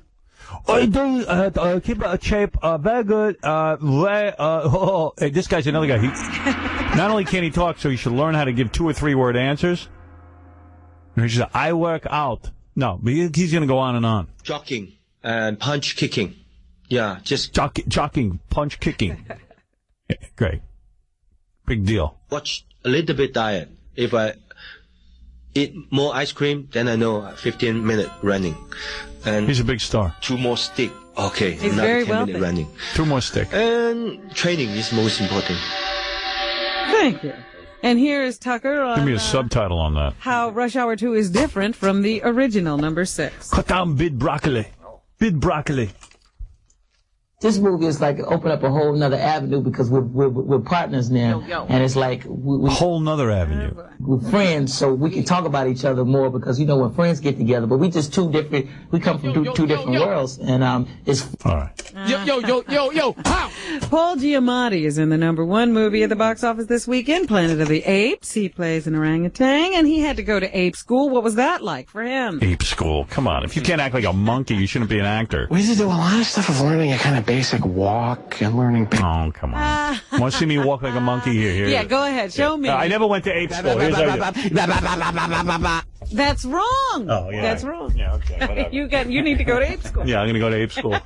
S2: I do uh, uh, keep a shape, uh, very good. Uh, very, uh, oh, hey, this guy's another guy. He, not only can he talk, so he should learn how to give two or three word answers. He said, I work out. No, but he, he's going to go on and on.
S21: Jogging and punch kicking. Yeah, just
S2: Jock, jogging, punch kicking. Yeah, great. Big deal.
S21: Watch a little bit diet. If I eat more ice cream, then I know fifteen minute running. And
S2: he's a big star.
S21: Two more stick. Okay,
S11: He's
S21: another
S11: very
S21: ten
S11: wealthy.
S21: minute running.
S2: Two more stick.
S21: And training is most important.
S11: Thank you. And here is Tucker on
S2: Give me a
S11: uh,
S2: subtitle on that.
S11: how Rush Hour two is different from the original number six.
S2: Cut down bid broccoli. Bid broccoli.
S20: This movie is like open up a whole nother avenue because we're we're, we're partners now, and it's like we, we,
S2: A whole nother avenue.
S20: we're friends, so we can talk about each other more because you know when friends get together, but we just two different. We come from two, two different worlds, and um, it's
S2: all right.
S11: Yo, yo, yo, yo, yo, how? Paul Giamatti is in the number one movie at the box office this weekend, Planet of the Apes. He plays an orangutan, and he had to go to ape school. What was that like for him?
S2: Ape school. Come on. If you can't act like a monkey, you shouldn't be an actor.
S22: We had to do a lot of stuff of learning a kind of basic walk and learning.
S2: Oh, come on. Want to see me walk like a monkey? Here, here.
S11: Yeah, go ahead. Show me.
S2: Uh, I never went to ape school. Here's how you-
S11: That's wrong.
S2: Oh, yeah.
S11: That's wrong.
S2: Yeah, okay, whatever.
S11: you got. You need to go to ape school.
S2: Yeah, I'm going to go to ape school.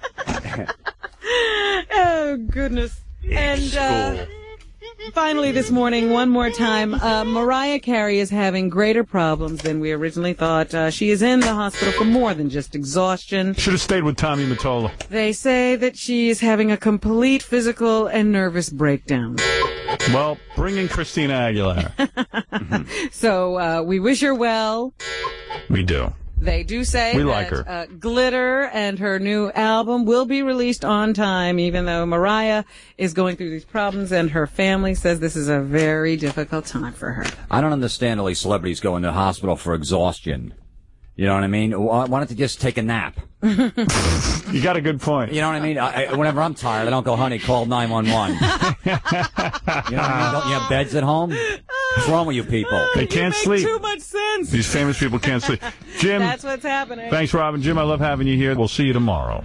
S11: Oh, goodness. And uh, finally this morning, one more time, uh, Mariah Carey is having greater problems than we originally thought. Uh, she is in the hospital for more than just exhaustion.
S2: Should have stayed with Tommy Mottola.
S11: They say that she is having a complete physical and nervous breakdown.
S2: Well, bring in Christina Aguilera.
S11: So uh, we wish her well.
S2: We do.
S11: They do say
S2: We
S11: that
S2: like her.
S11: Uh, Glitter and her new album will be released on time, even though Mariah is going through these problems, and her family says this is a very difficult time for her.
S10: I don't understand all these celebrities going to the hospital for exhaustion. You know what I mean? Why why don't they just take a nap?
S2: You got a good point.
S10: You know what I mean? I, I, whenever I'm tired, I don't go, honey, call nine one one. You know what I mean? Don't you have beds at home? What's wrong with you people?
S2: They can't
S11: Make
S2: sleep.
S11: too much sense.
S2: These famous people can't sleep. Jim,
S11: That's what's happening.
S2: thanks, Robin. Jim, I love having you here. We'll see you tomorrow.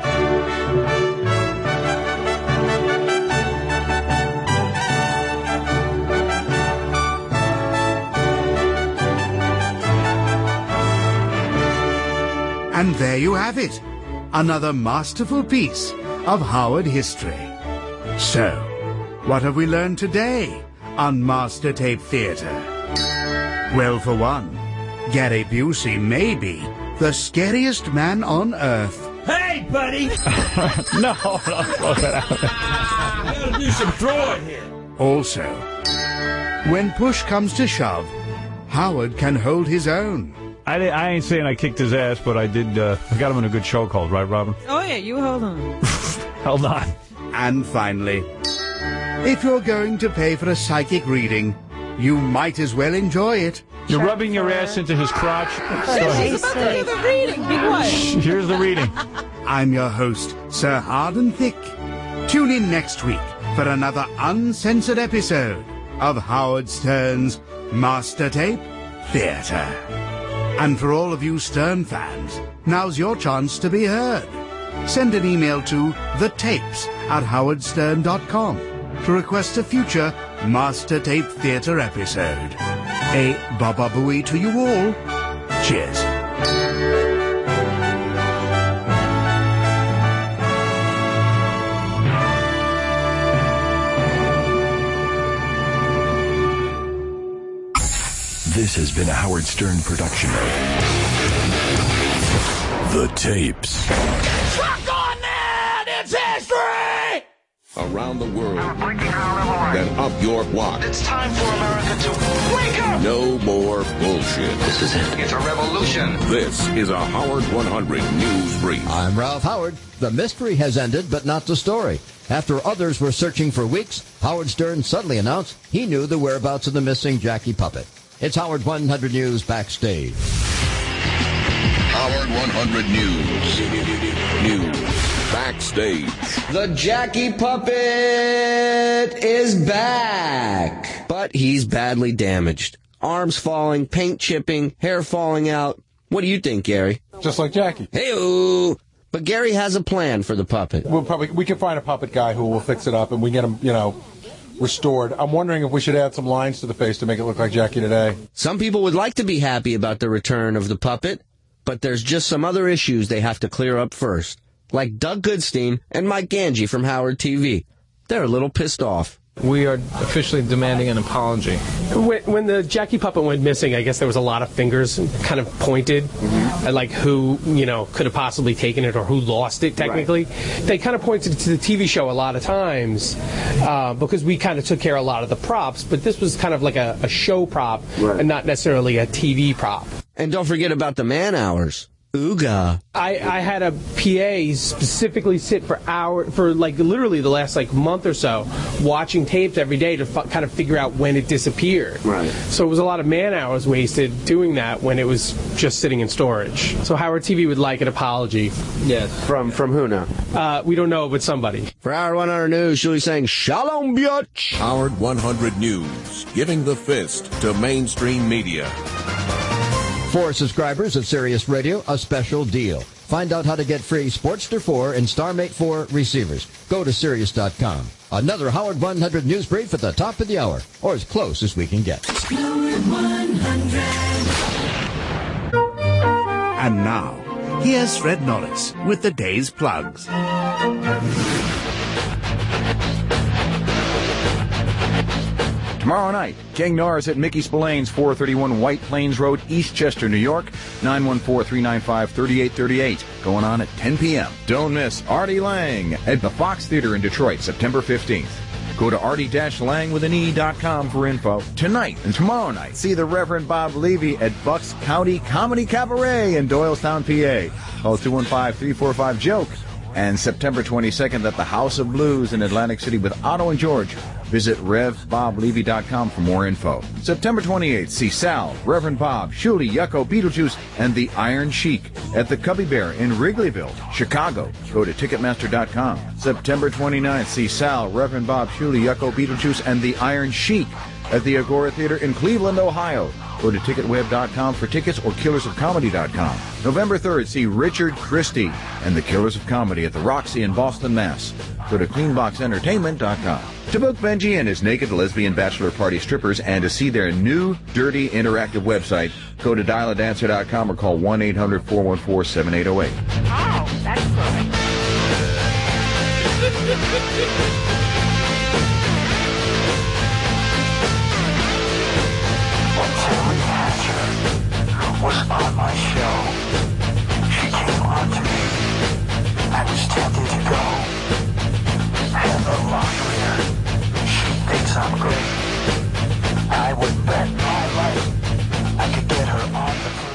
S1: And there you have it, another masterful piece of Howard history. So, what have we learned today on Master Tape Theater? Well, for one, Gary Busey may be the scariest man on earth.
S23: Hey, buddy!
S2: no, no, throw that out.
S23: You gotta do some throwing here.
S1: Also, when push comes to shove, Howard can hold his own.
S2: I, I ain't saying I kicked his ass, but I did. Uh, I got him in a good show called, right, Robin?
S11: Oh, yeah, you hold on.
S2: Held on.
S1: And finally, if you're going to pay for a psychic reading, you might as well enjoy it.
S2: You're rubbing your ass into his crotch.
S11: He's about to do the reading. Be quiet.
S2: Here's the reading.
S1: I'm your host, Sir Harden Thick. Tune in next week for another uncensored episode of Howard Stern's Master Tape Theater. And for all of you Stern fans, now's your chance to be heard. Send an email to thetapes at howard stern dot com to request a future Master Tape Theater episode. A baba booey to you all. Cheers.
S24: This has been a Howard Stern production of The Tapes.
S23: Rock on that! It's history!
S25: Around the world, then up your block.
S23: It's time for America to wake up!
S25: No more bullshit.
S23: This is it. It's a revolution.
S25: This is a Howard one hundred News Brief.
S26: I'm Ralph Howard. The mystery has ended, but not the story. After others were searching for weeks, Howard Stern suddenly announced he knew the whereabouts of the missing Jackie Puppet. It's Howard one hundred News Backstage.
S25: Howard one hundred News. News. Backstage.
S27: The Jackie Puppet is back. But he's badly damaged. Arms falling, paint chipping, hair falling out. What do you think, Gary?
S5: Just like Jackie.
S27: Hey-oh. But Gary has a plan for the puppet.
S5: We'll probably we can find a puppet guy who will fix it up, and we get him, you know, restored. I'm wondering if we should add some lines to the face to make it look like Jackie today.
S27: Some people would like to be happy about the return of the puppet, but there's just some other issues they have to clear up first. Like Doug Goodstein and Mike Ganji from Howard T V. They're a little pissed off.
S3: We are officially demanding an apology.
S19: When, when the Jackie puppet went missing, I guess there was a lot of fingers kind of pointed mm-hmm. at like who, you know, could have possibly taken it or who lost it technically. Right. They kind of pointed to the T V show a lot of times uh, because we kind of took care of a lot of the props, but this was kind of like a, a show prop right. and not necessarily a T V prop.
S27: And don't forget about the man hours. Ooga.
S19: I, I had a P A specifically sit for hour for like literally the last like month or so, watching tapes every day to f- kind of figure out when it disappeared.
S27: Right.
S19: So it was a lot of man hours wasted doing that when it was just sitting in storage. So Howard T V would like an apology.
S27: Yes. From from who now?
S19: Uh, we don't know, but somebody.
S27: For Howard one hundred News, Julie saying Shalom Biatch.
S25: Howard one hundred News, giving the fist to mainstream media.
S26: For subscribers of Sirius Radio, a special deal. Find out how to get free Sportster four and StarMate four receivers. Go to Sirius dot com. Another Howard one hundred News Brief at the top of the hour, or as close as we can get.
S1: Howard one hundred. And now, here's Fred Norris with the day's plugs.
S16: Tomorrow night, King Norris at Mickey Spillane's, four thirty-one White Plains Road, Eastchester, New York, nine one four, three nine five, three eight three eight. Going on at ten p.m. Don't miss Artie Lang at the Fox Theater in Detroit, September fifteenth. Go to artie dash lang with an e dot com for info. Tonight and tomorrow night, see the Reverend Bob Levy at Bucks County Comedy Cabaret in Doylestown, P A. Call two one five, three four five, joke. And September twenty-second at the House of Blues in Atlantic City with Otto and George. Visit rev bob levy dot com for more info. September twenty-eighth, see Sal, Reverend Bob, Shuli, Yucko, Beetlejuice, and the Iron Sheik at the Cubby Bear in Wrigleyville, Chicago. Go to ticketmaster dot com. September twenty-ninth, see Sal, Reverend Bob, Shuli, Yucko, Beetlejuice, and the Iron Sheik at the Agora Theater in Cleveland, Ohio. Go to ticket web dot com for tickets or killers of comedy dot com. November third, see Richard Christie and the Killers of Comedy at the Roxy in Boston, Mass. Go to clean box entertainment dot com. To book Benji and his naked lesbian bachelor party strippers and to see their new, dirty, interactive website, go to dial a dancer dot com or call one eight hundred, four one four, seven eight zero eight.
S23: Oh, that's good.